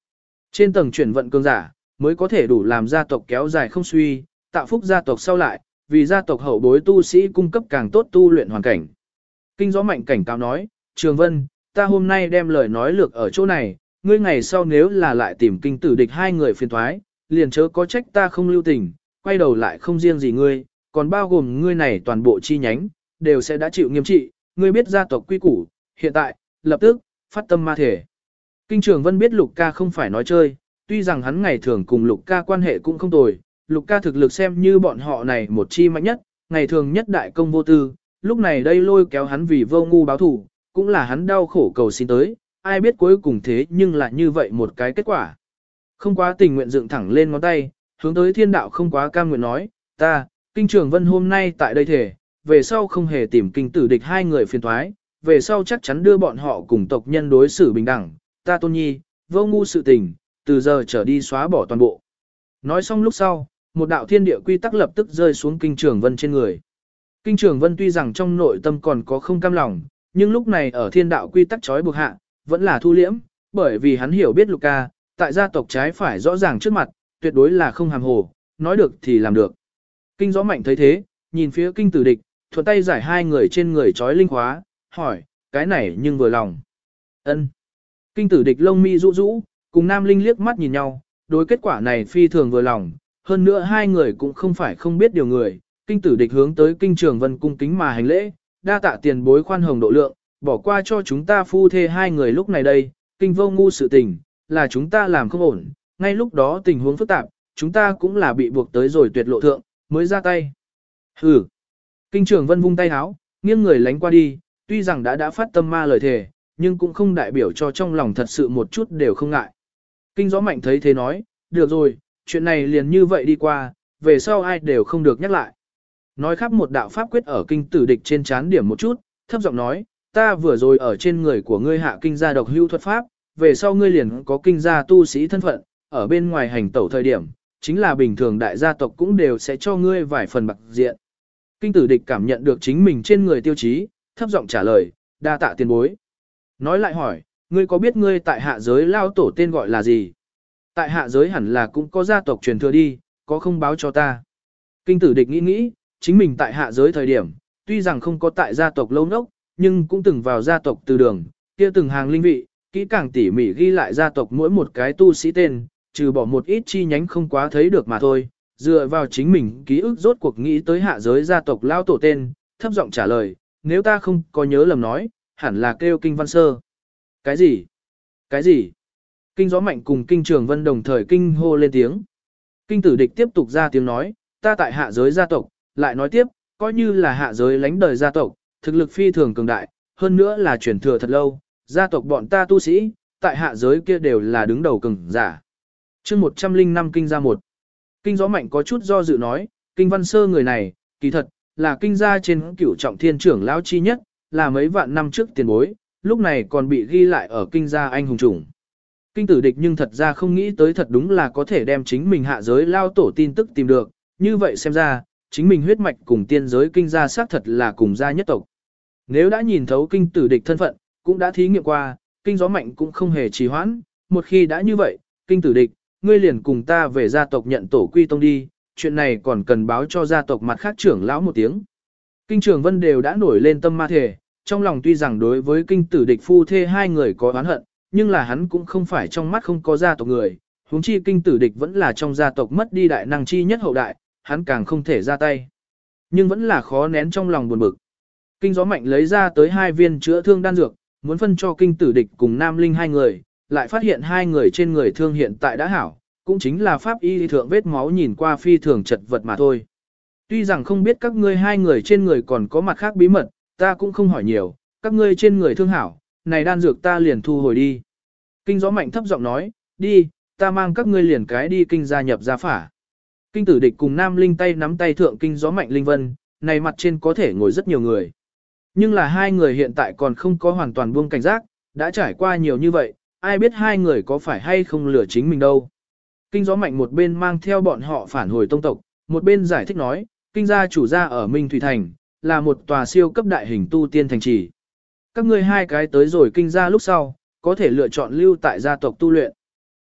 A: Trên tầng chuyển vận cường giả, mới có thể đủ làm gia tộc kéo dài không suy, tạo phúc gia tộc sau lại, vì gia tộc hậu bối tu sĩ cung cấp càng tốt tu luyện hoàn cảnh. Kinh Gió Mạnh cảnh cáo nói, Trường Vân, ta hôm nay đem lời nói lược ở chỗ này, ngươi ngày sau nếu là lại tìm kinh tử địch hai người phiền thoái, liền chớ có trách ta không lưu tình, quay đầu lại không riêng gì ngươi, còn bao gồm ngươi này toàn bộ chi nhánh, đều sẽ đã chịu nghiêm trị, ngươi biết gia tộc quy củ, hiện tại, lập tức, phát tâm ma thể. Kinh Trường Vân biết Lục Ca không phải nói chơi, tuy rằng hắn ngày thường cùng Lục Ca quan hệ cũng không tồi, Lục Ca thực lực xem như bọn họ này một chi mạnh nhất, ngày thường nhất đại công vô tư, lúc này đây lôi kéo hắn vì vô ngu báo thù, cũng là hắn đau khổ cầu xin tới, ai biết cuối cùng thế nhưng lại như vậy một cái kết quả. Không quá tình nguyện dựng thẳng lên ngón tay, hướng tới thiên đạo không quá cam nguyện nói, ta, Kinh Trường Vân hôm nay tại đây thể, về sau không hề tìm kinh tử địch hai người phiền thoái, về sau chắc chắn đưa bọn họ cùng tộc nhân đối xử bình đẳng, ta tôn nhi, vô ngu sự tình, từ giờ trở đi xóa bỏ toàn bộ. Nói xong lúc sau, một đạo thiên địa quy tắc lập tức rơi xuống Kinh Trường Vân trên người. Kinh Trường Vân tuy rằng trong nội tâm còn có không cam lòng, nhưng lúc này ở thiên đạo quy tắc trói buộc hạ, vẫn là thu liễm, bởi vì hắn hiểu biết Lục Ca, tại gia tộc trái phải rõ ràng trước mặt, tuyệt đối là không hàm hồ, nói được thì làm được. Kinh Gió Mạnh thấy thế, nhìn phía Kinh Tử Địch, thuận tay giải hai người trên người trói linh khóa, hỏi, cái này nhưng vừa lòng. Ân. Kinh Tử Địch lông mi rũ rũ, cùng Nam Linh liếc mắt nhìn nhau, đối kết quả này phi thường vừa lòng, hơn nữa hai người cũng không phải không biết điều người. Kinh Tử Địch hướng tới Kinh Trường Vân cung kính mà hành lễ, đa tạ tiền bối khoan hồng độ lượng, bỏ qua cho chúng ta phu thê hai người lúc này đây, Kinh vô ngu sự tình, là chúng ta làm không ổn, ngay lúc đó tình huống phức tạp, chúng ta cũng là bị buộc tới rồi tuyệt lộ thượng, mới ra tay. Hừ. Kinh Trường Vân vung tay háo, nghiêng người lánh qua đi, tuy rằng đã phát tâm ma lời thề, nhưng cũng không đại biểu cho trong lòng thật sự một chút đều không ngại. Kinh Gió Mạnh thấy thế nói, được rồi, chuyện này liền như vậy đi qua, về sau ai đều không được nhắc lại. Nói khắp một đạo pháp quyết ở Kinh Tử Địch trên chán điểm một chút, thấp giọng nói, ta vừa rồi ở trên người của ngươi hạ kinh gia độc hữu thuật pháp, về sau ngươi liền có kinh gia tu sĩ thân phận, ở bên ngoài hành tẩu thời điểm, chính là bình thường đại gia tộc cũng đều sẽ cho ngươi vài phần bạc diện. Kinh Tử Địch cảm nhận được chính mình trên người tiêu chí, thấp giọng trả lời, đa tạ tiền bối. Nói lại hỏi, ngươi có biết ngươi tại hạ giới lao tổ tên gọi là gì? Tại hạ giới hẳn là cũng có gia tộc truyền thừa đi, có không báo cho ta. Kinh Tử Địch nghĩ, chính mình tại hạ giới thời điểm, tuy rằng không có tại gia tộc lâu nốc, nhưng cũng từng vào gia tộc từ đường, kia từng hàng linh vị, kỹ càng tỉ mỉ ghi lại gia tộc mỗi một cái tu sĩ tên, trừ bỏ một ít chi nhánh không quá thấy được mà thôi. Dựa vào chính mình ký ức rốt cuộc nghĩ tới hạ giới gia tộc lao tổ tên, thấp giọng trả lời, nếu ta không có nhớ lầm nói, hẳn là kêu Kinh Văn Sơ. Cái gì? Cái gì? Kinh Gió Mạnh cùng Kinh Trường Vân đồng thời kinh hô lên tiếng. Kinh Tử Địch tiếp tục ra tiếng nói, ta tại hạ giới gia tộc, lại nói tiếp, coi như là hạ giới lánh đời gia tộc, thực lực phi thường cường đại, hơn nữa là truyền thừa thật lâu, gia tộc bọn ta tu sĩ, tại hạ giới kia đều là đứng đầu cường giả. Chương 105 Kinh gia 1. Kinh Gió Mạnh có chút do dự nói, Kinh Văn Sơ người này, kỳ thật, là kinh gia trên cửu trọng thiên trưởng lão chi nhất, là mấy vạn năm trước tiền bối, lúc này còn bị ghi lại ở kinh gia anh hùng chủng. Kinh Tử Địch nhưng thật ra không nghĩ tới thật đúng là có thể đem chính mình hạ giới lao tổ tin tức tìm được, như vậy xem ra, chính mình huyết mạch cùng tiên giới kinh gia xác thật là cùng gia nhất tộc. Nếu đã nhìn thấu Kinh Tử Địch thân phận, cũng đã thí nghiệm qua, Kinh Gió Mạnh cũng không hề trì hoãn, một khi đã như vậy, Kinh Tử Địch, ngươi liền cùng ta về gia tộc nhận tổ quy tông đi, chuyện này còn cần báo cho gia tộc mặt khác trưởng lão một tiếng. Kinh Trường Vân đều đã nổi lên tâm ma thể, trong lòng tuy rằng đối với Kinh Tử Địch phu thê hai người có oán hận, nhưng là hắn cũng không phải trong mắt không có gia tộc người, huống chi Kinh Tử Địch vẫn là trong gia tộc mất đi đại năng chi nhất hậu đại, hắn càng không thể ra tay. Nhưng vẫn là khó nén trong lòng buồn bực. Kinh Gió Mạnh lấy ra tới 2 viên chữa thương đan dược, muốn phân cho Kinh Tử Địch cùng Nam Linh hai người, lại phát hiện hai người trên người thương hiện tại đã hảo, cũng chính là pháp y thượng vết máu nhìn qua phi thường chật vật mà thôi. Tuy rằng không biết các ngươi hai người trên người còn có mặt khác bí mật, ta cũng không hỏi nhiều, các ngươi trên người thương hảo, này đan dược ta liền thu hồi đi. Kinh Gió Mạnh thấp giọng nói, đi, ta mang các ngươi liền cái đi kinh gia nhập gia phả. Kinh Tử Địch cùng Nam Linh tay nắm tay thượng Kinh Gió Mạnh linh vân, này mặt trên có thể ngồi rất nhiều người. Nhưng là hai người hiện tại còn không có hoàn toàn buông cảnh giác, đã trải qua nhiều như vậy, ai biết hai người có phải hay không lừa chính mình đâu. Kinh Gió Mạnh một bên mang theo bọn họ phản hồi tông tộc, một bên giải thích nói, kinh gia chủ gia ở Minh Thủy Thành, là một tòa siêu cấp đại hình tu tiên thành trì. Các ngươi hai cái tới rồi kinh gia lúc sau, có thể lựa chọn lưu tại gia tộc tu luyện.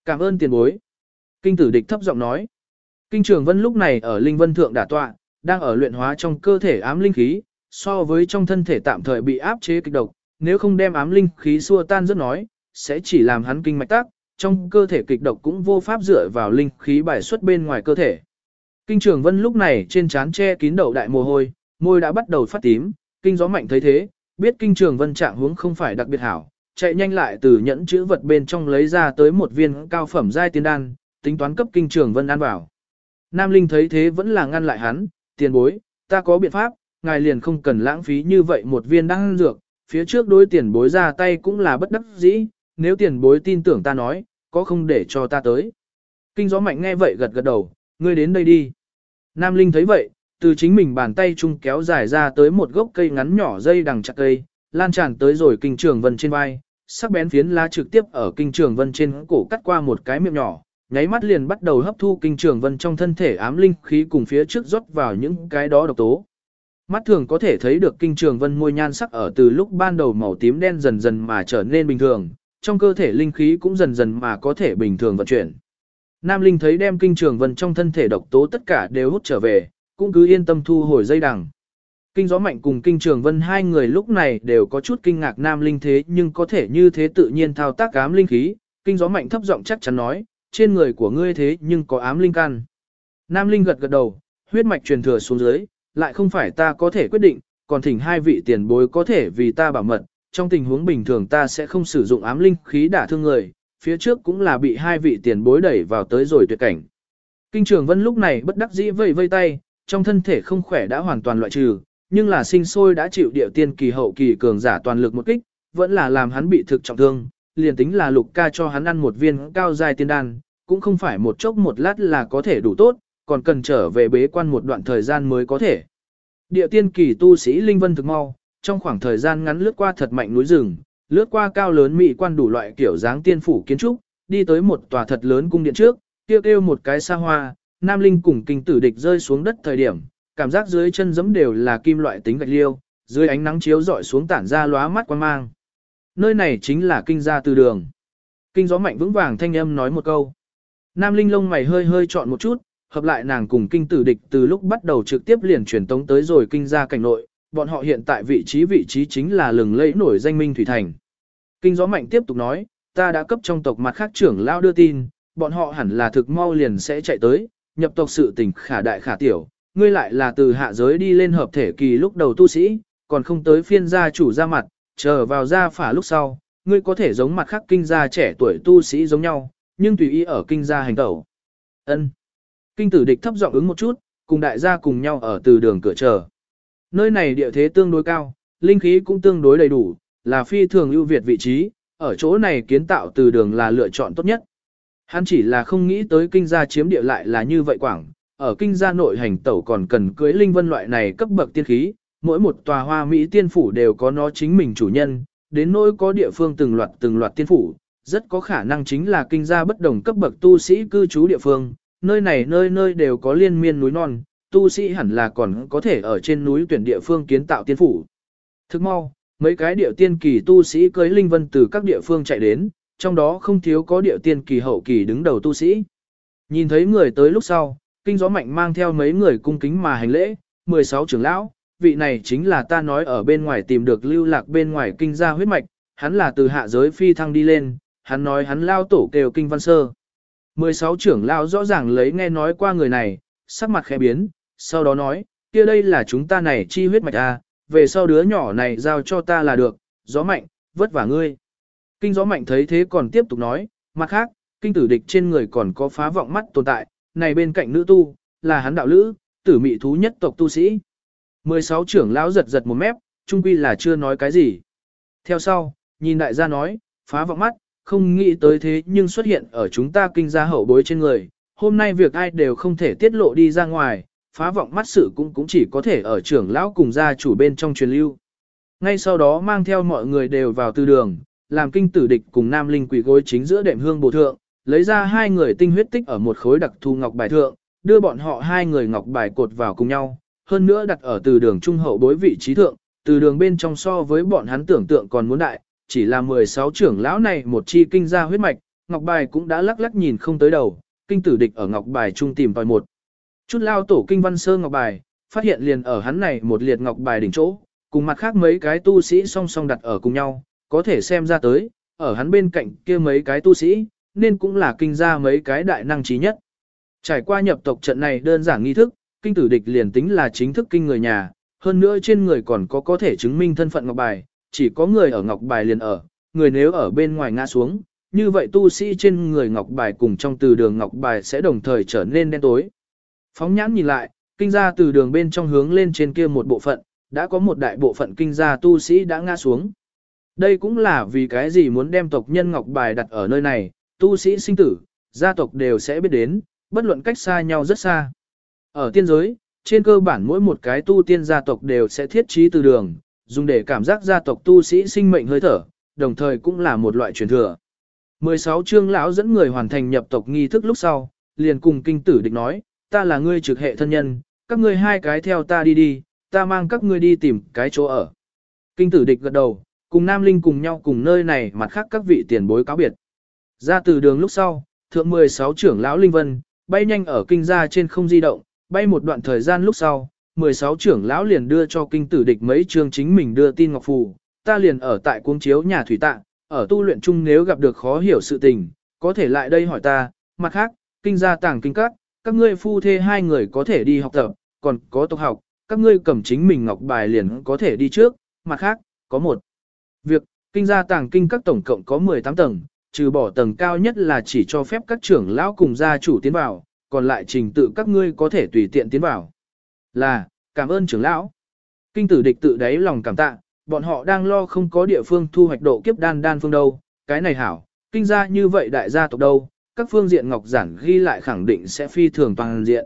A: Cảm ơn tiền bối. Kinh tử địch thấp giọng nói. Kinh Trường Vân lúc này ở linh vân thượng đả tọa, đang ở luyện hóa trong cơ thể ám linh khí, so với trong thân thể tạm thời bị áp chế kịch độc, nếu không đem ám linh khí xua tan rất nói, sẽ chỉ làm hắn kinh mạch tắc, trong cơ thể kịch độc cũng vô pháp dựa vào linh khí bài xuất bên ngoài cơ thể. Kinh Trường Vân lúc này trên trán che kín đầu đại mồ hôi, môi đã bắt đầu phát tím, kinh gió mạnh thấy thế, biết Kinh Trường Vân trạng huống không phải đặc biệt hảo, chạy nhanh lại từ nhẫn chữ vật bên trong lấy ra tới một viên cao phẩm giai tiên đan, tính toán cấp Kinh Trường Vân ăn vào. Nam Linh thấy thế vẫn là ngăn lại hắn, tiền bối, ta có biện pháp, ngài liền không cần lãng phí như vậy một viên đan dược, phía trước đối tiền bối ra tay cũng là bất đắc dĩ, nếu tiền bối tin tưởng ta nói, có không để cho ta tới. Kinh gió mạnh nghe vậy gật gật đầu, ngươi đến đây đi. Nam Linh thấy vậy, từ chính mình bàn tay chung kéo dài ra tới một gốc cây ngắn nhỏ dây đằng chặt cây, lan tràn tới rồi Kinh Trường Vân trên vai, sắc bén phiến lá trực tiếp ở Kinh Trường Vân trên cổ cắt qua một cái miệng nhỏ, nháy mắt liền bắt đầu hấp thu Kinh Trường Vân trong thân thể ám linh khí cùng phía trước rót vào những cái đó độc tố. Mắt thường có thể thấy được Kinh Trường Vân môi nhan sắc ở từ lúc ban đầu màu tím đen dần dần mà trở nên bình thường, trong cơ thể linh khí cũng dần dần mà có thể bình thường vận chuyển. Nam Linh thấy đem Kinh Trường Vân trong thân thể độc tố tất cả đều hút trở về, cũng cứ yên tâm thu hồi dây đằng. Kinh gió mạnh cùng Kinh Trường Vân hai người lúc này đều có chút kinh ngạc Nam Linh thế nhưng có thể như thế tự nhiên thao tác ám linh khí. Kinh gió mạnh thấp giọng chắc chắn nói, trên người của ngươi thế nhưng có ám linh căn. Nam Linh gật gật đầu, huyết mạch truyền thừa xuống dưới, lại không phải ta có thể quyết định, còn thỉnh hai vị tiền bối có thể vì ta bảo mật, trong tình huống bình thường ta sẽ không sử dụng ám linh khí đả thương người, phía trước cũng là bị hai vị tiền bối đẩy vào tới rồi tuyệt cảnh. Kinh Trường Vân lúc này bất đắc dĩ vây vây tay, trong thân thể không khỏe đã hoàn toàn loại trừ, nhưng là sinh sôi đã chịu điệu tiên kỳ hậu kỳ cường giả toàn lực một kích, vẫn là làm hắn bị thực trọng thương, liền tính là Lục ca cho hắn ăn một viên cao giai tiên đan, cũng không phải một chốc một lát là có thể đủ tốt, còn cần trở về bế quan một đoạn thời gian mới có thể. Địa tiên kỳ tu sĩ linh vân thực mau, trong khoảng thời gian ngắn lướt qua thật mạnh núi rừng, lướt qua cao lớn mỹ quan đủ loại kiểu dáng tiên phủ kiến trúc, đi tới một tòa thật lớn cung điện trước, kêu một cái xa hoa, Nam Linh cùng Kinh tử địch rơi xuống đất thời điểm, cảm giác dưới chân giẫm đều là kim loại tính gạch liêu, dưới ánh nắng chiếu rọi xuống tản ra lóa mắt quan mang. Nơi này chính là Kinh gia từ đường. Kinh gió mạnh vững vàng thanh âm nói một câu. Nam Linh lông mày hơi hơi chọn một chút, hợp lại nàng cùng Kinh tử địch từ lúc bắt đầu trực tiếp liền truyền tống tới rồi Kinh gia cảnh nội, bọn họ hiện tại vị trí chính là lừng lẫy nổi danh Minh Thủy Thành. Kinh gió mạnh tiếp tục nói, ta đã cấp trong tộc mặt khác trưởng lao đưa tin, bọn họ hẳn là thực mau liền sẽ chạy tới, nhập tộc sự tình khả đại khả tiểu, ngươi lại là từ hạ giới đi lên hợp thể kỳ lúc đầu tu sĩ, còn không tới phiên gia chủ ra mặt, chờ vào gia phả lúc sau, ngươi có thể giống mặt khác kinh gia trẻ tuổi tu sĩ giống nhau, nhưng tùy ý ở kinh gia hành tẩu. Ân. Kinh tử địch thấp giọng ứng một chút, cùng đại gia cùng nhau ở từ đường cửa chờ. Nơi này địa thế tương đối cao, linh khí cũng tương đối đầy đủ, là phi thường ưu việt vị trí, ở chỗ này kiến tạo từ đường là lựa chọn tốt nhất. Hắn chỉ là không nghĩ tới kinh gia chiếm địa lại là như vậy quảng, ở kinh gia nội hành tẩu còn cần cưới linh vân loại này cấp bậc tiên khí, mỗi một tòa hoa mỹ tiên phủ đều có nó chính mình chủ nhân, đến nỗi có địa phương từng loạt tiên phủ, rất có khả năng chính là kinh gia bất đồng cấp bậc tu sĩ cư trú địa phương, nơi này nơi nơi đều có liên miên núi non, tu sĩ hẳn là còn có thể ở trên núi tuyển địa phương kiến tạo tiên phủ. Thức mau, mấy cái địa tiên kỳ tu sĩ cưới linh vân từ các địa phương chạy đến, trong đó không thiếu có địa tiên kỳ hậu kỳ đứng đầu tu sĩ. Nhìn thấy người tới lúc sau, kinh gió mạnh mang theo mấy người cung kính mà hành lễ, 16 trưởng lão, vị này chính là ta nói ở bên ngoài tìm được lưu lạc bên ngoài kinh gia huyết mạch, hắn là từ hạ giới phi thăng đi lên, hắn nói hắn lao tổ kêu kinh văn sơ. 16 trưởng lão rõ ràng lấy nghe nói qua người này, sắc mặt khẽ biến, sau đó nói, kia đây là chúng ta này chi huyết mạch à, về sau đứa nhỏ này giao cho ta là được, gió mạnh, vất vả ngươi. Kinh gió mạnh thấy thế còn tiếp tục nói, mặt khác, kinh tử địch trên người còn có phá vọng mắt tồn tại, này bên cạnh nữ tu, là hắn đạo lữ, tử mị thú nhất tộc tu sĩ. 16 trưởng lão giật giật một mép, chung quy là chưa nói cái gì. Theo sau, nhìn đại gia nói, phá vọng mắt, không nghĩ tới thế nhưng xuất hiện ở chúng ta kinh gia hậu bối trên người, hôm nay việc ai đều không thể tiết lộ đi ra ngoài, phá vọng mắt sự cũng chỉ có thể ở trưởng lão cùng gia chủ bên trong truyền lưu. Ngay sau đó mang theo mọi người đều vào tư đường, làm kinh tử địch cùng nam linh quỷ gối chính giữa đệm hương bổ thượng, lấy ra hai người tinh huyết tích ở một khối đặc thù ngọc bài thượng, đưa bọn họ hai người ngọc bài cột vào cùng nhau, hơn nữa đặt ở từ đường trung hậu bối vị trí thượng, từ đường bên trong so với bọn hắn tưởng tượng còn muốn đại, chỉ là 16 trưởng lão này một chi kinh gia huyết mạch, ngọc bài cũng đã lắc lắc nhìn không tới đầu, kinh tử địch ở ngọc bài trung tìm tòi một chút lao tổ kinh văn sơ ngọc bài, phát hiện liền ở hắn này một liệt ngọc bài đỉnh chỗ, cùng mặt khác mấy cái tu sĩ song song đặt ở cùng nhau, có thể xem ra tới, ở hắn bên cạnh kia mấy cái tu sĩ, nên cũng là kinh ra mấy cái đại năng trí nhất. Trải qua nhập tộc trận này đơn giản nghi thức, kinh tử địch liền tính là chính thức kinh người nhà, hơn nữa trên người còn có thể chứng minh thân phận ngọc bài, chỉ có người ở ngọc bài liền ở, người nếu ở bên ngoài ngã xuống, như vậy tu sĩ trên người ngọc bài cùng trong từ đường ngọc bài sẽ đồng thời trở nên đen tối. Phóng nhãn nhìn lại, kinh ra từ đường bên trong hướng lên trên kia một bộ phận, đã có một đại bộ phận kinh gia tu sĩ đã ngã xuống. Đây cũng là vì cái gì muốn đem tộc nhân ngọc bài đặt ở nơi này, tu sĩ sinh tử, gia tộc đều sẽ biết đến, bất luận cách xa nhau rất xa. Ở tiên giới, trên cơ bản mỗi một cái tu tiên gia tộc đều sẽ thiết trí từ đường, dùng để cảm giác gia tộc tu sĩ sinh mệnh hơi thở, đồng thời cũng là một loại truyền thừa. 16 chương lão dẫn người hoàn thành nhập tộc nghi thức lúc sau, liền cùng kinh tử địch nói, ta là ngươi trực hệ thân nhân, các ngươi hai cái theo ta đi đi, ta mang các ngươi đi tìm cái chỗ ở. Kinh tử địch gật đầu, cùng Nam Linh cùng nhau cùng nơi này mặt khác các vị tiền bối cáo biệt. Ra từ đường lúc sau, thượng 16 trưởng lão Linh Vân, bay nhanh ở kinh gia trên không di động, bay một đoạn thời gian lúc sau, 16 trưởng lão liền đưa cho kinh tử địch mấy chương chính mình đưa tin ngọc phù, ta liền ở tại cuống chiếu nhà thủy tạ, ở tu luyện chung nếu gặp được khó hiểu sự tình, có thể lại đây hỏi ta, mặt khác, kinh gia tàng kinh các ngươi phu thê hai người có thể đi học tập, còn có tộc học, các ngươi cầm chính mình ngọc bài liền có thể đi trước, mặt khác, có một việc, kinh gia tàng kinh các tổng cộng có 18 tầng, trừ bỏ tầng cao nhất là chỉ cho phép các trưởng lão cùng gia chủ tiến vào, còn lại trình tự các ngươi có thể tùy tiện tiến vào. Là, cảm ơn trưởng lão. Kinh tử địch tự đáy lòng cảm tạ, bọn họ đang lo không có địa phương thu hoạch độ kiếp đan phương đâu, cái này hảo, kinh gia như vậy đại gia tộc đâu, các phương diện ngọc giản ghi lại khẳng định sẽ phi thường toàn diện.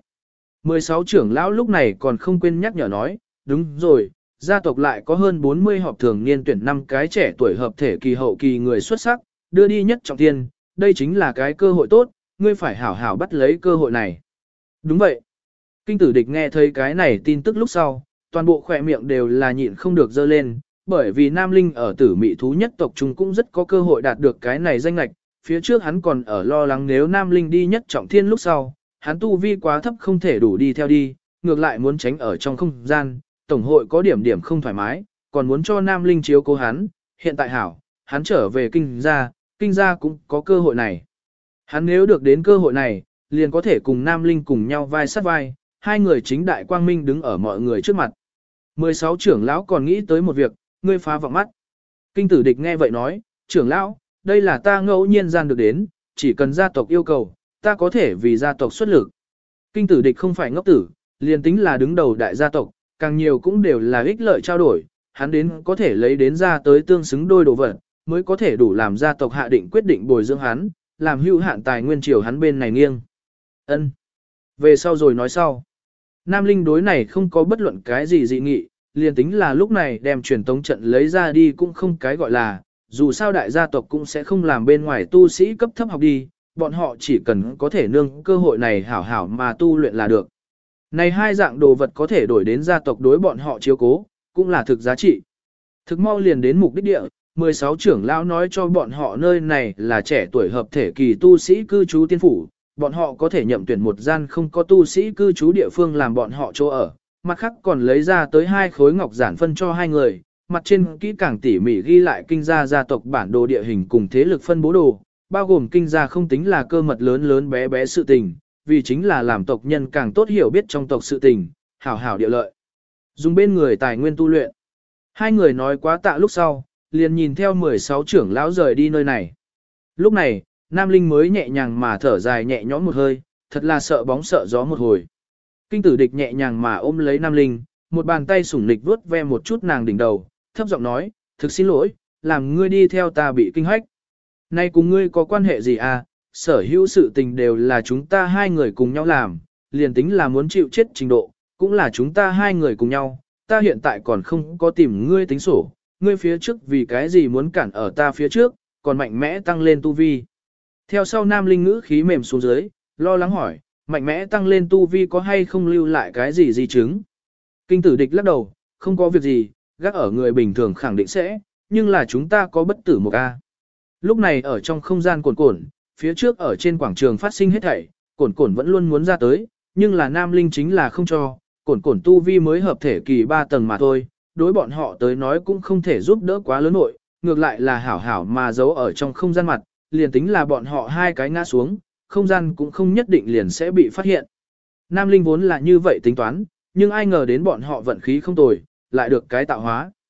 A: 16 trưởng lão lúc này còn không quên nhắc nhở nói, đúng rồi, gia tộc lại có hơn 40 họp thường niên tuyển 5 cái trẻ tuổi hợp thể kỳ hậu kỳ người xuất sắc, đưa đi nhất trọng thiên, đây chính là cái cơ hội tốt, ngươi phải hảo hảo bắt lấy cơ hội này. Đúng vậy. Kinh tử địch nghe thấy cái này tin tức lúc sau, toàn bộ khỏe miệng đều là nhịn không được dơ lên, bởi vì Nam Linh ở tử mị thú nhất tộc chúng cũng rất có cơ hội đạt được cái này danh lạch, phía trước hắn còn ở lo lắng nếu Nam Linh đi nhất trọng thiên lúc sau, hắn tu vi quá thấp không thể đủ đi theo đi, ngược lại muốn tránh ở trong không gian, tổng hội có điểm không thoải mái, còn muốn cho Nam Linh chiếu cố hắn, hiện tại hảo, hắn trở về kinh gia cũng có cơ hội này. Hắn nếu được đến cơ hội này, liền có thể cùng Nam Linh cùng nhau vai sát vai, hai người chính đại quang minh đứng ở mọi người trước mặt. 16 trưởng lão còn nghĩ tới một việc, ngươi phá vọng mắt. Kinh tử địch nghe vậy nói, trưởng lão, đây là ta ngẫu nhiên gian được đến, chỉ cần gia tộc yêu cầu, ta có thể vì gia tộc xuất lực. Kinh tử địch không phải ngốc tử, liền tính là đứng đầu đại gia tộc, càng nhiều cũng đều là ích lợi trao đổi, hắn đến có thể lấy đến ra tới tương xứng đôi đồ vật, mới có thể đủ làm gia tộc hạ định quyết định bồi dưỡng hắn, làm hữu hạn tài nguyên triều hắn bên này nghiêng. Ân. Về sau rồi nói sau. Nam Linh đối này không có bất luận cái gì dị nghị, liền tính là lúc này đem truyền tống trận lấy ra đi cũng không cái gọi là, dù sao đại gia tộc cũng sẽ không làm bên ngoài tu sĩ cấp thấp học đi, bọn họ chỉ cần có thể nương cơ hội này hảo hảo mà tu luyện là được. Này hai dạng đồ vật có thể đổi đến gia tộc đối bọn họ chiếu cố, cũng là thực giá trị. Thực mau liền đến mục đích địa, 16 trưởng lão nói cho bọn họ nơi này là trẻ tuổi hợp thể kỳ tu sĩ cư trú tiên phủ, bọn họ có thể nhậm tuyển một gian không có tu sĩ cư trú địa phương làm bọn họ chỗ ở, mặt khác còn lấy ra tới 2 khối ngọc giản phân cho 2 người, mặt trên kỹ càng tỉ mỉ ghi lại kinh gia gia tộc bản đồ địa hình cùng thế lực phân bố đồ, bao gồm kinh gia không tính là cơ mật lớn lớn bé bé sự tình, vì chính là làm tộc nhân càng tốt hiểu biết trong tộc sự tình, hảo hảo địa lợi. Dùng bên người tài nguyên tu luyện. 2 người nói quá tạ lúc sau, liền nhìn theo 16 trưởng lão rời đi nơi này. Lúc này, Nam Linh mới nhẹ nhàng mà thở dài nhẹ nhõm một hơi, thật là sợ bóng sợ gió một hồi. Kinh tử địch nhẹ nhàng mà ôm lấy Nam Linh, một bàn tay sủng nịch vuốt ve một chút nàng đỉnh đầu, thấp giọng nói, thực xin lỗi, làm ngươi đi theo ta bị kinh hách. Nay cùng ngươi có quan hệ gì à, sở hữu sự tình đều là chúng ta 2 người cùng nhau làm, liền tính là muốn chịu chết trình độ, cũng là chúng ta 2 người cùng nhau, ta hiện tại còn không có tìm ngươi tính sổ, ngươi phía trước vì cái gì muốn cản ở ta phía trước, còn mạnh mẽ tăng lên tu vi. Theo sau Nam Linh ngữ khí mềm xuống dưới, lo lắng hỏi, mạnh mẽ tăng lên tu vi có hay không lưu lại cái gì di chứng. Kinh tử địch lắc đầu, không có việc gì, gác ở người bình thường khẳng định sẽ, nhưng là chúng ta có bất tử một a. Lúc này ở trong không gian cuồn cuộn, phía trước ở trên quảng trường phát sinh hết thảy, cổn cổn vẫn luôn muốn ra tới, nhưng là Nam Linh chính là không cho, cổn cổn tu vi mới hợp thể kỳ 3 tầng mà thôi, đối bọn họ tới nói cũng không thể giúp đỡ quá lớn nội, ngược lại là hảo hảo mà giấu ở trong không gian mặt, liền tính là bọn họ hai cái ngã xuống, không gian cũng không nhất định liền sẽ bị phát hiện. Nam Linh vốn là như vậy tính toán, nhưng ai ngờ đến bọn họ vận khí không tồi, lại được cái tạo hóa.